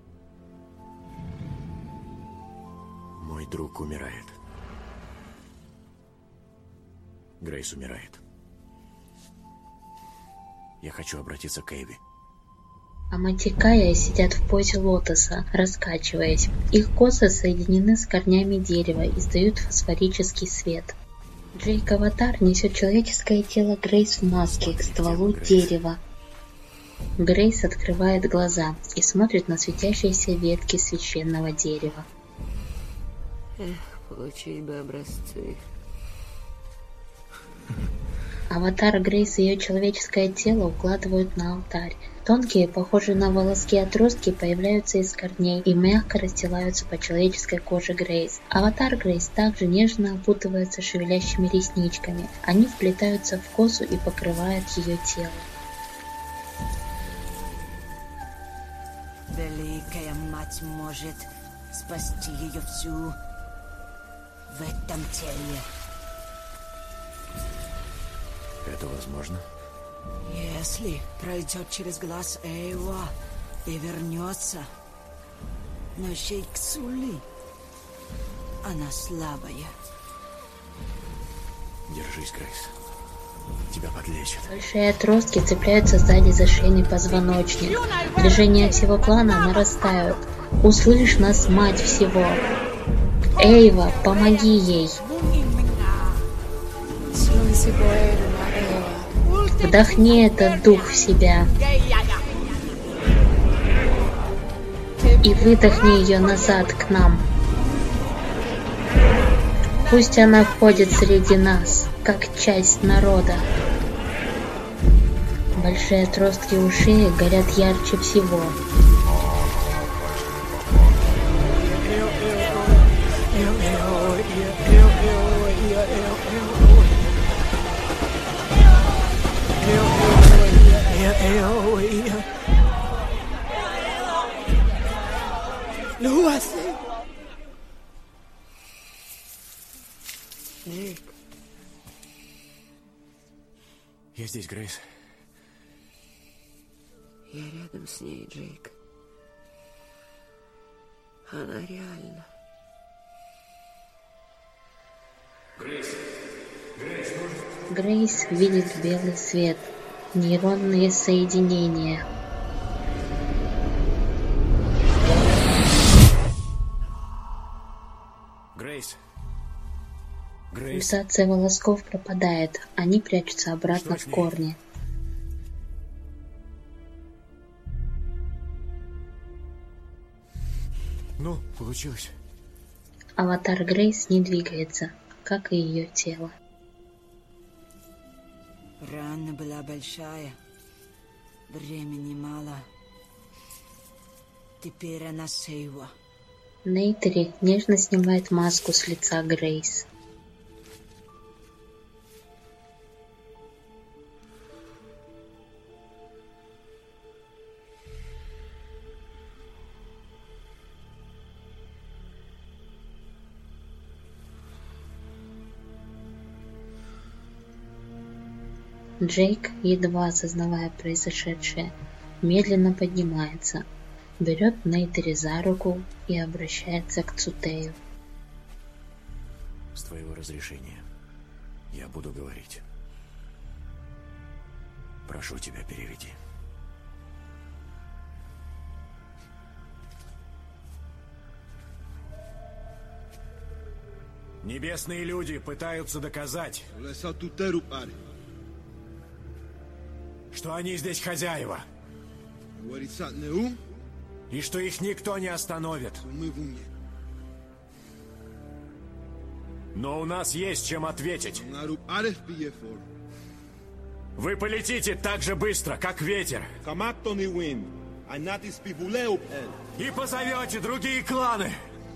Мой друг умирает. Грейс умирает. Я хочу обратиться к Эйви. Аматикая сидят в позе лотоса, раскачиваясь. Их косы соединены с корнями дерева и издают фосфорический свет. Джейк Аватар несет человеческое тело Грейс в маске к стволу дерева. Грейс открывает глаза и смотрит на светящиеся ветки священного дерева. Эх, получить бы образцы. Аватар Грейс и ее человеческое тело укладывают на алтарь. Тонкие, похожие на волоски отростки, появляются из корней и мягко расстилаются по человеческой коже Грейс. Аватар Грейс также нежно опутывается шевелящими ресничками. Они вплетаются в косу и покрывают ее тело. Великая мать может спасти ее всю в этом теле. Это возможно? Если пройдет через глаз Эйва и вернется. Но Шейх Сули, она слабая. Держись, Грейс. Тебя подлечат. Большие отростки цепляются сзади за шейный позвоночник. Движения всего клана нарастают. Услышь нас, мать всего. Эйва, помоги ей. Вдохни этот дух в себя. И выдохни ее назад к нам. Пусть она входит среди нас, как часть народа. Большие отростки у шеи горят ярче всего. Джейк. Я здесь, Грейс. Я рядом с ней, Джейк. Она реальна. Грейс. Грейс видит белый свет, нейронные соединения. Грейс. Грейс. Пульсация волосков пропадает, они прячутся обратно в корни. Ну, получилось. Аватар Грейс не двигается, как и ее тело. Рана была большая. Времени мало. Теперь она Сейва. Нейтери нежно снимает маску с лица Грейс. Джейк, едва осознавая произошедшее, медленно поднимается, берет Нейтери за руку и обращается к Цутею. С твоего разрешения я буду говорить. Прошу тебя, переведи. Небесные люди пытаются доказать, что они здесь хозяева, и что их никто не остановит. Но у нас есть чем ответить. Вы полетите так же быстро, как ветер, и позовете другие кланы.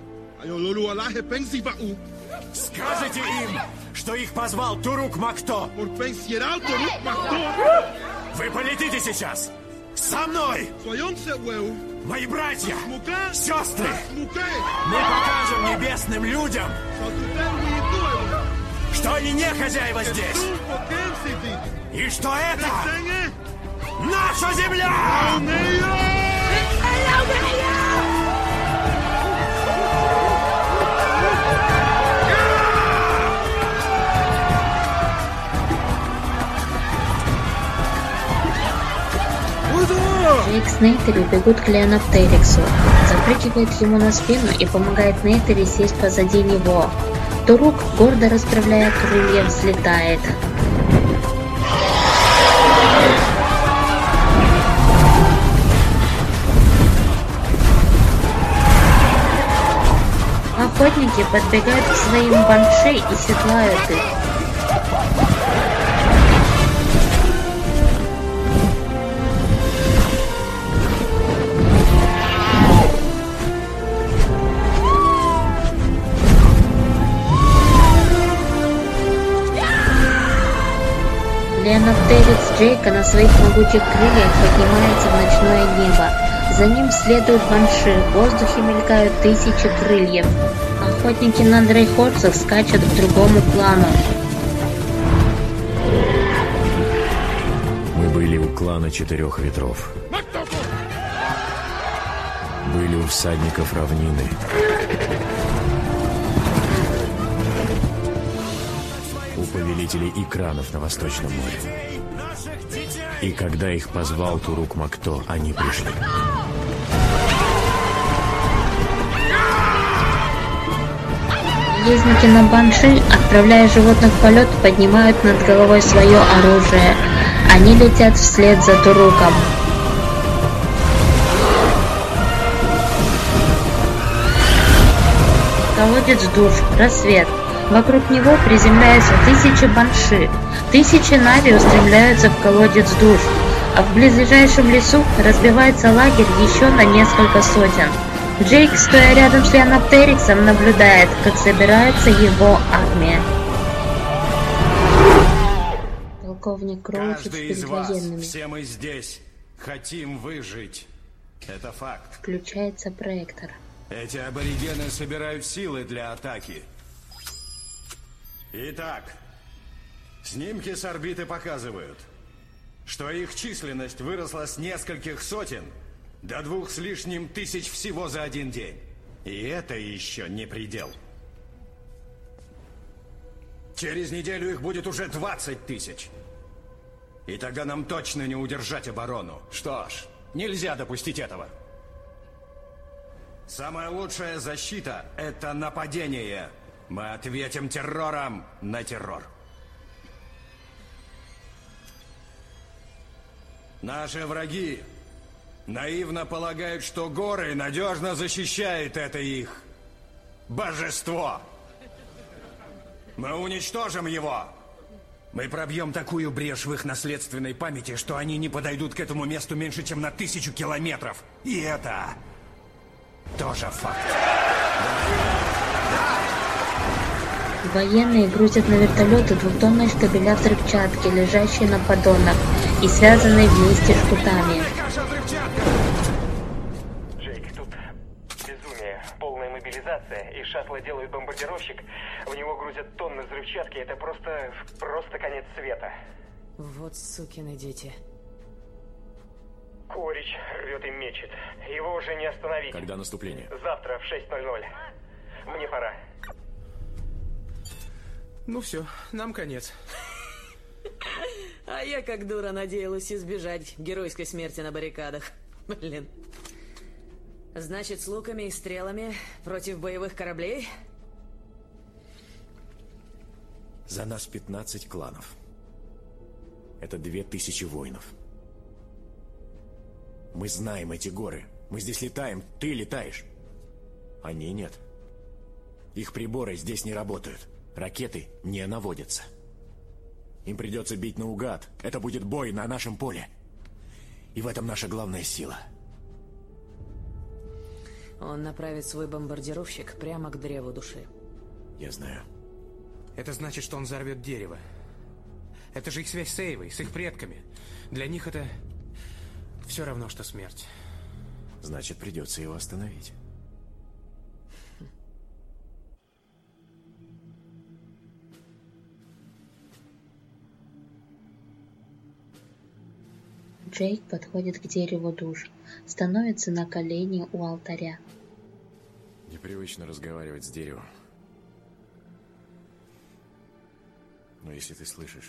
Скажете им, что их позвал Турук Макто. Вы полетите сейчас со мной, мои братья, сестры. Мы покажем небесным людям, что они не хозяева здесь, и что это наша земля! Джейк с Нейтери бегут к Леоноптериксу, запрыгивает ему на спину и помогает Нейтери сесть позади него. Турук, гордо расправляя крылья, взлетает. Охотники подбегают к своим банши и седлают их. Леоноптерикс Джейка на своих могучих крыльях поднимается в ночное небо. За ним следуют банши, в воздухе мелькают тысячи крыльев. Охотники на дрейхорцах скачут к другому клану. Мы были у клана Четырех Ветров. Были у всадников равнины. У повелителей Экранов на Восточном море. И когда их позвал Турук Макто, они пришли. Ездники на банши, отправляя животных в полет, поднимают над головой свое оружие. Они летят вслед за Туруком. Колодец душ, рассвет. Вокруг него приземляются тысячи банши. Тысячи нави устремляются в колодец душ, а в близлежащем лесу разбивается лагерь еще на несколько сотен. Джейк, стоя рядом с Леоноптериксом, наблюдает, как собирается его армия. Полковник Кроуч перед военными. Все мы здесь хотим выжить. Это факт. Включается проектор. Эти аборигены собирают силы для атаки. Итак, снимки с орбиты показывают, что их численность выросла с нескольких сотен до двух с лишним тысяч всего за один день. И это еще не предел. Через неделю их будет уже двадцать тысяч. И тогда нам точно не удержать оборону. Что ж, нельзя допустить этого. Самая лучшая защита – это нападение. Мы ответим террором на террор. Наши враги наивно полагают, что горы надежно защищают это их божество. Мы уничтожим его. Мы пробьем такую брешь в их наследственной памяти, что они не подойдут к этому месту меньше, чем на тысячу километров. И это тоже факт. Военные грузят на вертолеты двухтонные штабеля взрывчатки, лежащие на поддонах и связанные вместе жгутами. Джейк, тут безумие, полная мобилизация, и шаттлы делают бомбардировщик, в него грузят тонны взрывчатки, это просто, просто конец света. Вот сукины дети. Корич рвет и мечет, его уже не остановить. Когда наступление? Завтра в шесть ноль ноль. Мне пора. Ну все, нам конец. А я как дура надеялась избежать геройской смерти на баррикадах. Блин. Значит, с луками и стрелами против боевых кораблей? За нас пятнадцать кланов. Это две тысячи воинов. Мы знаем эти горы. Мы здесь летаем, ты летаешь. Они нет. Их приборы здесь не работают. Ракеты не наводятся. Им придется бить наугад. Это будет бой на нашем поле. И в этом наша главная сила. Он направит свой бомбардировщик прямо к древу души. Я знаю. Это значит, что он взорвет дерево. Это же их связь с Эйвой, с их предками. Для них это все равно, что смерть. Значит, придется его остановить. Джейк подходит к дереву душ, становится на колени у алтаря. Непривычно разговаривать с деревом. Но если ты слышишь,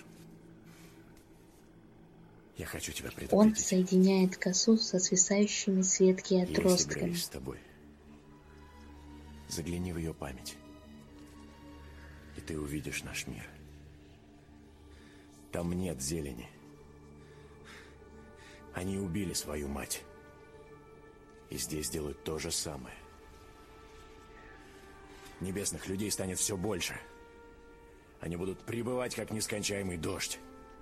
я хочу тебя предупредить. Он соединяет косу со свисающими с ветки Я отростками. собираюсь с тобой. Загляни в ее память, и ты увидишь наш мир. Там нет зелени. Они убили свою мать. И здесь делают то же самое. Небесных людей станет все больше. Они будут прибывать, как нескончаемый дождь.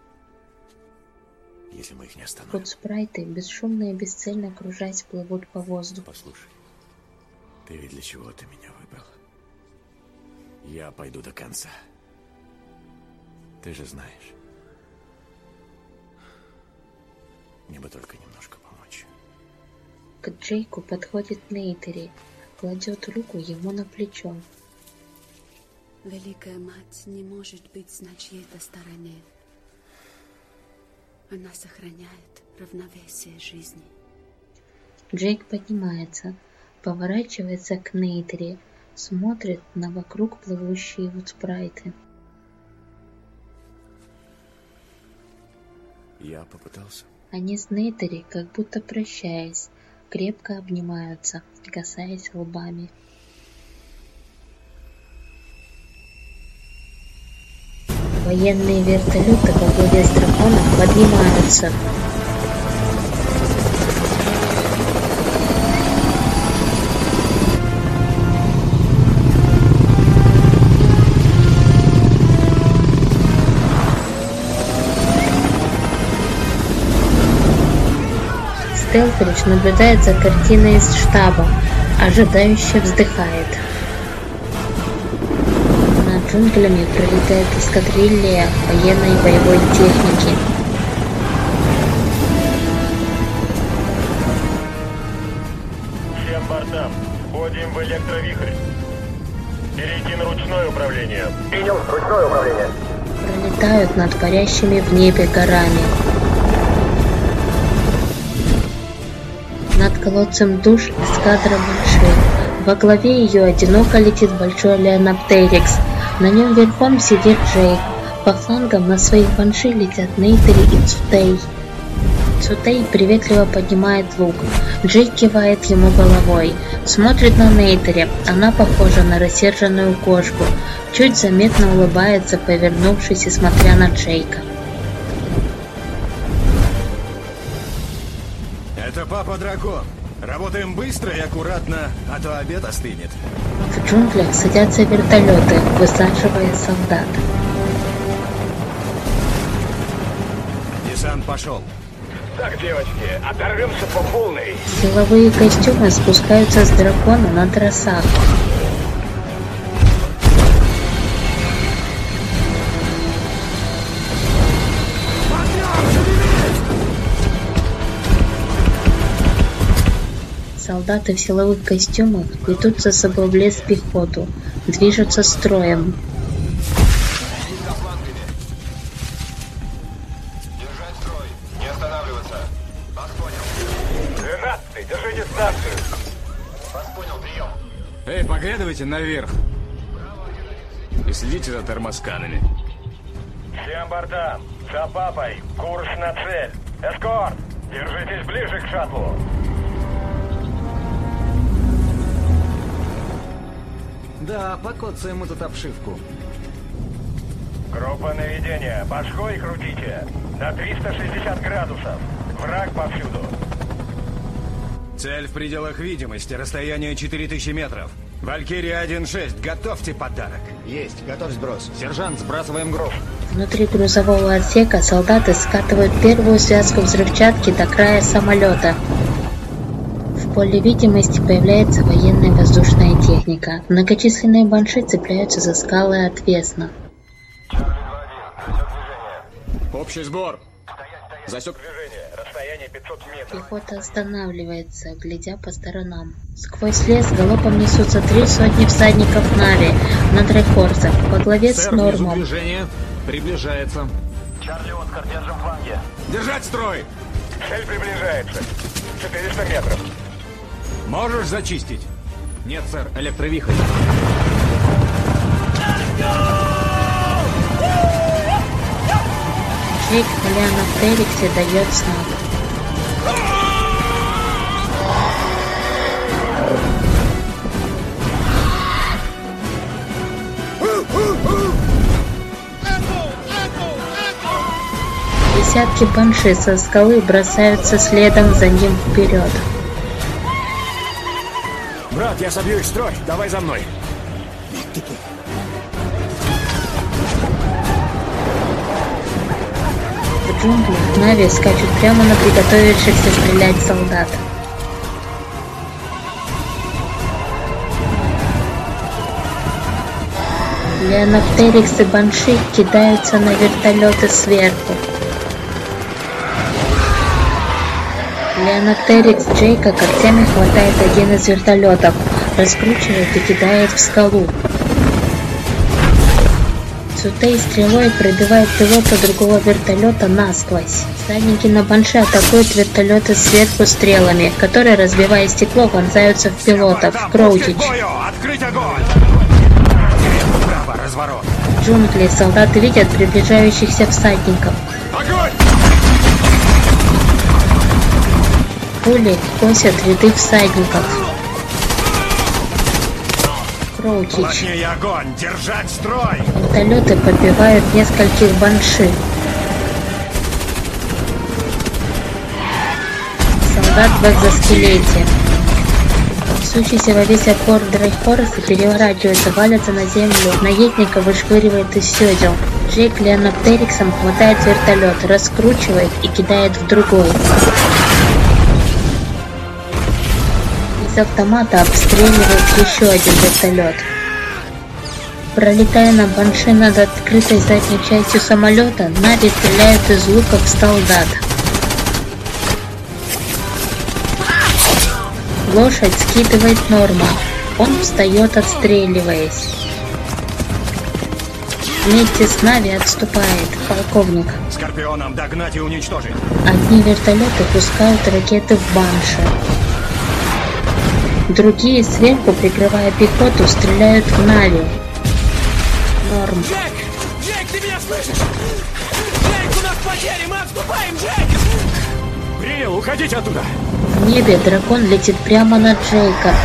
Если мы их не остановим. Вудспрайты, бесшумно и бесцельно кружась, плывут по воздуху. Послушай, ты ведь для чего ты меня выбрал? Я пойду до конца. Ты же знаешь. Мне бы только немножко помочь. К Джейку подходит Нейтери, кладет руку ему на плечо. Великая Мать не может быть на чьей-то стороне. Она сохраняет равновесие жизни. Джейк поднимается, поворачивается к Нейтери, смотрит на вокруг плывущие вудспрайты. Я попытался. Они с Нейтери, как будто прощаясь, крепко обнимаются, касаясь лбами. Военные вертолеты во главе с драконом поднимаются. Стелфридж наблюдает за картиной из штаба, ожидающе вздыхает. Над джунглями пролетает эскадрилья военной и боевой техники. Всем бортам, входим в электровихрь. Перейти на ручное управление. Принял, ручное управление. Пролетают над парящими в небе горами. Над колодцем душ эскадра Банши. Во главе ее одиноко летит большой Леонаптерикс. На нем верхом сидит Джейк. По флангам на своих Банши летят Нейтери и Цутей. Цутей приветливо поднимает лук. Джейк кивает ему головой. Смотрит на Нейтери. Она похожа на рассерженную кошку. Чуть заметно улыбается, повернувшись и смотря на Джейка. Это папа дракон. Работаем быстро и аккуратно, а то обед остынет. В джунглях садятся вертолеты, высаживая солдат. Десант пошел. Так, девочки, оторвемся по полной. Силовые костюмы спускаются с дракона на тросах. Солдаты в силовых костюмах ведут за собой в лес пехоту, движутся строем. Держать строй, не останавливаться. Вас понял. Двенадцатый, держите станцию. Вас понял, прием. Эй, поглядывайте наверх. И следите за термосканами. Всем бортам, за папой, курс на цель. Эскорт, держитесь ближе к шаттлу. Да, покоцаем мы тут обшивку. Группа наведения, башкой крутите. На триста шестьдесят градусов. Враг повсюду. Цель в пределах видимости, расстояние четыре тысячи метров. Валькирия один шесть, готовьте подарок. Есть, готовь сброс. Сержант, сбрасываем груз. Внутри грузового отсека солдаты скатывают первую связку взрывчатки до края самолета. В поле видимости появляется военная воздушная техника. Многочисленные банши цепляются за скалы отвесно. Общий сбор. Засек. Движение, расстояние пятьсот метров. Пехота останавливается, глядя по сторонам. Сквозь лес галопом несутся три сотни всадников Нави на Драйхорсах во главе с Нормом. Движение приближается. Чарли Оскар, держим фланги. Держать строй! Цель приближается. четыреста метров. Можешь зачистить? Нет, сэр, электровихрь. Джейк Поляна в Териксе дает знак. Десятки банши со скалы бросаются следом за ним вперед. Брат, я собью их строй. Давай за мной. В джунглях Нави скачут прямо на приготовившихся стрелять солдат. Леоноптерикс и банши кидаются на вертолеты сверху. Леоноптерикс Джейка когтями хватает один из вертолетов, раскручивает и кидает в скалу. Цутей стрелой пробивает пилота другого вертолета насквозь. Всадники на банше атакуют вертолеты сверху стрелами, которые, разбивая стекло, вонзаются в пилотов. Кроутич. Открыть огонь! Право, разворот. В джунглях солдаты видят приближающихся всадников. Огонь! Пули косят ряды всадников. Кроутич. Плотнее огонь! Держать строй! Вертолеты подбивают нескольких банши. Солдат в экзоскелете. Несущийся во весь опор Драйхорсы переворачивается, валятся на землю. Наездника вышвыривает из седел. Джейк Леоноптериксом хватает вертолет, раскручивает и кидает в другой. Из автомата обстреливает еще один вертолет. Пролетая на банше над открытой задней частью самолета, Нави стреляют из луков в солдат. Лошадь скидывает Норма. Он встает, отстреливаясь. Вместе с Нави отступает полковник. Скорпионом догнать и уничтожить. Одни вертолеты пускают ракеты в банши. Другие сверху, прикрывая пехоту, стреляют в Нави. Норм. Джек! Джек, ты меня слышишь? Джек, у нас потери, мы отступаем, Джек! Принял, уходите оттуда! В небе дракон летит прямо на Джейка.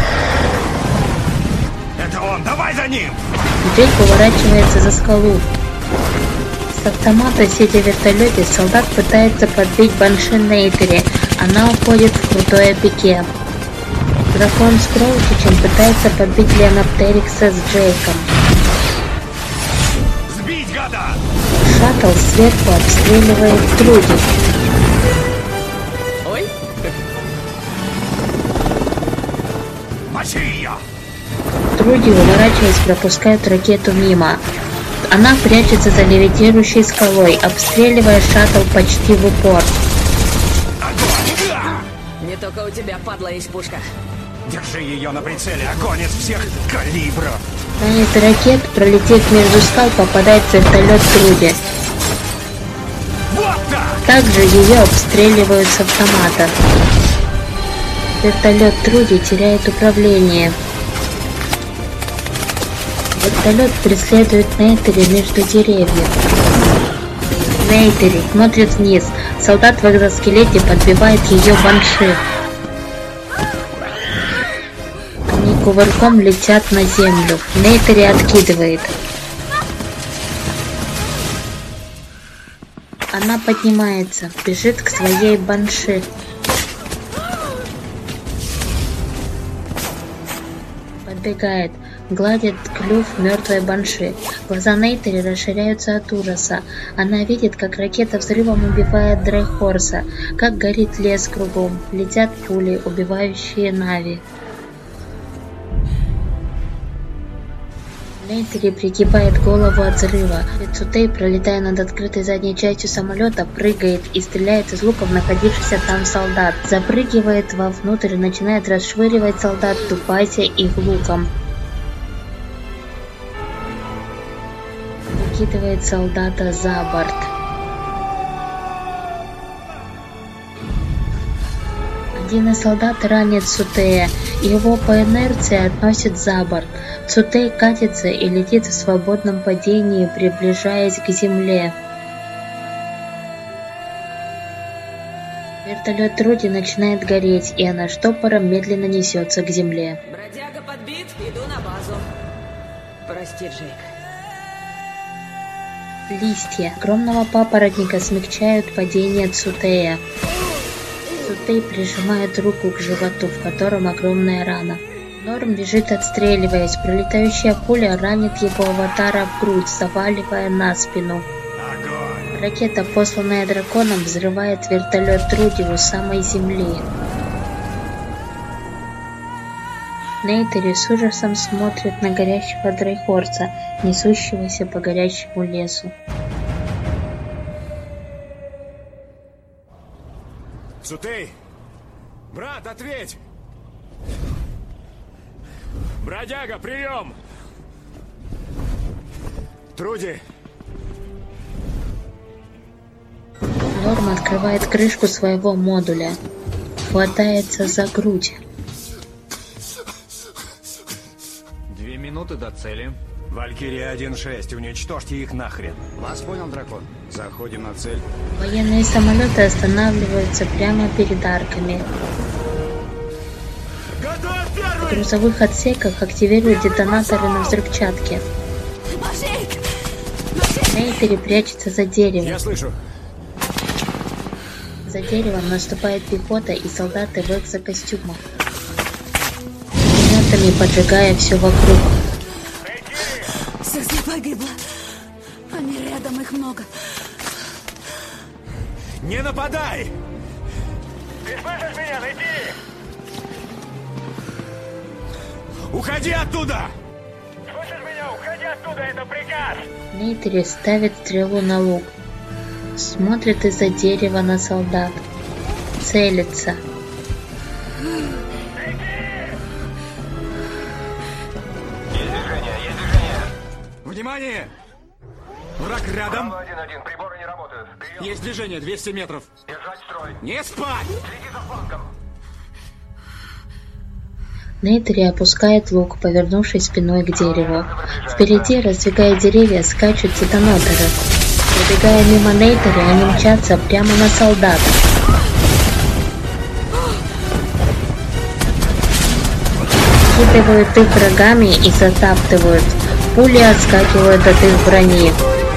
Это он, давай за ним! Джейк поворачивается за скалу. С автомата, сидя в вертолете, солдат пытается подбить банши Нейтери. Она уходит в крутое пике. Дракон с Кроутичем пытается подбить Леоноптерикса с Джейком. Сбить, гада! Шаттл сверху обстреливает Труди. Гаси ее! Труди, уворачиваясь, пропускают ракету мимо. Она прячется за левитирующей скалой, обстреливая шаттл почти в упор. Не только у тебя, падла, есть пушка. Держи ее на прицеле, огонь из всех калибров! Ранец ракет, пролетев между скал, попадает в вертолет Труди. Вот так! Также ее обстреливают с автомата. Вертолет Труди теряет управление. Вертолет преследует Нейтери между деревьев. Нейтери смотрит вниз. Солдат в экзоскелете подбивает ее банши. Они кувырком летят на землю. Нейтери откидывает. Она поднимается, бежит к своей банши. Подбегает, гладит клюв мертвой банши. Глаза Нейтери расширяются от ужаса. Она видит, как ракета взрывом убивает Дрейхорса, как горит лес кругом, летят пули, убивающие Нави. Нейтери пригибает голову от взрыва. Цутей, пролетая над открытой задней частью самолета, прыгает и стреляет из луков находившихся там солдат. Запрыгивает вовнутрь и начинает расшвыривать солдат, тупася их луком. Выкидывает солдата за борт. Один из солдат ранит Цутея, и его по инерции относит за борт. Цутей катится и летит в свободном падении, приближаясь к земле. Вертолет Труди начинает гореть, и она штопором медленно несется к земле. Бродяга подбит, иду на базу. Прости, Джейк. Листья огромного папоротника смягчают падение Цутея. Цутей прижимает руку к животу, в котором огромная рана. Норм бежит, отстреливаясь. Пролетающая пуля ранит его аватара в грудь, заваливая на спину. Ракета, посланная драконом, взрывает вертолет Труди у самой земли. Нейтери с ужасом смотрит на горящего Дрейхорса, несущегося по горящему лесу. Цутей! Брат, ответь! Бродяга, прием! Труди! Норм открывает крышку своего модуля. Хватается за грудь. Две минуты до цели. Валькирия один шесть, уничтожьте их нахрен. Вас понял, дракон? Заходим на цель. Военные самолеты останавливаются прямо перед арками. В грузовых отсеках активируют детонаторы на взрывчатке. Нейтери прячется за деревом. Я слышу. За деревом наступает пехота и солдаты в экзокостюмах, пулеметами поджигая все вокруг. Сестря погибла. Они рядом, их много. Не нападай! Ты слышишь меня? Найди! Уходи оттуда! Слышишь меня? Уходи оттуда, это приказ! Нейтери ставит стрелу на лук. Смотрит из-за дерева на солдат. Целится. Внимание! Враг рядом! один-один, приборы не работают. Прием. Есть движение, двести метров. Держать строй. Не спать! Следи за флангом. Нейтери опускает лук, повернувшись спиной к дереву. Впереди, раздвигая деревья, скачут детонаторы. Пробегая мимо Нейтери, они мчатся прямо на солдат. Скидывают их врагами и затаптывают. Пули отскакивают от их брони.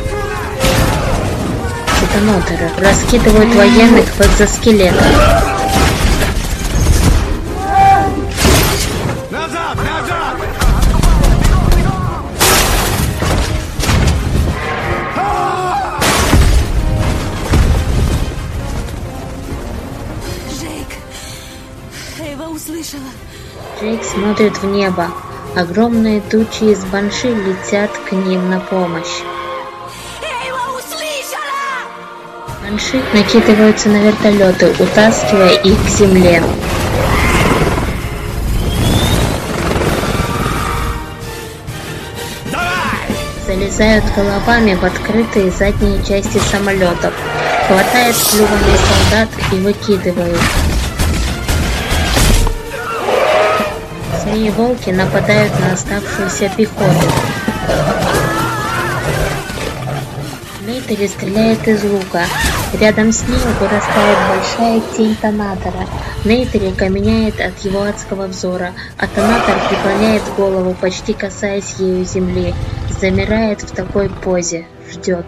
Детонаторы раскидывают военных в экзоскелетах. Назад! Назад! Джейк, Эйва услышала. Джейк смотрит в небо. Огромные тучи из банши летят к ним на помощь. Банши накидываются на вертолеты, утаскивая их к земле. Залезают головами в открытые задние части самолетов, хватают клювами солдат и выкидывают. Змеи-волки нападают на оставшуюся пехоту. Нейтери стреляет из лука. Рядом с ним вырастает большая тень Тонатора. Нейтери каменеет от его адского взора, а Тонатор преклоняет голову, почти касаясь ею земли. Замирает в такой позе, ждет.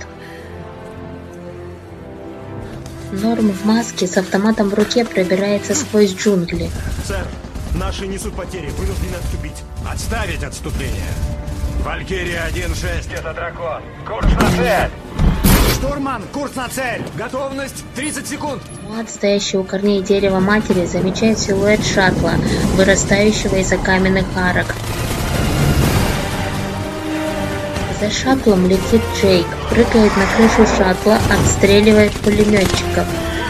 Норм в маске с автоматом в руке пробирается сквозь джунгли. Сэр, наши несут потери, вынуждены отступить. Отставить отступление. Валькирия один шесть. Это дракон. Курс на цель. Штурман, курс на цель. Готовность тридцать секунд. Муат, стоящий у корней дерева матери, замечает силуэт шаттла, вырастающего из-за каменных арок. За шаттлом летит Джейк, прыгает на крышу шаттла, отстреливает пулеметчиков.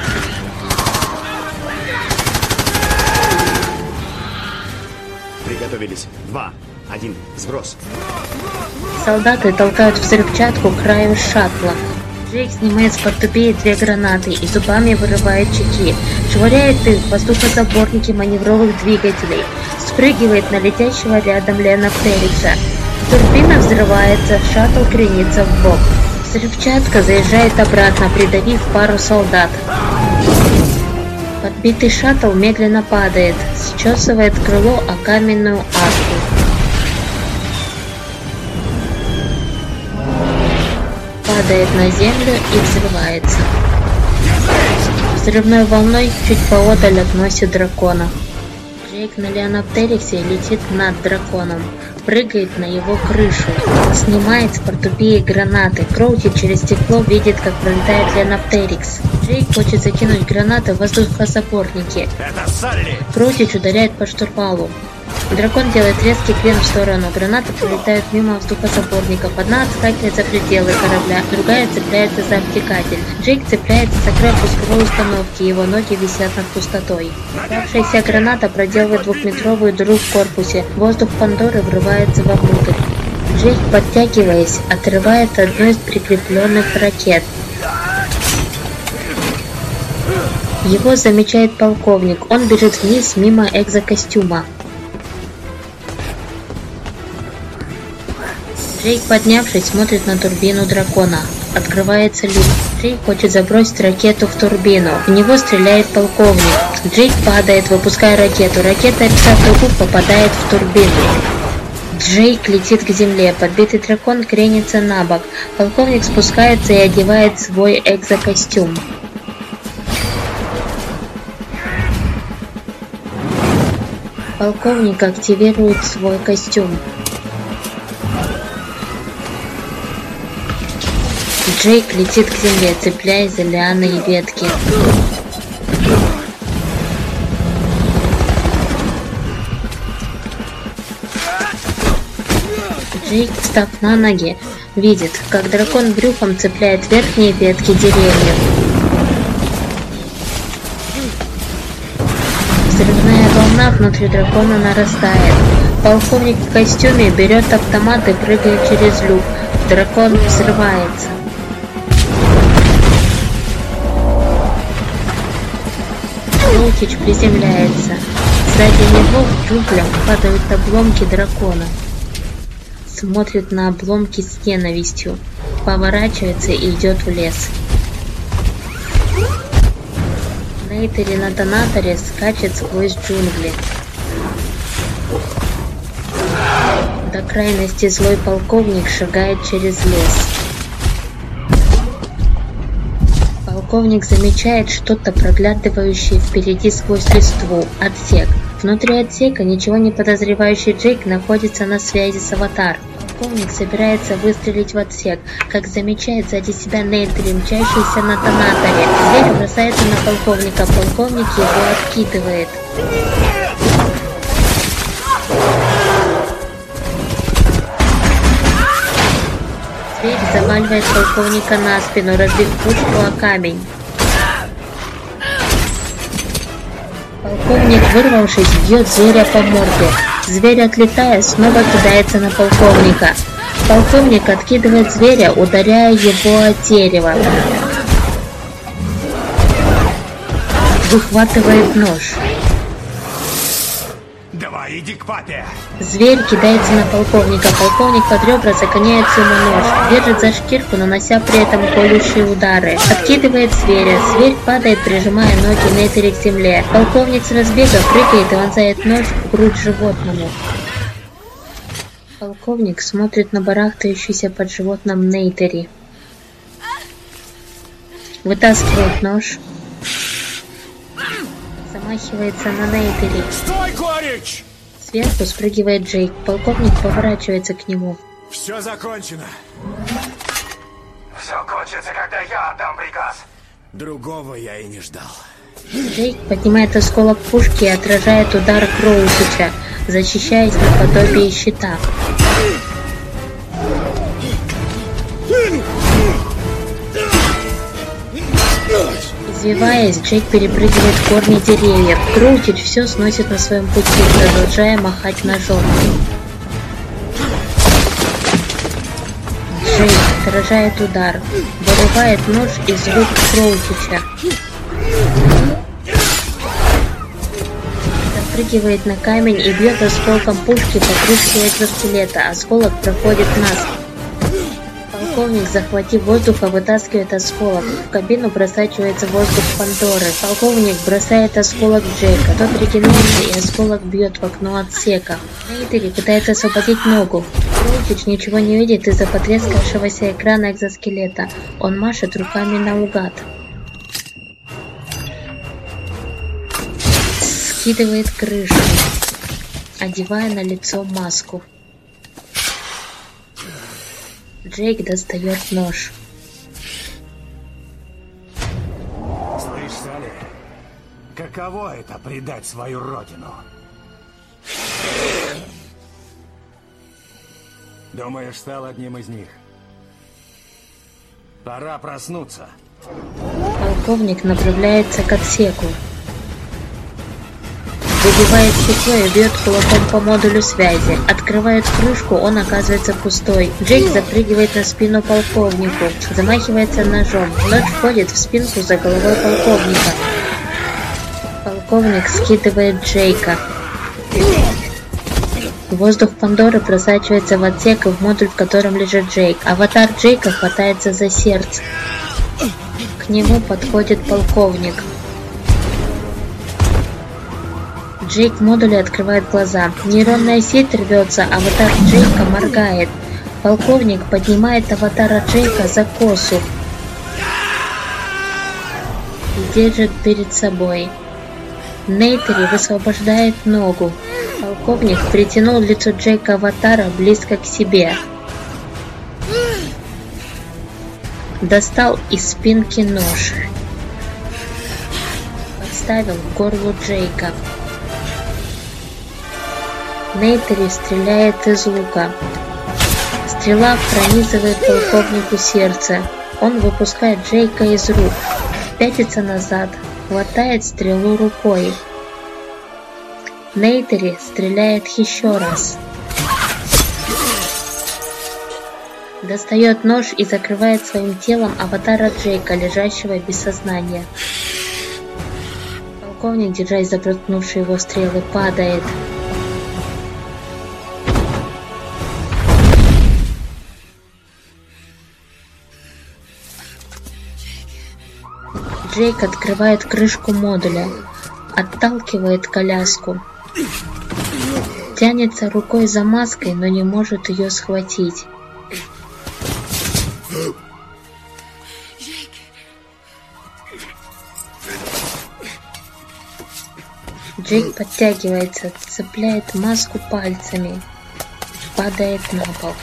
Приготовились. Два. Один. Сброс. Солдаты толкают взрывчатку к краю шаттла. Джейк снимает с портупеи две гранаты и зубами вырывает чеки. Швыряет их в воздухозаборники маневровых двигателей. Спрыгивает на летящего рядом Лена Птерикса. Турбина взрывается, шаттл кренится в бок. Взрывчатка заезжает обратно, придавив пару солдат. Подбитый шаттл медленно падает, счесывает крыло о каменную арку. Падает на землю и взрывается. Взрывной волной чуть поодаль относит дракона. Джейк на Леонаптериксе летит над драконом, прыгает на его крышу, снимает с портупеи гранаты. Кроути через стекло видит, как пролетает Леонаптерикс. Джейк хочет закинуть гранаты в воздухозаборники. Кроутич ударяет по штурвалу. Дракон делает резкий крен в сторону. Гранаты пролетают мимо воздухозаборников. Одна отскакивает за пределы корабля, другая цепляется за обтекатель. Джейк цепляется за край пусковой установки, его ноги висят над пустотой. Оставшаяся граната проделывает двухметровую дыру в корпусе. Воздух Пандоры врывается вовнутрь. Джейк, подтягиваясь, отрывает одну из прикрепленных ракет. Его замечает полковник. Он бежит вниз мимо экзокостюма. Джейк, поднявшись, смотрит на турбину дракона. Открывается люк. Джейк хочет забросить ракету в турбину. В него стреляет полковник. Джейк падает, выпуская ракету. Ракета, описав дугу, попадает в турбину. Джейк летит к земле. Подбитый дракон кренится на бок. Полковник спускается и одевает свой экзокостюм. Полковник активирует свой костюм. Джейк летит к земле, цепляясь за лианы и ветки. Джейк, встав на ноги, видит, как дракон брюхом цепляет верхние ветки деревьев. Взрывная волна внутри дракона нарастает. Полковник в костюме берет автомат и прыгает через люк. Дракон взрывается. Кроутич приземляется. Сзади него в джунглях падают обломки дракона. Смотрит на обломки с ненавистью. Поворачивается и идет в лес. Нейтери на Донаторе скачет сквозь джунгли. До крайности злой полковник шагает через лес. Полковник замечает что-то, проглядывающее впереди сквозь листву. Отсек. Внутри отсека ничего не подозревающий Джейк находится на связи с Аватар. Полковник собирается выстрелить в отсек, как замечает сзади себя Нейтери, мчащийся на Донаторе. Зверь бросается на полковника, полковник его откидывает. заваливает полковника на спину, разбив пушку о камень. Полковник, вырвавшись, бьет зверя по морде. Зверь, отлетая, снова кидается на полковника. Полковник откидывает зверя, ударяя его о дерево. Выхватывает нож. Давай, иди к папе. Зверь кидается на полковника. Полковник под ребра загоняет ему нож. Держит за шкирку, нанося при этом колющие удары. Откидывает зверя. Зверь падает, прижимая ноги Нейтери к земле. Полковник с разбега прыгает и вонзает нож в грудь животному. Полковник смотрит на барахтающийся под животным Нейтери. Вытаскивает нож. Замахивается на Нейтери. Стой, Горич! Сверху спрыгивает Джейк. Полковник поворачивается к нему. Все закончено. Все кончится, когда я отдам приказ. Другого я и не ждал. Джейк поднимает осколок пушки и отражает удар Кроутича, защищаясь наподобие щита. Извиваясь, Джейк перепрыгивает корни деревьев. Кроутич все сносит на своем пути, продолжая махать ножом. Джейк отражает удар, вырывает нож из рук Кроутича. Запрыгивает на камень и бьет осколком пушки по крышке экзоскелета. Осколок проходит насквозь. Полковник, захватив воздуха, вытаскивает осколок. В кабину просачивается воздух Пандоры. Полковник бросает осколок Джейка. Тот регенерируется, и осколок бьет в окно отсека. Нейтери пытается освободить ногу. Кроутич ничего не видит из-за потрескавшегося экрана экзоскелета. Он машет руками наугад. Скидывает крышу, одевая на лицо маску. Джейк достает нож. Слышь, Салли, каково это предать свою родину? Думаешь, стал одним из них? Пора проснуться. Полковник направляется к отсеку. Выбивает стекло и бьет кулаком по модулю связи. Открывает крышку, он оказывается пустой. Джейк запрыгивает на спину полковнику. Замахивается ножом. Нож входит в спинку за головой полковника. Полковник скидывает Джейка. Воздух Пандоры просачивается в отсек и в модуль, в котором лежит Джейк. Аватар Джейка хватается за сердце. К нему подходит полковник. Джейк в модуле открывает глаза. Нейронная сеть рвется, аватар Джейка моргает. Полковник поднимает аватара Джейка за косу и держит перед собой. Нейтери высвобождает ногу. Полковник притянул лицо Джейка аватара близко к себе. Достал из спинки нож. Подставил к горлу Джейка. Нейтери стреляет из лука. Стрела пронизывает полковнику сердце. Он выпускает Джейка из рук. Пятится назад. Хватает стрелу рукой. Нейтери стреляет еще раз. Достает нож и закрывает своим телом аватара Джейка, лежащего без сознания. Полковник, держась за проткнувшие его стрелы, падает. Джейк открывает крышку модуля, отталкивает коляску. Тянется рукой за маской, но не может ее схватить. Джейк подтягивается, цепляет маску пальцами, падает на пол.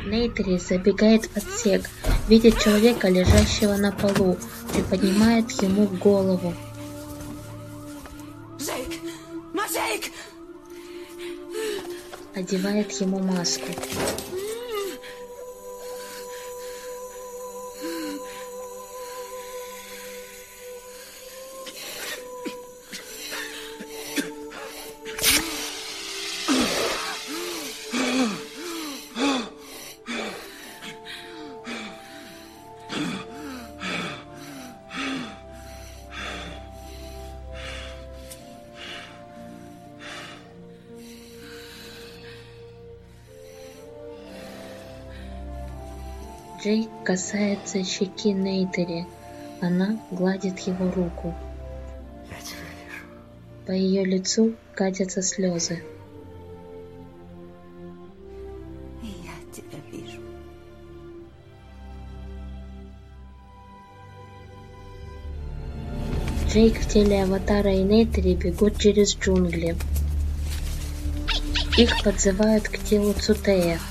Нейтери забегает в отсек, видит человека, лежащего на полу, приподнимает ему голову. Джейк! Джейк! Одевает ему маску. Джейк касается щеки Нейтери. Она гладит его руку. Я тебя вижу. По ее лицу катятся слезы. Я тебя вижу. Джейк в теле Аватара и Нейтери бегут через джунгли. Их подзывают к телу Цутея.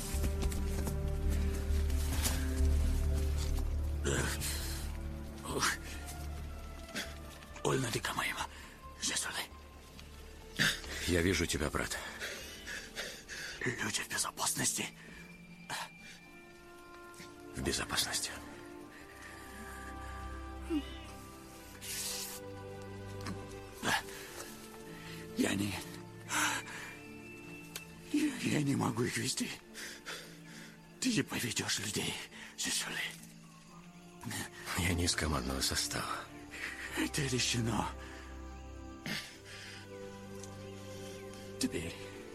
Я вижу тебя, брат. Люди в безопасности? В безопасности. Я не... Я, я не могу их вести. Ты поведешь людей, Сесули. Я не из командного состава. Это решено. Теперь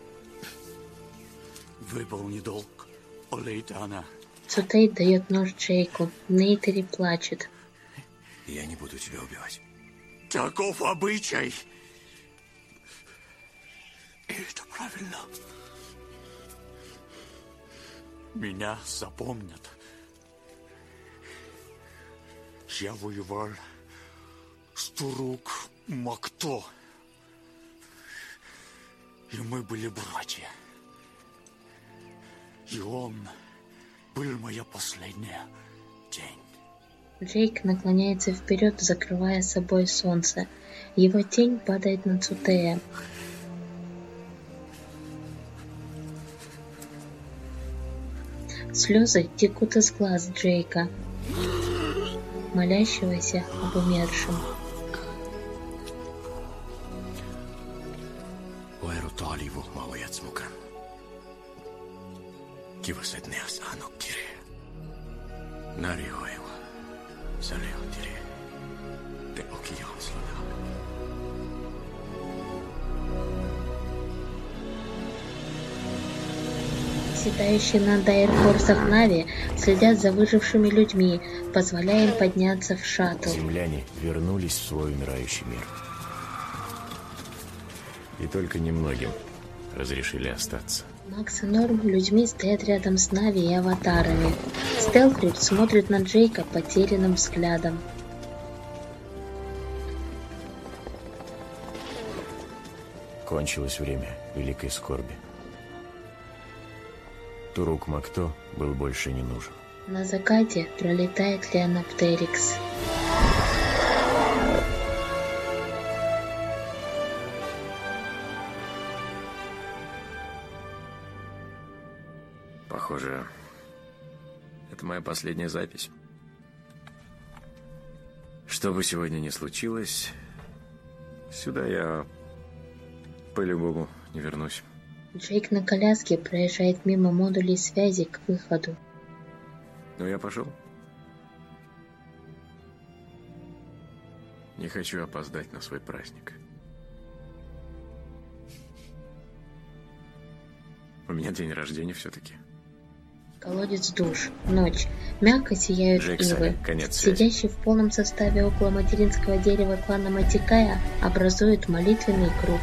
выполни долг Олейтана. Цутей дает нож Джейку. Нейтери плачет. Я не буду тебя убивать. Таков обычай. И это правильно. Меня запомнят. Я воевал с Турук Макто. И мы были братья. И он был моя последняя тень. Джейк наклоняется вперед, закрывая собой солнце. Его тень падает на Цутея. Слезы текут из глаз Джейка, молящегося об умершем. Таливу малоец мукан. Кивасет не асанок кире. Нариоева. Салео тире. Те океан слона. Седающие на аэрфорсах Нави следят за выжившими людьми, позволяя им подняться в шаттл. Земляне вернулись в свой умирающий мир. И только немногим разрешили остаться. Макс и Норм людьми стоят рядом с Нави и аватарами. Стелфрид смотрит на Джейка потерянным взглядом. Кончилось время великой скорби. Турук Макто был больше не нужен. На закате пролетает Леонаптерикс. Похоже, это моя последняя запись. Что бы сегодня ни случилось, сюда я по-любому не вернусь. Джейк на коляске проезжает мимо модулей связи к выходу. Ну, я пошел. Не хочу опоздать на свой праздник. У меня день рождения все-таки. Колодец душ. Ночь. Мягко сияют Джейк, ивы. Салли, конец связи. Сидящий в полном составе около материнского дерева клана Матикая образует молитвенный круг.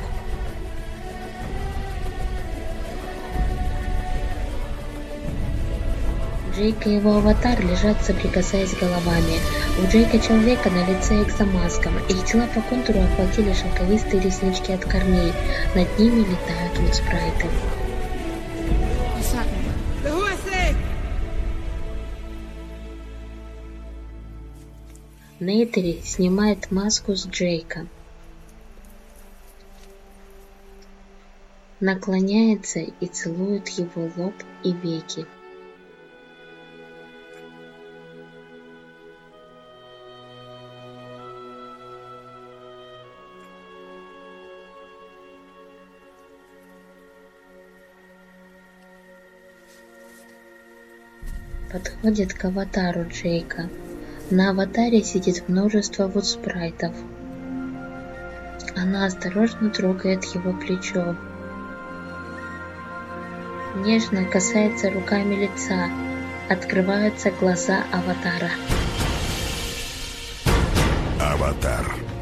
Джейк и его аватар лежат, соприкасаясь головами. У Джейка человека на лице экзомаском. Их тела по контуру охватили шелковистые реснички от корней. Над ними летают вудспрайты. The horse leg! Нейтери снимает маску с Джейка. Наклоняется и целует его лоб и веки. Подходит к аватару Джейка. На аватаре сидит множество вудспрайтов. Она осторожно трогает его плечо. Нежно касается руками лица. Открываются глаза аватара. Аватар.